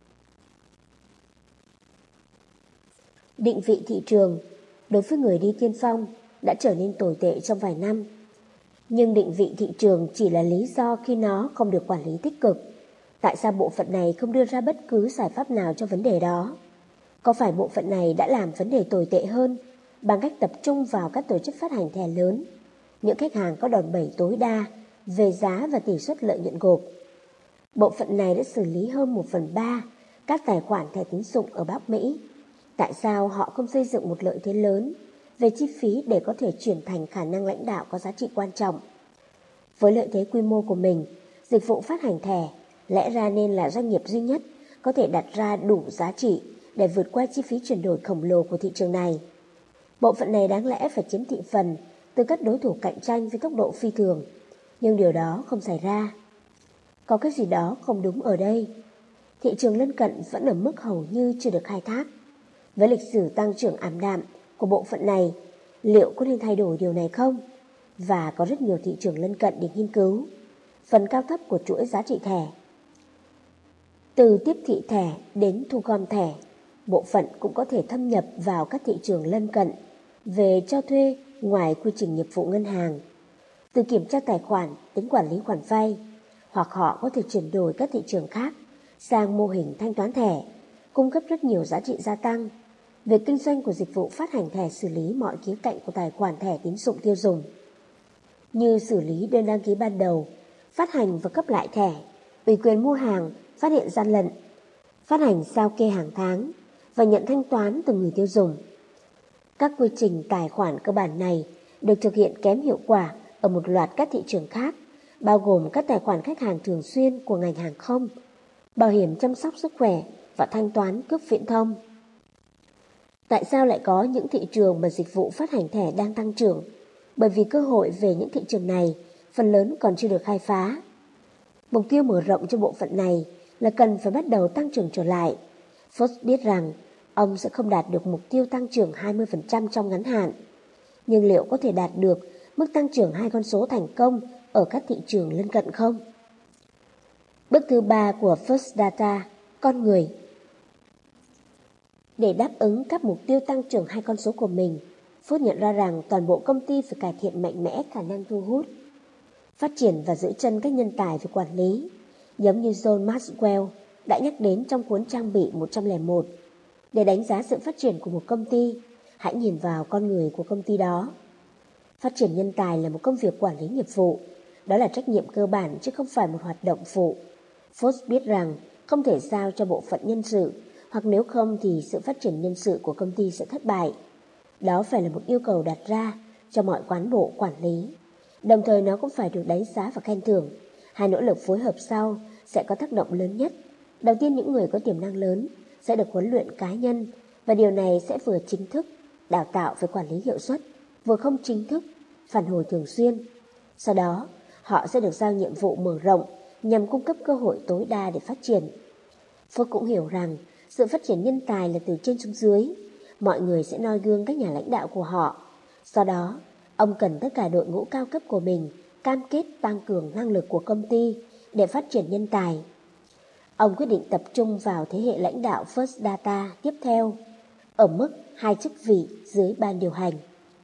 Định vị thị trường đối với người đi tiên phong đã trở nên tồi tệ trong vài năm. Nhưng định vị thị trường chỉ là lý do khi nó không được quản lý tích cực. Tại sao bộ phận này không đưa ra bất cứ giải pháp nào cho vấn đề đó? Có phải bộ phận này đã làm vấn đề tồi tệ hơn bằng cách tập trung vào các tổ chức phát hành thẻ lớn, những khách hàng có đòn bẩy tối đa về giá và tỷ suất lợi nhuận gộp? Bộ phận này đã xử lý hơn 1/3 các tài khoản thẻ tín dụng ở Bắc Mỹ. Tại sao họ không xây dựng một lợi thế lớn về chi phí để có thể chuyển thành khả năng lãnh đạo có giá trị quan trọng? Với lợi thế quy mô của mình, dịch vụ phát hành thẻ lẽ ra nên là doanh nghiệp duy nhất có thể đặt ra đủ giá trị để vượt qua chi phí chuyển đổi khổng lồ của thị trường này. Bộ phận này đáng lẽ phải chiếm thị phần từ các đối thủ cạnh tranh với tốc độ phi thường, nhưng điều đó không xảy ra. Có cái gì đó không đúng ở đây. Thị trường lân cận vẫn ở mức hầu như chưa được khai thác. Với lịch sử tăng trưởng ảm đạm của bộ phận này, liệu có nên thay đổi điều này không? Và có rất nhiều thị trường lân cận để nghiên cứu. Phần cao thấp của chuỗi giá trị thẻ, từ tiếp thị thẻ đến thu gom thẻ, bộ phận cũng có thể thâm nhập vào các thị trường lân cận về cho thuê ngoài quy trình nghiệp vụ ngân hàng, từ kiểm tra tài khoản đến quản lý khoản vay, hoặc họ có thể chuyển đổi các thị trường khác sang mô hình thanh toán thẻ, cung cấp rất nhiều giá trị gia tăng. Việc kinh doanh của dịch vụ phát hành thẻ xử lý mọi khía cạnh của tài khoản thẻ tín dụng tiêu dùng, như xử lý đơn đăng ký ban đầu, phát hành và cấp lại thẻ, ủy quyền mua hàng, phát hiện gian lận, phát hành sao kê hàng tháng và nhận thanh toán từ người tiêu dùng. Các quy trình tài khoản cơ bản này được thực hiện kém hiệu quả ở một loạt các thị trường khác, bao gồm các tài khoản khách hàng thường xuyên của ngành hàng không, bảo hiểm chăm sóc sức khỏe và thanh toán cước viễn thông. Tại sao lại có những thị trường mà dịch vụ phát hành thẻ đang tăng trưởng? Bởi vì cơ hội về những thị trường này phần lớn còn chưa được khai phá. Mục tiêu mở rộng cho bộ phận này là cần phải bắt đầu tăng trưởng trở lại. Forbes biết rằng ông sẽ không đạt được mục tiêu tăng trưởng 20% trong ngắn hạn. Nhưng liệu có thể đạt được mức tăng trưởng 2 con số thành công ở các thị trường lân cận không? Bước thứ 3 của First Data, con người. Để đáp ứng các mục tiêu tăng trưởng 2 con số của mình, Forbes nhận ra rằng toàn bộ công ty phải cải thiện mạnh mẽ khả năng thu hút, phát triển và giữ chân các nhân tài về quản lý, giống như John Maxwell đã nhắc đến trong cuốn trang bị 101. Để đánh giá sự phát triển của một công ty, hãy nhìn vào con người của công ty đó. Phát triển nhân tài là một công việc quản lý nghiệp vụ, đó là trách nhiệm cơ bản chứ không phải một hoạt động phụ. Forbes biết rằng không thể giao cho bộ phận nhân sự, hoặc nếu không thì sự phát triển nhân sự của công ty sẽ thất bại. Đó phải là một yêu cầu đặt ra cho mọi cán bộ quản lý. Đồng thời nó cũng phải được đánh giá và khen thưởng. Hai nỗ lực phối hợp sau sẽ có tác động lớn nhất. Đầu tiên, những người có tiềm năng lớn sẽ được huấn luyện cá nhân, và điều này sẽ vừa chính thức đào tạo về quản lý hiệu suất, vừa không chính thức phản hồi thường xuyên. Sau đó, họ sẽ được giao nhiệm vụ mở rộng nhằm cung cấp cơ hội tối đa để phát triển. Phước cũng hiểu rằng sự phát triển nhân tài là từ trên xuống dưới. Mọi người sẽ noi gương các nhà lãnh đạo của họ. Sau đó, ông cần tất cả đội ngũ cao cấp của mình cam kết tăng cường năng lực của công ty để phát triển nhân tài. Ông quyết định tập trung vào thế hệ lãnh đạo First Data tiếp theo, ở mức 2 chức vị dưới ban điều hành.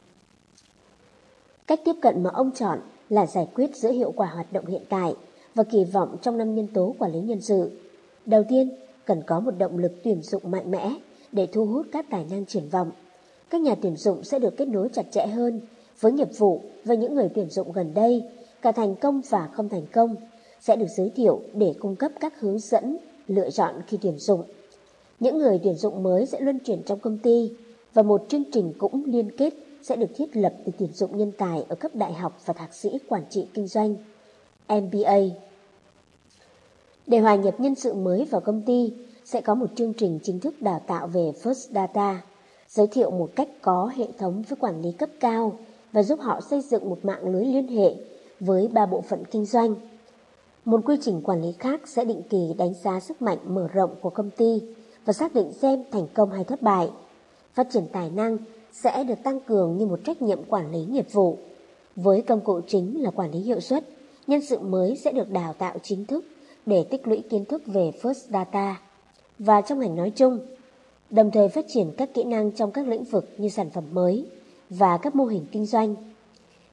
Cách tiếp cận mà ông chọn là giải quyết giữa hiệu quả hoạt động hiện tại và kỳ vọng trong 5 nhân tố quản lý nhân sự. Đầu tiên, cần có một động lực tuyển dụng mạnh mẽ để thu hút các tài năng triển vọng. Các nhà tuyển dụng sẽ được kết nối chặt chẽ hơn với nghiệp vụ, và những người tuyển dụng gần đây, cả thành công và không thành công, sẽ được giới thiệu để cung cấp các hướng dẫn lựa chọn khi tuyển dụng. Những người tuyển dụng mới sẽ luân chuyển trong công ty, và một chương trình cũng liên kết sẽ được thiết lập để tuyển dụng nhân tài ở cấp đại học và thạc sĩ quản trị kinh doanh MBA. Để hòa nhập nhân sự mới vào công ty, sẽ có một chương trình chính thức đào tạo về First Data, giới thiệu một cách có hệ thống với quản lý cấp cao và giúp họ xây dựng một mạng lưới liên hệ với 3 bộ phận kinh doanh. Một quy trình quản lý khác sẽ định kỳ đánh giá sức mạnh mở rộng của công ty và xác định xem thành công hay thất bại. Phát triển tài năng sẽ được tăng cường như một trách nhiệm quản lý nghiệp vụ. Với công cụ chính là quản lý hiệu suất, nhân sự mới sẽ được đào tạo chính thức để tích lũy kiến thức về First Data và trong ngành nói chung, đồng thời phát triển các kỹ năng trong các lĩnh vực như sản phẩm mới và các mô hình kinh doanh.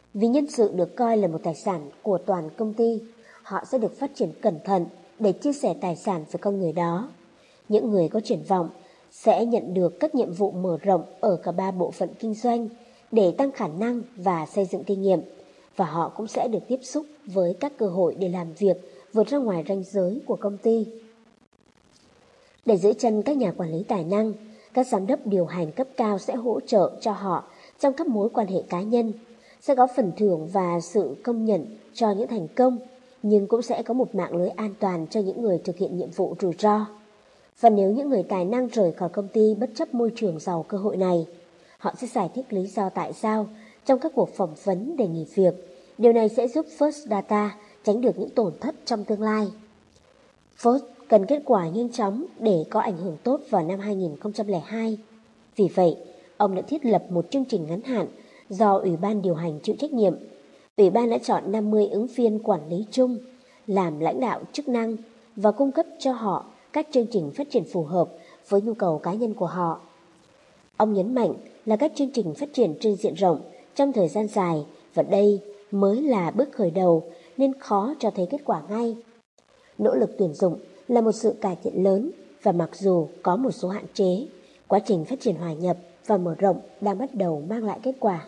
Vì nhân sự được coi là một tài sản của toàn công ty, họ sẽ được phát triển cẩn thận để chia sẻ tài sản với con người đó. Những người có triển vọng sẽ nhận được các nhiệm vụ mở rộng ở cả ba bộ phận kinh doanh để tăng khả năng và xây dựng kinh nghiệm, và họ cũng sẽ được tiếp xúc với các cơ hội để làm việc vượt ra ngoài ranh giới của công ty. Để giữ chân các nhà quản lý tài năng, các giám đốc điều hành cấp cao sẽ hỗ trợ cho họ trong các mối quan hệ cá nhân, sẽ có phần thưởng và sự công nhận cho những thành công, nhưng cũng sẽ có một mạng lưới an toàn cho những người thực hiện nhiệm vụ rủi ro. Và nếu những người tài năng rời khỏi công ty bất chấp môi trường giàu cơ hội này, họ sẽ giải thích lý do tại sao trong các cuộc phỏng vấn để nghỉ việc. Điều này sẽ giúp First Data tránh được những tổn thất trong tương lai. First cần kết quả nhanh chóng để có ảnh hưởng tốt vào năm 2002. Vì vậy, ông đã thiết lập một chương trình ngắn hạn do Ủy ban điều hành chịu trách nhiệm. Ủy ban đã chọn 50 ứng viên quản lý chung làm lãnh đạo chức năng và cung cấp cho họ các chương trình phát triển phù hợp với nhu cầu cá nhân của họ. Ông nhấn mạnh là các chương trình phát triển trên diện rộng trong thời gian dài, và đây mới là bước khởi đầu nên khó cho thấy kết quả ngay. Nỗ lực tuyển dụng là một sự cải thiện lớn, và mặc dù có một số hạn chế, quá trình phát triển hòa nhập và mở rộng đang bắt đầu mang lại kết quả.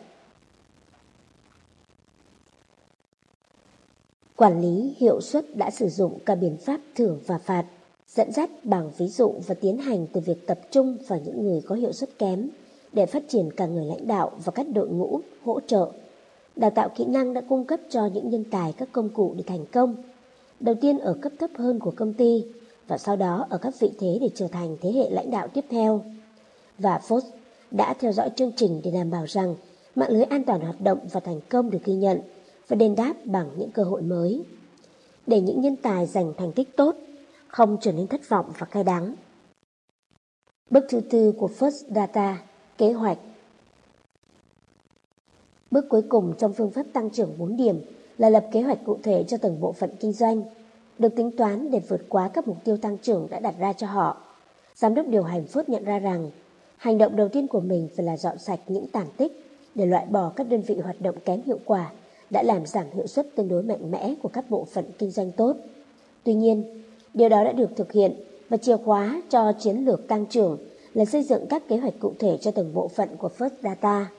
Quản lý hiệu suất đã sử dụng cả biện pháp thưởng và phạt, dẫn dắt bằng ví dụ và tiến hành từ việc tập trung vào những người có hiệu suất kém để phát triển cả người lãnh đạo và các đội ngũ hỗ trợ. Đào tạo kỹ năng đã cung cấp cho những nhân tài các công cụ để thành công, đầu tiên ở cấp thấp hơn của công ty và sau đó ở các vị thế để trở thành thế hệ lãnh đạo tiếp theo. Và Ford đã theo dõi chương trình để đảm bảo rằng mạng lưới an toàn hoạt động và thành công được ghi nhận và đền đáp bằng những cơ hội mới, để những nhân tài giành thành tích tốt không trở nên thất vọng và cay đắng. Bước thứ tư của First Data, kế hoạch. Bước cuối cùng trong phương pháp tăng trưởng 4 điểm là lập kế hoạch cụ thể cho từng bộ phận kinh doanh, được tính toán để vượt quá các mục tiêu tăng trưởng đã đặt ra cho họ. Giám đốc điều hành Ford nhận ra rằng hành động đầu tiên của mình phải là dọn sạch những tàn tích để loại bỏ các đơn vị hoạt động kém hiệu quả đã làm giảm hiệu suất tương đối mạnh mẽ của các bộ phận kinh doanh tốt. Tuy nhiên, điều đó đã được thực hiện, và chìa khóa cho chiến lược tăng trưởng là xây dựng các kế hoạch cụ thể cho từng bộ phận của First Data.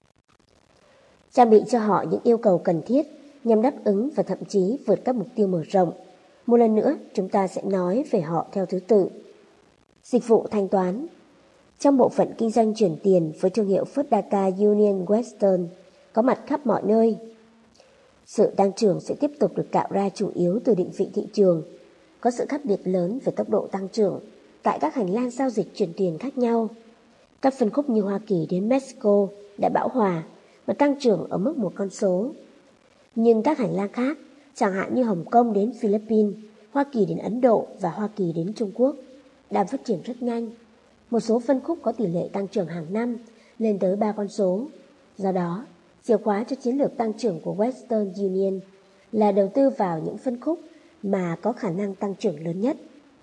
Trang bị cho họ những yêu cầu cần thiết nhằm đáp ứng và thậm chí vượt các mục tiêu mở rộng. Một lần nữa, chúng ta sẽ nói về họ theo thứ tự. Dịch vụ thanh toán. Trong bộ phận kinh doanh chuyển tiền với thương hiệu First Data Union Western có mặt khắp mọi nơi, sự tăng trưởng sẽ tiếp tục được tạo ra chủ yếu từ định vị thị trường. Có sự khác biệt lớn về tốc độ tăng trưởng tại các hành lang giao dịch chuyển tiền khác nhau. Các phân khúc như Hoa Kỳ đến Mexico đã bão hòa và tăng trưởng ở mức một con số. Nhưng các hành lang khác, chẳng hạn như Hồng Kông đến Philippines, Hoa Kỳ đến Ấn Độ và Hoa Kỳ đến Trung Quốc, đang phát triển rất nhanh. Một số phân khúc có tỷ lệ tăng trưởng hàng năm lên tới 3 con số. Do đó, chìa khóa cho chiến lược tăng trưởng của Western Union là đầu tư vào những phân khúc mà có khả năng tăng trưởng lớn nhất.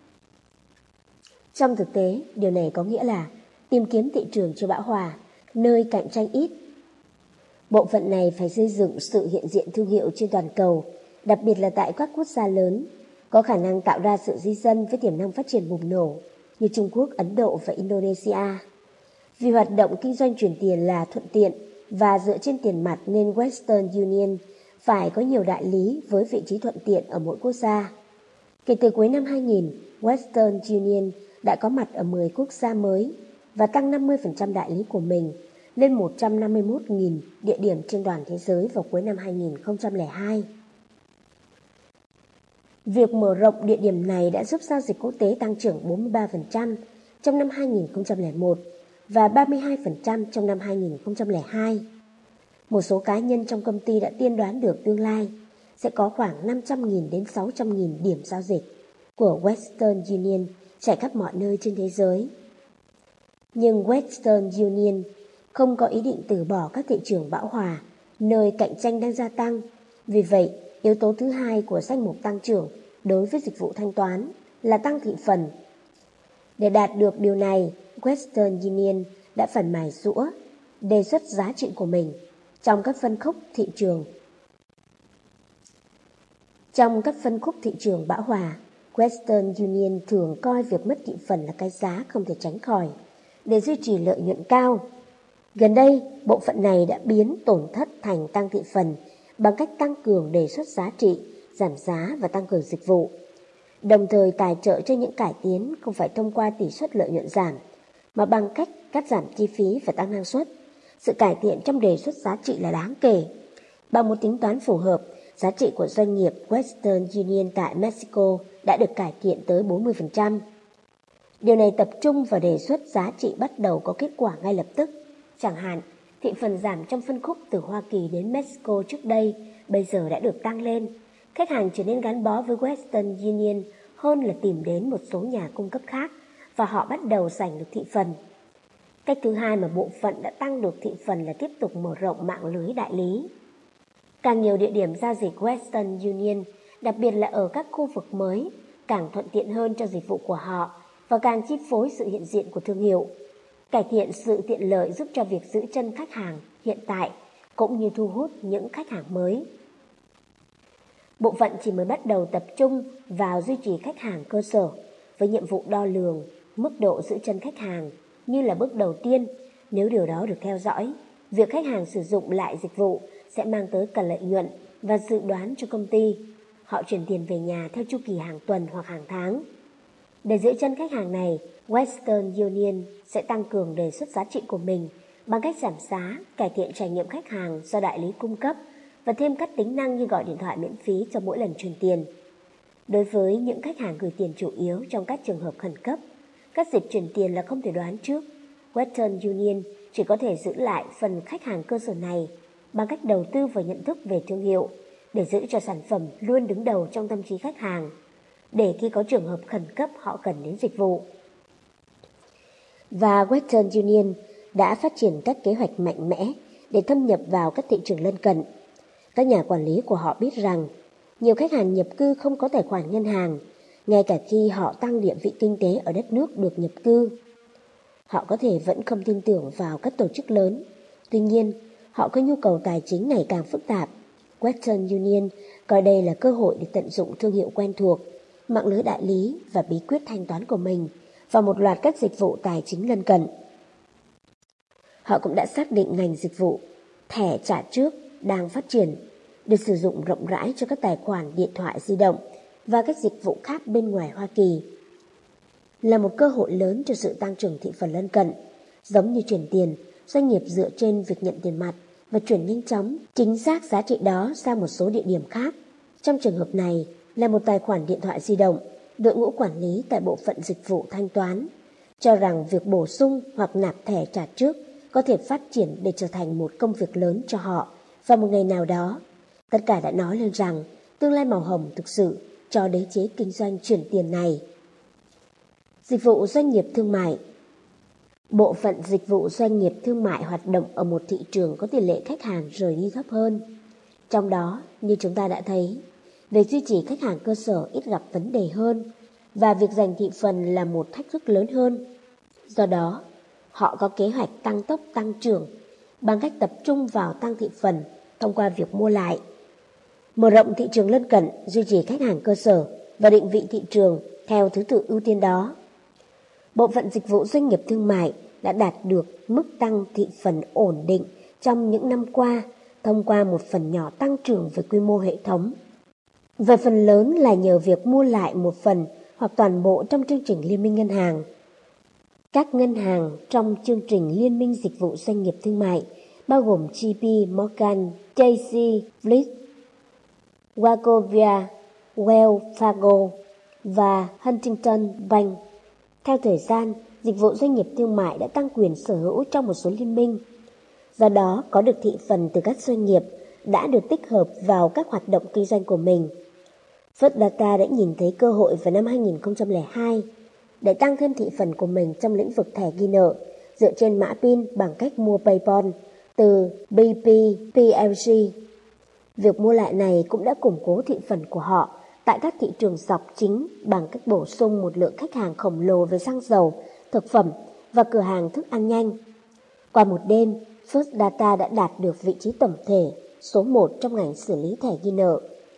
Trong thực tế, điều này có nghĩa là tìm kiếm thị trường chưa bão hòa, nơi cạnh tranh ít. Bộ phận này phải xây dựng sự hiện diện thương hiệu trên toàn cầu, đặc biệt là tại các quốc gia lớn, có khả năng tạo ra sự di dân với tiềm năng phát triển bùng nổ như Trung Quốc, Ấn Độ và Indonesia. Vì hoạt động kinh doanh chuyển tiền là thuận tiện và dựa trên tiền mặt nên Western Union phải có nhiều đại lý với vị trí thuận tiện ở mỗi quốc gia. Kể từ cuối năm 2000, Western Union đã có mặt ở 10 quốc gia mới và tăng 50% đại lý của mình lên 151.000 địa điểm trên toàn thế giới vào cuối năm 2002. Việc mở rộng địa điểm này đã giúp giao dịch quốc tế tăng trưởng 43% trong năm 2001 và 32% trong năm 2002. Một số cá nhân trong công ty đã tiên đoán được tương lai sẽ có khoảng 500.000 đến 600.000 điểm giao dịch của Western Union trải khắp mọi nơi trên thế giới. Nhưng Western Union không có ý định từ bỏ các thị trường bão hòa, nơi cạnh tranh đang gia tăng. Vì vậy, yếu tố thứ hai của danh mục tăng trưởng đối với dịch vụ thanh toán là tăng thị phần. Để đạt được điều này, Western Union đã phải mài giũa, đề xuất giá trị của mình. Trong các phân khúc thị trường bão hòa, Western Union thường coi việc mất thị phần là cái giá không thể tránh khỏi để duy trì lợi nhuận cao. Gần đây, bộ phận này đã biến tổn thất thành tăng thị phần bằng cách tăng cường đề xuất giá trị, giảm giá và tăng cường dịch vụ. Đồng thời tài trợ cho những cải tiến không phải thông qua tỷ suất lợi nhuận giảm, mà bằng cách cắt giảm chi phí và tăng năng suất. Sự cải thiện trong đề xuất giá trị là đáng kể. Bằng một tính toán phù hợp, giá trị của doanh nghiệp Western Union tại Mexico đã được cải thiện tới 40%. Điều này tập trung vào đề xuất giá trị bắt đầu có kết quả ngay lập tức. Chẳng hạn, thị phần giảm trong phân khúc từ Hoa Kỳ đến Mexico trước đây bây giờ đã được tăng lên. Khách hàng trở nên gắn bó với Western Union hơn là tìm đến một số nhà cung cấp khác, và họ bắt đầu giành được thị phần. Cách thứ hai mà bộ phận đã tăng được thị phần là tiếp tục mở rộng mạng lưới đại lý. Càng nhiều địa điểm giao dịch Western Union, đặc biệt là ở các khu vực mới, càng thuận tiện hơn cho dịch vụ của họ và càng chi phối sự hiện diện của thương hiệu. Cải thiện sự tiện lợi giúp cho việc giữ chân khách hàng hiện tại cũng như thu hút những khách hàng mới. Bộ phận chỉ mới bắt đầu tập trung vào duy trì khách hàng cơ sở với nhiệm vụ đo lường mức độ giữ chân khách hàng như là bước đầu tiên. Nếu điều đó được theo dõi, việc khách hàng sử dụng lại dịch vụ sẽ mang tới cả lợi nhuận và dự đoán cho công ty. Họ chuyển tiền về nhà theo chu kỳ hàng tuần hoặc hàng tháng. Để giữ chân khách hàng này, Western Union sẽ tăng cường đề xuất giá trị của mình bằng cách giảm giá, cải thiện trải nghiệm khách hàng do đại lý cung cấp và thêm các tính năng như gọi điện thoại miễn phí cho mỗi lần chuyển tiền. Đối với những khách hàng gửi tiền chủ yếu trong các trường hợp khẩn cấp, các dịch chuyển tiền là không thể đoán trước. Western Union chỉ có thể giữ lại phần khách hàng cơ sở này bằng cách đầu tư vào nhận thức về thương hiệu để giữ cho sản phẩm luôn đứng đầu trong tâm trí khách hàng, để khi có trường hợp khẩn cấp họ cần đến dịch vụ. Và Western Union đã phát triển các kế hoạch mạnh mẽ để thâm nhập vào các thị trường lân cận. Các nhà quản lý của họ biết rằng nhiều khách hàng nhập cư không có tài khoản ngân hàng, ngay cả khi họ tăng địa vị kinh tế ở đất nước được nhập cư. Họ có thể vẫn không tin tưởng vào các tổ chức lớn, tuy nhiên họ có nhu cầu tài chính ngày càng phức tạp. Western Union coi đây là cơ hội để tận dụng thương hiệu quen thuộc, mạng lưới đại lý và bí quyết thanh toán của mình và một loạt các dịch vụ tài chính lân cận. Họ cũng đã xác định ngành dịch vụ thẻ trả trước đang phát triển, được sử dụng rộng rãi cho các tài khoản điện thoại di động và các dịch vụ khác bên ngoài Hoa Kỳ. Là một cơ hội lớn cho sự tăng trưởng thị phần lân cận. Giống như chuyển tiền, doanh nghiệp dựa trên việc nhận tiền mặt và chuyển nhanh chóng, chính xác giá trị đó sang một số địa điểm khác. Trong trường hợp này là một tài khoản điện thoại di động, đội ngũ quản lý tại bộ phận dịch vụ thanh toán cho rằng việc bổ sung hoặc nạp thẻ trả trước có thể phát triển để trở thành một công việc lớn cho họ vào một ngày nào đó. Tất cả đã nói lên rằng tương lai màu hồng thực sự cho đế chế kinh doanh chuyển tiền này. Dịch vụ doanh nghiệp thương mại. Bộ phận dịch vụ doanh nghiệp thương mại hoạt động ở một thị trường có tỷ lệ khách hàng rời đi thấp hơn. Trong đó, như chúng ta đã thấy, việc duy trì khách hàng cơ sở ít gặp vấn đề hơn và việc giành thị phần là một thách thức lớn hơn. Do đó, họ có kế hoạch tăng tốc tăng trưởng bằng cách tập trung vào tăng thị phần thông qua việc mua lại, mở rộng thị trường lân cận, duy trì khách hàng cơ sở và định vị thị trường theo thứ tự ưu tiên đó. Bộ phận dịch vụ doanh nghiệp thương mại đã đạt được mức tăng thị phần ổn định trong những năm qua thông qua một phần nhỏ tăng trưởng về quy mô hệ thống, và phần lớn là nhờ việc mua lại một phần hoặc toàn bộ trong chương trình Liên minh ngân hàng. Các ngân hàng trong chương trình Liên minh dịch vụ doanh nghiệp thương mại bao gồm JP Morgan, Chase, Fleet, Wachovia, Wells Fargo và Huntington Bank. Theo thời gian, dịch vụ doanh nghiệp thương mại đã tăng quyền sở hữu trong một số liên minh. Do đó, có được thị phần từ các doanh nghiệp đã được tích hợp vào các hoạt động kinh doanh của mình. First Data đã nhìn thấy cơ hội vào năm 2002 để tăng thêm thị phần của mình trong lĩnh vực thẻ ghi nợ dựa trên mã PIN bằng cách mua PayPal từ BP PLC. Việc mua lại này cũng đã củng cố thị phần của họ tại các thị trường dọc chính bằng cách bổ sung một lượng khách hàng khổng lồ về xăng dầu, thực phẩm và cửa hàng thức ăn nhanh. Qua một đêm, First Data đã đạt được vị trí tổng thể số 1 trong ngành xử lý thẻ ghi nợ.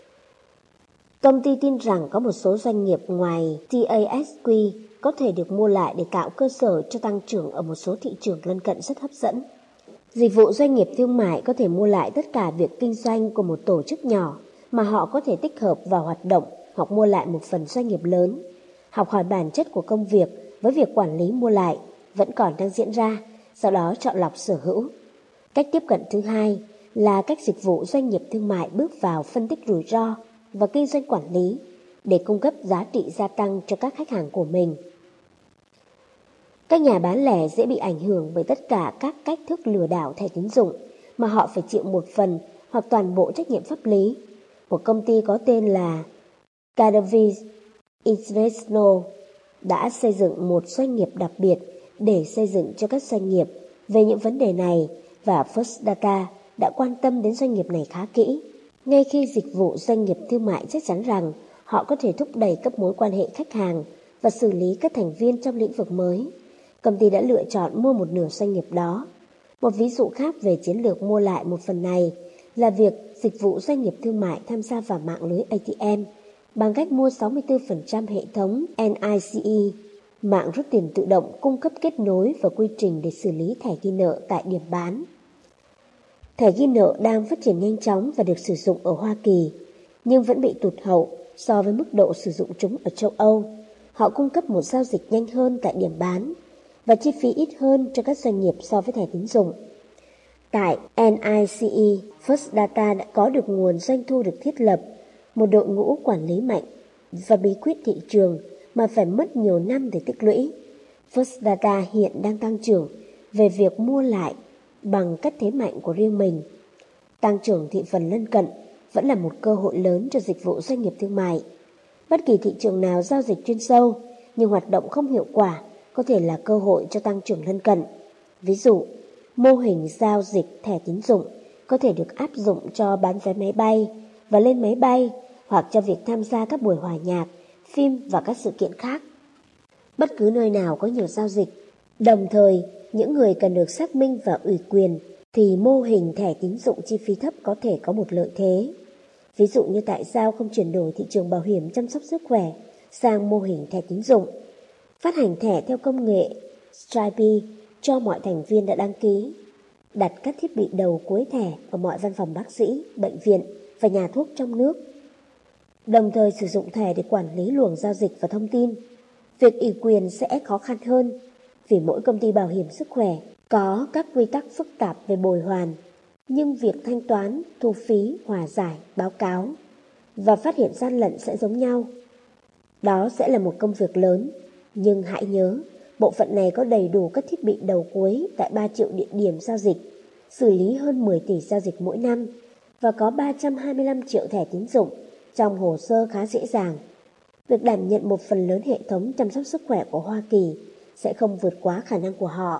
Công ty tin rằng có một số doanh nghiệp ngoài TASQ có thể được mua lại để tạo cơ sở cho tăng trưởng ở một số thị trường lân cận rất hấp dẫn. Dịch vụ doanh nghiệp thương mại có thể mua lại tất cả việc kinh doanh của một tổ chức nhỏ mà họ có thể tích hợp vào hoạt động hoặc mua lại một phần doanh nghiệp lớn. Học hỏi bản chất của công việc với việc quản lý mua lại vẫn còn đang diễn ra, sau đó chọn lọc sở hữu. Cách tiếp cận thứ hai là cách dịch vụ doanh nghiệp thương mại bước vào phân tích rủi ro và kinh doanh quản lý để cung cấp giá trị gia tăng cho các khách hàng của mình. Các nhà bán lẻ dễ bị ảnh hưởng bởi tất cả các cách thức lừa đảo thẻ tín dụng mà họ phải chịu một phần hoặc toàn bộ trách nhiệm pháp lý. Một công ty có tên là Cadavis International đã xây dựng một doanh nghiệp đặc biệt để xây dựng cho các doanh nghiệp về những vấn đề này, và First Data đã quan tâm đến doanh nghiệp này khá kỹ. Ngay khi dịch vụ doanh nghiệp thương mại chắc chắn rằng họ có thể thúc đẩy các mối quan hệ khách hàng và xử lý các thành viên trong lĩnh vực mới, công ty đã lựa chọn mua một nửa doanh nghiệp đó. Một ví dụ khác về chiến lược mua lại một phần này là việc dịch vụ doanh nghiệp thương mại tham gia vào mạng lưới ATM bằng cách mua 64% hệ thống NICE, mạng rút tiền tự động cung cấp kết nối và quy trình để xử lý thẻ ghi nợ tại điểm bán. Thẻ ghi nợ đang phát triển nhanh chóng và được sử dụng ở Hoa Kỳ, nhưng vẫn bị tụt hậu so với mức độ sử dụng chúng ở châu Âu. Họ cung cấp một giao dịch nhanh hơn tại điểm bán và chi phí ít hơn cho các doanh nghiệp so với thẻ tín dụng. Tại NICE, First Data đã có được nguồn doanh thu được thiết lập, một đội ngũ quản lý mạnh và bí quyết thị trường mà phải mất nhiều năm để tích lũy. First Data hiện đang tăng trưởng về việc mua lại bằng cách thế mạnh của riêng mình. Tăng trưởng thị phần lân cận vẫn là một cơ hội lớn cho dịch vụ doanh nghiệp thương mại. Bất kỳ thị trường nào giao dịch chuyên sâu nhưng hoạt động không hiệu quả có thể là cơ hội cho tăng trưởng lân cận. Ví dụ, mô hình giao dịch thẻ tín dụng có thể được áp dụng cho bán vé máy bay và lên máy bay, hoặc cho việc tham gia các buổi hòa nhạc, phim và các sự kiện khác. Bất cứ nơi nào có nhiều giao dịch, đồng thời những người cần được xác minh và ủy quyền, thì mô hình thẻ tín dụng chi phí thấp có thể có một lợi thế. Ví dụ như tại sao không chuyển đổi thị trường bảo hiểm chăm sóc sức khỏe sang mô hình thẻ tín dụng. Phát hành thẻ theo công nghệ Stripe cho mọi thành viên đã đăng ký. Đặt các thiết bị đầu cuối thẻ ở mọi văn phòng bác sĩ, bệnh viện và nhà thuốc trong nước. Đồng thời sử dụng thẻ để quản lý luồng giao dịch và thông tin. Việc ủy quyền sẽ khó khăn hơn vì mỗi công ty bảo hiểm sức khỏe có các quy tắc phức tạp về bồi hoàn, nhưng việc thanh toán, thu phí, hòa giải, báo cáo và phát hiện gian lận sẽ giống nhau. Đó sẽ là một công việc lớn, nhưng hãy nhớ, bộ phận này có đầy đủ các thiết bị đầu cuối tại 3 triệu địa điểm giao dịch, xử lý hơn 10 tỷ giao dịch mỗi năm và có 325 triệu thẻ tín dụng trong hồ sơ khá dễ dàng. Việc đảm nhận một phần lớn hệ thống chăm sóc sức khỏe của Hoa Kỳ sẽ không vượt quá khả năng của họ.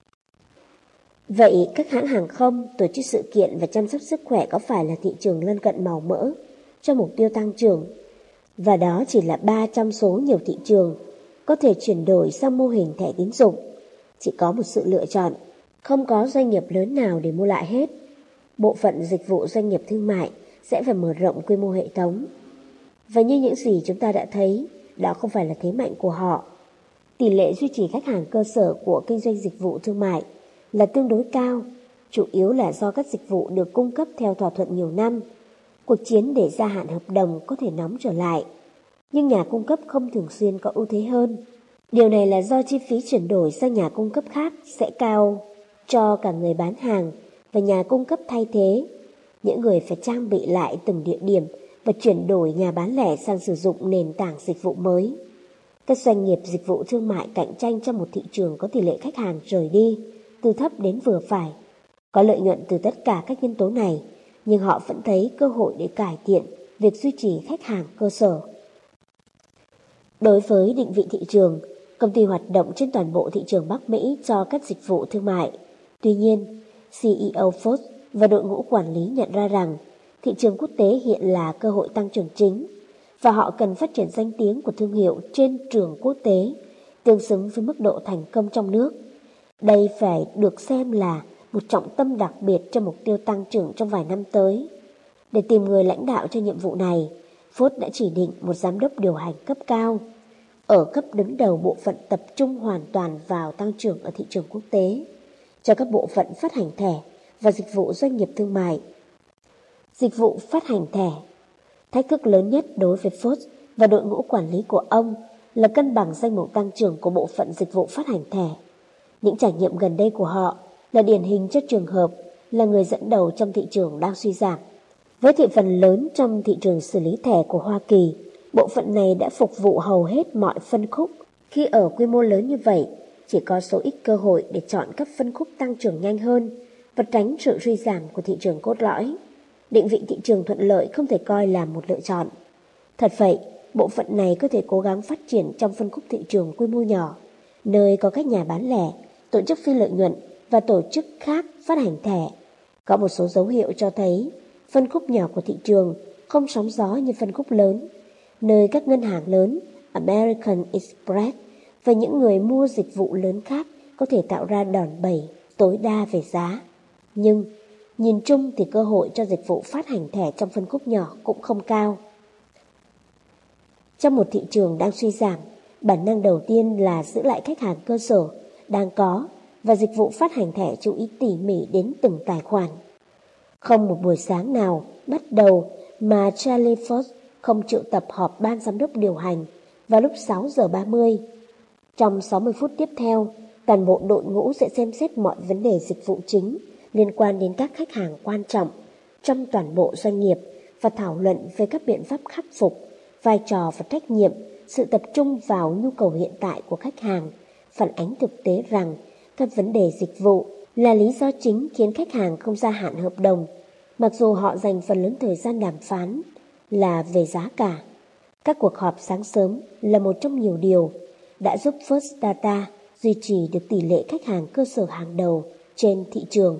Vậy các hãng hàng không, tổ chức sự kiện và chăm sóc sức khỏe có phải là thị trường lân cận màu mỡ cho mục tiêu tăng trưởng? Và đó chỉ là 3 trong số nhiều thị trường có thể chuyển đổi sang mô hình thẻ tín dụng. Chỉ có một sự lựa chọn, không có doanh nghiệp lớn nào để mua lại hết. Bộ phận dịch vụ doanh nghiệp thương mại sẽ phải mở rộng quy mô hệ thống. Và như những gì chúng ta đã thấy, đó không phải là thế mạnh của họ. Tỷ lệ duy trì khách hàng cơ sở của kinh doanh dịch vụ thương mại là tương đối cao, chủ yếu là do các dịch vụ được cung cấp theo thỏa thuận nhiều năm. Cuộc chiến để gia hạn hợp đồng có thể nóng trở lại, nhưng nhà cung cấp không thường xuyên có ưu thế hơn. Điều này là do chi phí chuyển đổi sang nhà cung cấp khác sẽ cao cho cả người bán hàng và nhà cung cấp thay thế. Những người phải trang bị lại từng địa điểm và chuyển đổi nhà bán lẻ sang sử dụng nền tảng dịch vụ mới. Các doanh nghiệp dịch vụ thương mại cạnh tranh trong một thị trường có tỷ lệ khách hàng rời đi từ thấp đến vừa phải, có lợi nhuận từ tất cả các nhân tố này, nhưng họ vẫn thấy cơ hội để cải thiện việc duy trì khách hàng cơ sở. Đối với định vị thị trường, công ty hoạt động trên toàn bộ thị trường Bắc Mỹ cho các dịch vụ thương mại. Tuy nhiên, CEO Ford và đội ngũ quản lý nhận ra rằng thị trường quốc tế hiện là cơ hội tăng trưởng chính và họ cần phát triển danh tiếng của thương hiệu trên trường quốc tế tương xứng với mức độ thành công trong nước. Đây phải được xem là một trọng tâm đặc biệt cho mục tiêu tăng trưởng trong vài năm tới. Để tìm người lãnh đạo cho nhiệm vụ này, Ford đã chỉ định một giám đốc điều hành cấp cao ở cấp đứng đầu bộ phận tập trung hoàn toàn vào tăng trưởng ở thị trường quốc tế, cho các bộ phận phát hành thẻ và dịch vụ doanh nghiệp thương mại. Dịch vụ phát hành thẻ. Thách thức lớn nhất đối với Ford và đội ngũ quản lý của ông là cân bằng danh mục tăng trưởng của bộ phận dịch vụ phát hành thẻ. Những trải nghiệm gần đây của họ là điển hình cho trường hợp là người dẫn đầu trong thị trường đang suy giảm. Với thị phần lớn trong thị trường xử lý thẻ của Hoa Kỳ, bộ phận này đã phục vụ hầu hết mọi phân khúc. Khi ở quy mô lớn như vậy, chỉ có số ít cơ hội để chọn các phân khúc tăng trưởng nhanh hơn và tránh sự suy giảm của thị trường cốt lõi. Định vị thị trường thuận lợi không thể coi là một lựa chọn. Thật vậy, bộ phận này có thể cố gắng phát triển trong phân khúc thị trường quy mô nhỏ, nơi có các nhà bán lẻ, tổ chức phi lợi nhuận và tổ chức khác phát hành thẻ. Có một số dấu hiệu cho thấy phân khúc nhỏ của thị trường không sóng gió như phân khúc lớn, nơi các ngân hàng lớn, American Express và những người mua dịch vụ lớn khác có thể tạo ra đòn bẩy tối đa về giá. Nhưng nhìn chung thì cơ hội cho dịch vụ phát hành thẻ trong phân khúc nhỏ cũng không cao. Trong một thị trường đang suy giảm, bản năng đầu tiên là giữ lại khách hàng cơ sở đang có và dịch vụ phát hành thẻ chú ý tỉ mỉ đến từng tài khoản. Không một buổi sáng nào bắt đầu mà Charlie Ford không triệu tập họp ban giám đốc điều hành vào lúc 6 giờ 30. Trong 60 phút tiếp theo, toàn bộ đội ngũ sẽ xem xét mọi vấn đề dịch vụ chính liên quan đến các khách hàng quan trọng trong toàn bộ doanh nghiệp và thảo luận về các biện pháp khắc phục, vai trò và trách nhiệm, sự tập trung vào nhu cầu hiện tại của khách hàng, phản ánh thực tế rằng các vấn đề dịch vụ là lý do chính khiến khách hàng không gia hạn hợp đồng, mặc dù họ dành phần lớn thời gian đàm phán là về giá cả. Các cuộc họp sáng sớm là một trong nhiều điều đã giúp First Data duy trì được tỷ lệ khách hàng cơ sở hàng đầu trên thị trường.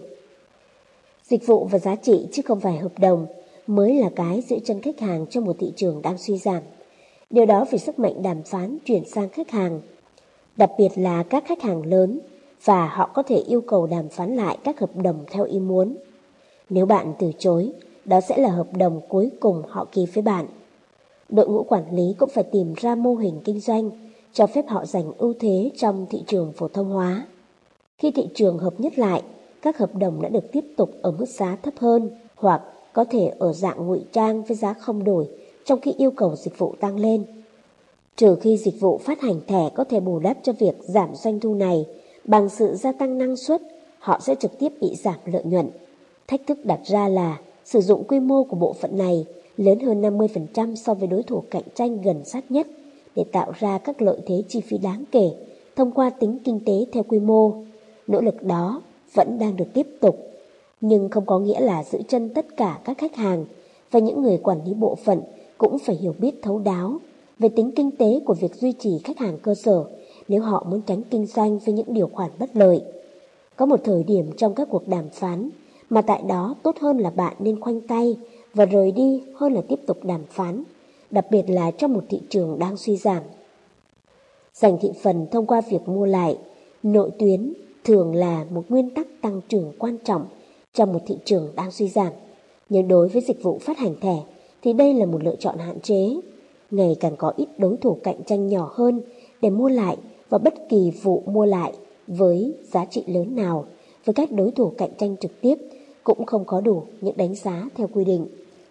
Dịch vụ và giá trị chứ không phải hợp đồng mới là cái giữ chân khách hàng trong một thị trường đang suy giảm. Điều đó vì sức mạnh đàm phán chuyển sang khách hàng, đặc biệt là các khách hàng lớn, và họ có thể yêu cầu đàm phán lại các hợp đồng theo ý muốn. Nếu bạn từ chối, đó sẽ là hợp đồng cuối cùng họ ký với bạn. Đội ngũ quản lý cũng phải tìm ra mô hình kinh doanh cho phép họ giành ưu thế trong thị trường phổ thông hóa. Khi thị trường hợp nhất lại, các hợp đồng đã được tiếp tục ở mức giá thấp hơn hoặc có thể ở dạng ngụy trang với giá không đổi trong khi yêu cầu dịch vụ tăng lên. Trừ khi dịch vụ phát hành thẻ có thể bù đắp cho việc giảm doanh thu này bằng sự gia tăng năng suất, họ sẽ trực tiếp bị giảm lợi nhuận. Thách thức đặt ra là sử dụng quy mô của bộ phận này lớn hơn 50% so với đối thủ cạnh tranh gần sát nhất để tạo ra các lợi thế chi phí đáng kể thông qua tính kinh tế theo quy mô. Nỗ lực đó vẫn đang được tiếp tục, nhưng không có nghĩa là giữ chân tất cả các khách hàng, và những người quản lý bộ phận cũng phải hiểu biết thấu đáo về tính kinh tế của việc duy trì khách hàng cơ sở nếu họ muốn tránh kinh doanh với những điều khoản bất lợi. Có một thời điểm trong các cuộc đàm phán mà tại đó tốt hơn là bạn nên khoanh tay và rời đi hơn là tiếp tục đàm phán, đặc biệt là trong một thị trường đang suy giảm. Giành thị phần thông qua việc mua lại nội tuyến thường là một nguyên tắc tăng trưởng quan trọng trong một thị trường đang suy giảm. Nhưng đối với dịch vụ phát hành thẻ thì đây là một lựa chọn hạn chế. Ngày càng có ít đối thủ cạnh tranh nhỏ hơn để mua lại, và bất kỳ vụ mua lại với giá trị lớn nào với các đối thủ cạnh tranh trực tiếp cũng không có đủ những đánh giá theo quy định.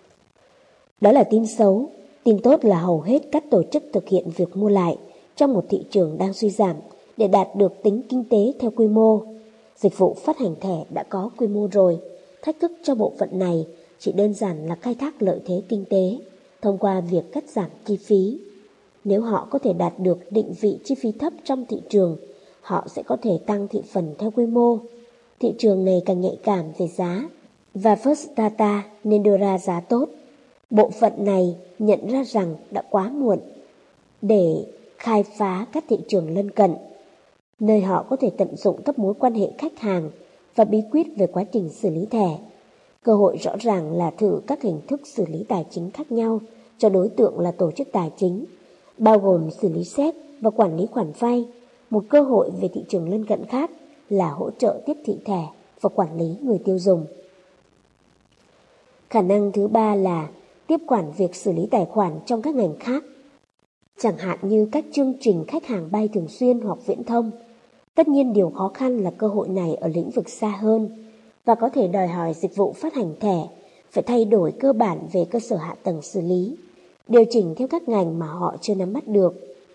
Đó là tin xấu. Tin tốt là hầu hết các tổ chức thực hiện việc mua lại trong một thị trường đang suy giảm để đạt được tính kinh tế theo quy mô. Dịch vụ phát hành thẻ đã có quy mô rồi. Thách thức cho bộ phận này chỉ đơn giản là khai thác lợi thế kinh tế thông qua việc cắt giảm chi phí. Nếu họ có thể đạt được định vị chi phí thấp trong thị trường, họ sẽ có thể tăng thị phần theo quy mô. Thị trường này càng nhạy cảm về giá, và First Data nên đưa ra giá tốt. Bộ phận này nhận ra rằng đã quá muộn để khai phá các thị trường lân cận, nơi họ có thể tận dụng các mối quan hệ khách hàng và bí quyết về quá trình xử lý thẻ. Cơ hội rõ ràng là thử các hình thức xử lý tài chính khác nhau cho đối tượng là tổ chức tài chính, bao gồm xử lý xét và quản lý khoản vay. Một cơ hội về thị trường lân cận khác là hỗ trợ tiếp thị thẻ và quản lý người tiêu dùng. Khả năng thứ ba là tiếp quản việc xử lý tài khoản trong các ngành khác, chẳng hạn như các chương trình khách hàng bay thường xuyên hoặc viễn thông. Tất nhiên điều khó khăn là cơ hội này ở lĩnh vực xa hơn và có thể đòi hỏi dịch vụ phát hành thẻ phải thay đổi cơ bản về cơ sở hạ tầng xử lý, điều chỉnh theo các ngành mà họ chưa nắm bắt được.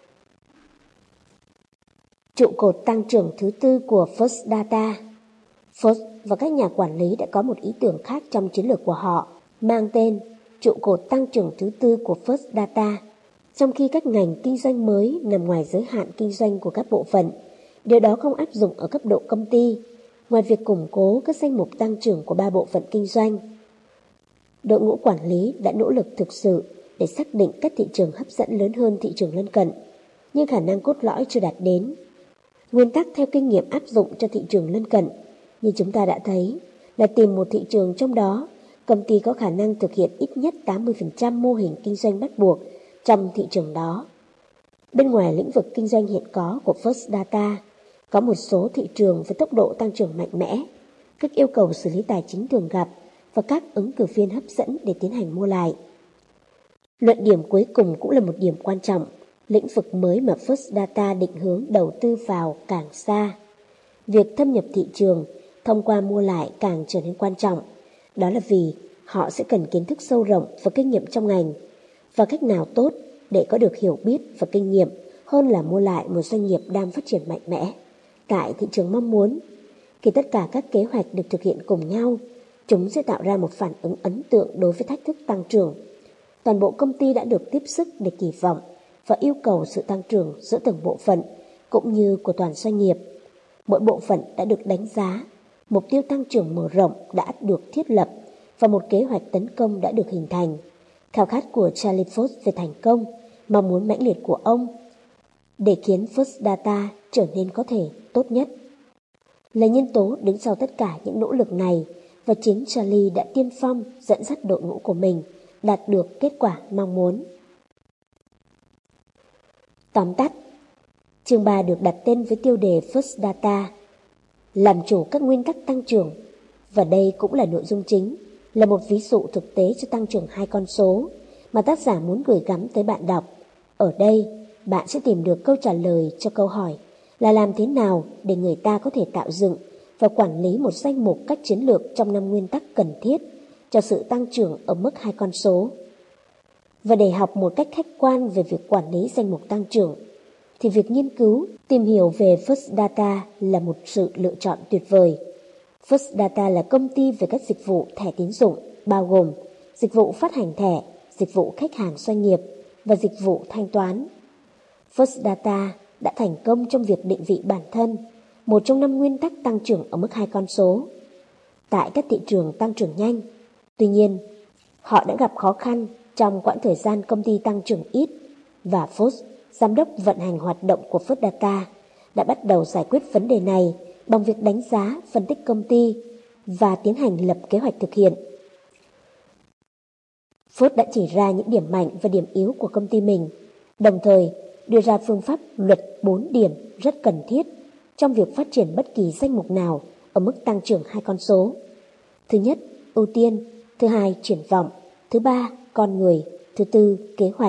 Trụ cột tăng trưởng thứ tư của First Data. First và các nhà quản lý đã có một ý tưởng khác trong chiến lược của họ, mang tên trụ cột tăng trưởng thứ tư của First Data. Trong khi các ngành kinh doanh mới nằm ngoài giới hạn kinh doanh của các bộ phận, điều đó không áp dụng ở cấp độ công ty, ngoài việc củng cố các danh mục tăng trưởng của 3 bộ phận kinh doanh. Đội ngũ quản lý đã nỗ lực thực sự để xác định các thị trường hấp dẫn lớn hơn thị trường lân cận, nhưng khả năng cốt lõi chưa đạt đến. Nguyên tắc theo kinh nghiệm áp dụng cho thị trường lân cận, như chúng ta đã thấy, là tìm một thị trường trong đó công ty có khả năng thực hiện ít nhất 80% mô hình kinh doanh bắt buộc trong thị trường đó. Bên ngoài lĩnh vực kinh doanh hiện có của First Data, có một số thị trường với tốc độ tăng trưởng mạnh mẽ, các yêu cầu xử lý tài chính thường gặp và các ứng cử viên hấp dẫn để tiến hành mua lại. Luận điểm cuối cùng cũng là một điểm quan trọng, lĩnh vực mới mà First Data định hướng đầu tư vào càng xa. Việc thâm nhập thị trường thông qua mua lại càng trở nên quan trọng. Đó là vì họ sẽ cần kiến thức sâu rộng và kinh nghiệm trong ngành, và cách nào tốt để có được hiểu biết và kinh nghiệm hơn là mua lại một doanh nghiệp đang phát triển mạnh mẽ tại thị trường mong muốn. Khi tất cả các kế hoạch được thực hiện cùng nhau, chúng sẽ tạo ra một phản ứng ấn tượng đối với thách thức tăng trưởng. Toàn bộ công ty đã được tiếp sức để kỳ vọng và yêu cầu sự tăng trưởng giữa từng bộ phận cũng như của toàn doanh nghiệp. Mỗi bộ phận đã được đánh giá, mục tiêu tăng trưởng mở rộng đã được thiết lập và một kế hoạch tấn công đã được hình thành. Khao khát của Charlie Ford về thành công, mong muốn mãnh liệt của ông để khiến First Data trở nên có thể tốt nhất, là nhân tố đứng sau tất cả những nỗ lực này, và chính Charlie đã tiên phong dẫn dắt đội ngũ của mình đạt được kết quả mong muốn. Tóm tắt, chương 3 được đặt tên với tiêu đề First Data, làm chủ các nguyên tắc tăng trưởng, và đây cũng là nội dung chính, là một ví dụ thực tế cho tăng trưởng 2 con số mà tác giả muốn gửi gắm tới bạn đọc. Ở đây, bạn sẽ tìm được câu trả lời cho câu hỏi là làm thế nào để người ta có thể tạo dựng và quản lý một danh mục các chiến lược trong 5 nguyên tắc cần thiết cho sự tăng trưởng ở mức 2 con số. Và để học một cách khách quan về việc quản lý danh mục tăng trưởng, thì việc nghiên cứu, tìm hiểu về First Data là một sự lựa chọn tuyệt vời. First Data là công ty về các dịch vụ thẻ tín dụng, bao gồm dịch vụ phát hành thẻ, dịch vụ khách hàng doanh nghiệp và dịch vụ thanh toán. First Data đã thành công trong việc định vị bản thân, một trong 5 nguyên tắc tăng trưởng ở mức 2 con số, tại các thị trường tăng trưởng nhanh. Tuy nhiên, họ đã gặp khó khăn trong quãng thời gian công ty tăng trưởng ít, và Ford, giám đốc vận hành hoạt động của First Data, đã bắt đầu giải quyết vấn đề này bằng việc đánh giá, phân tích công ty và tiến hành lập kế hoạch thực hiện. Ford đã chỉ ra những điểm mạnh và điểm yếu của công ty mình, đồng thời đưa ra phương pháp luật 4 điểm rất cần thiết trong việc phát triển bất kỳ danh mục nào ở mức tăng trưởng 2 con số. Thứ nhất, ưu tiên. Thứ hai, triển vọng. Thứ ba, con người. Thứ tư, kế hoạch.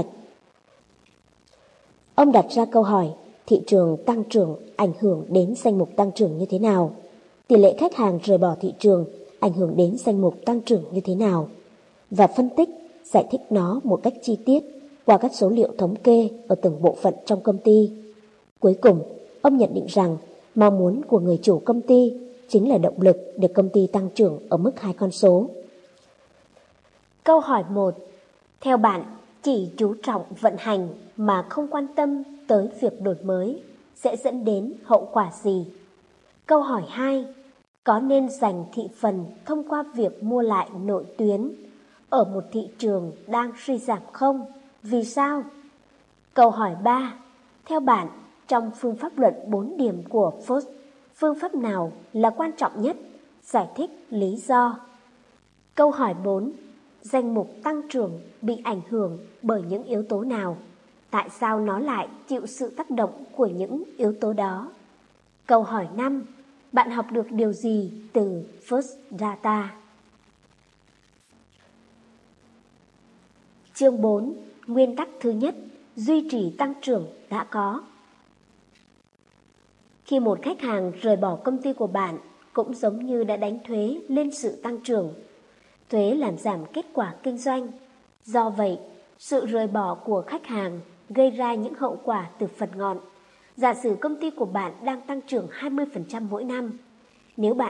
Ông đặt ra câu hỏi, thị trường tăng trưởng ảnh hưởng đến danh mục tăng trưởng như thế nào? Tỷ lệ khách hàng rời bỏ thị trường ảnh hưởng đến danh mục tăng trưởng như thế nào? Và phân tích, giải thích nó một cách chi tiết qua các số liệu thống kê ở từng bộ phận trong công ty. Cuối cùng, ông nhận định rằng mong muốn của người chủ công ty chính là động lực để công ty tăng trưởng ở mức 2 con số. Câu hỏi 1. Theo bạn, chỉ chú trọng vận hành mà không quan tâm tới việc đổi mới sẽ dẫn đến hậu quả gì? Câu hỏi 2. Có nên giành thị phần thông qua việc mua lại nội tuyến ở một thị trường đang suy giảm không? Vì sao? Câu hỏi 3. Theo bạn, trong phương pháp luận 4 điểm của Ford, phương pháp nào là quan trọng nhất? Giải thích lý do. Câu hỏi 4. Danh mục tăng trưởng bị ảnh hưởng bởi những yếu tố nào? Tại sao nó lại chịu sự tác động của những yếu tố đó? Câu hỏi 5. Bạn học được điều gì từ First Data? Chương 4. Nguyên tắc thứ nhất, duy trì tăng trưởng đã có. Khi một khách hàng rời bỏ công ty của bạn, cũng giống như đã đánh thuế lên sự tăng trưởng. Thuế làm giảm kết quả kinh doanh. Do vậy, sự rời bỏ của khách hàng gây ra những hậu quả từ phần ngọn. Giả sử công ty của bạn đang tăng trưởng 20% mỗi năm. Nếu bạn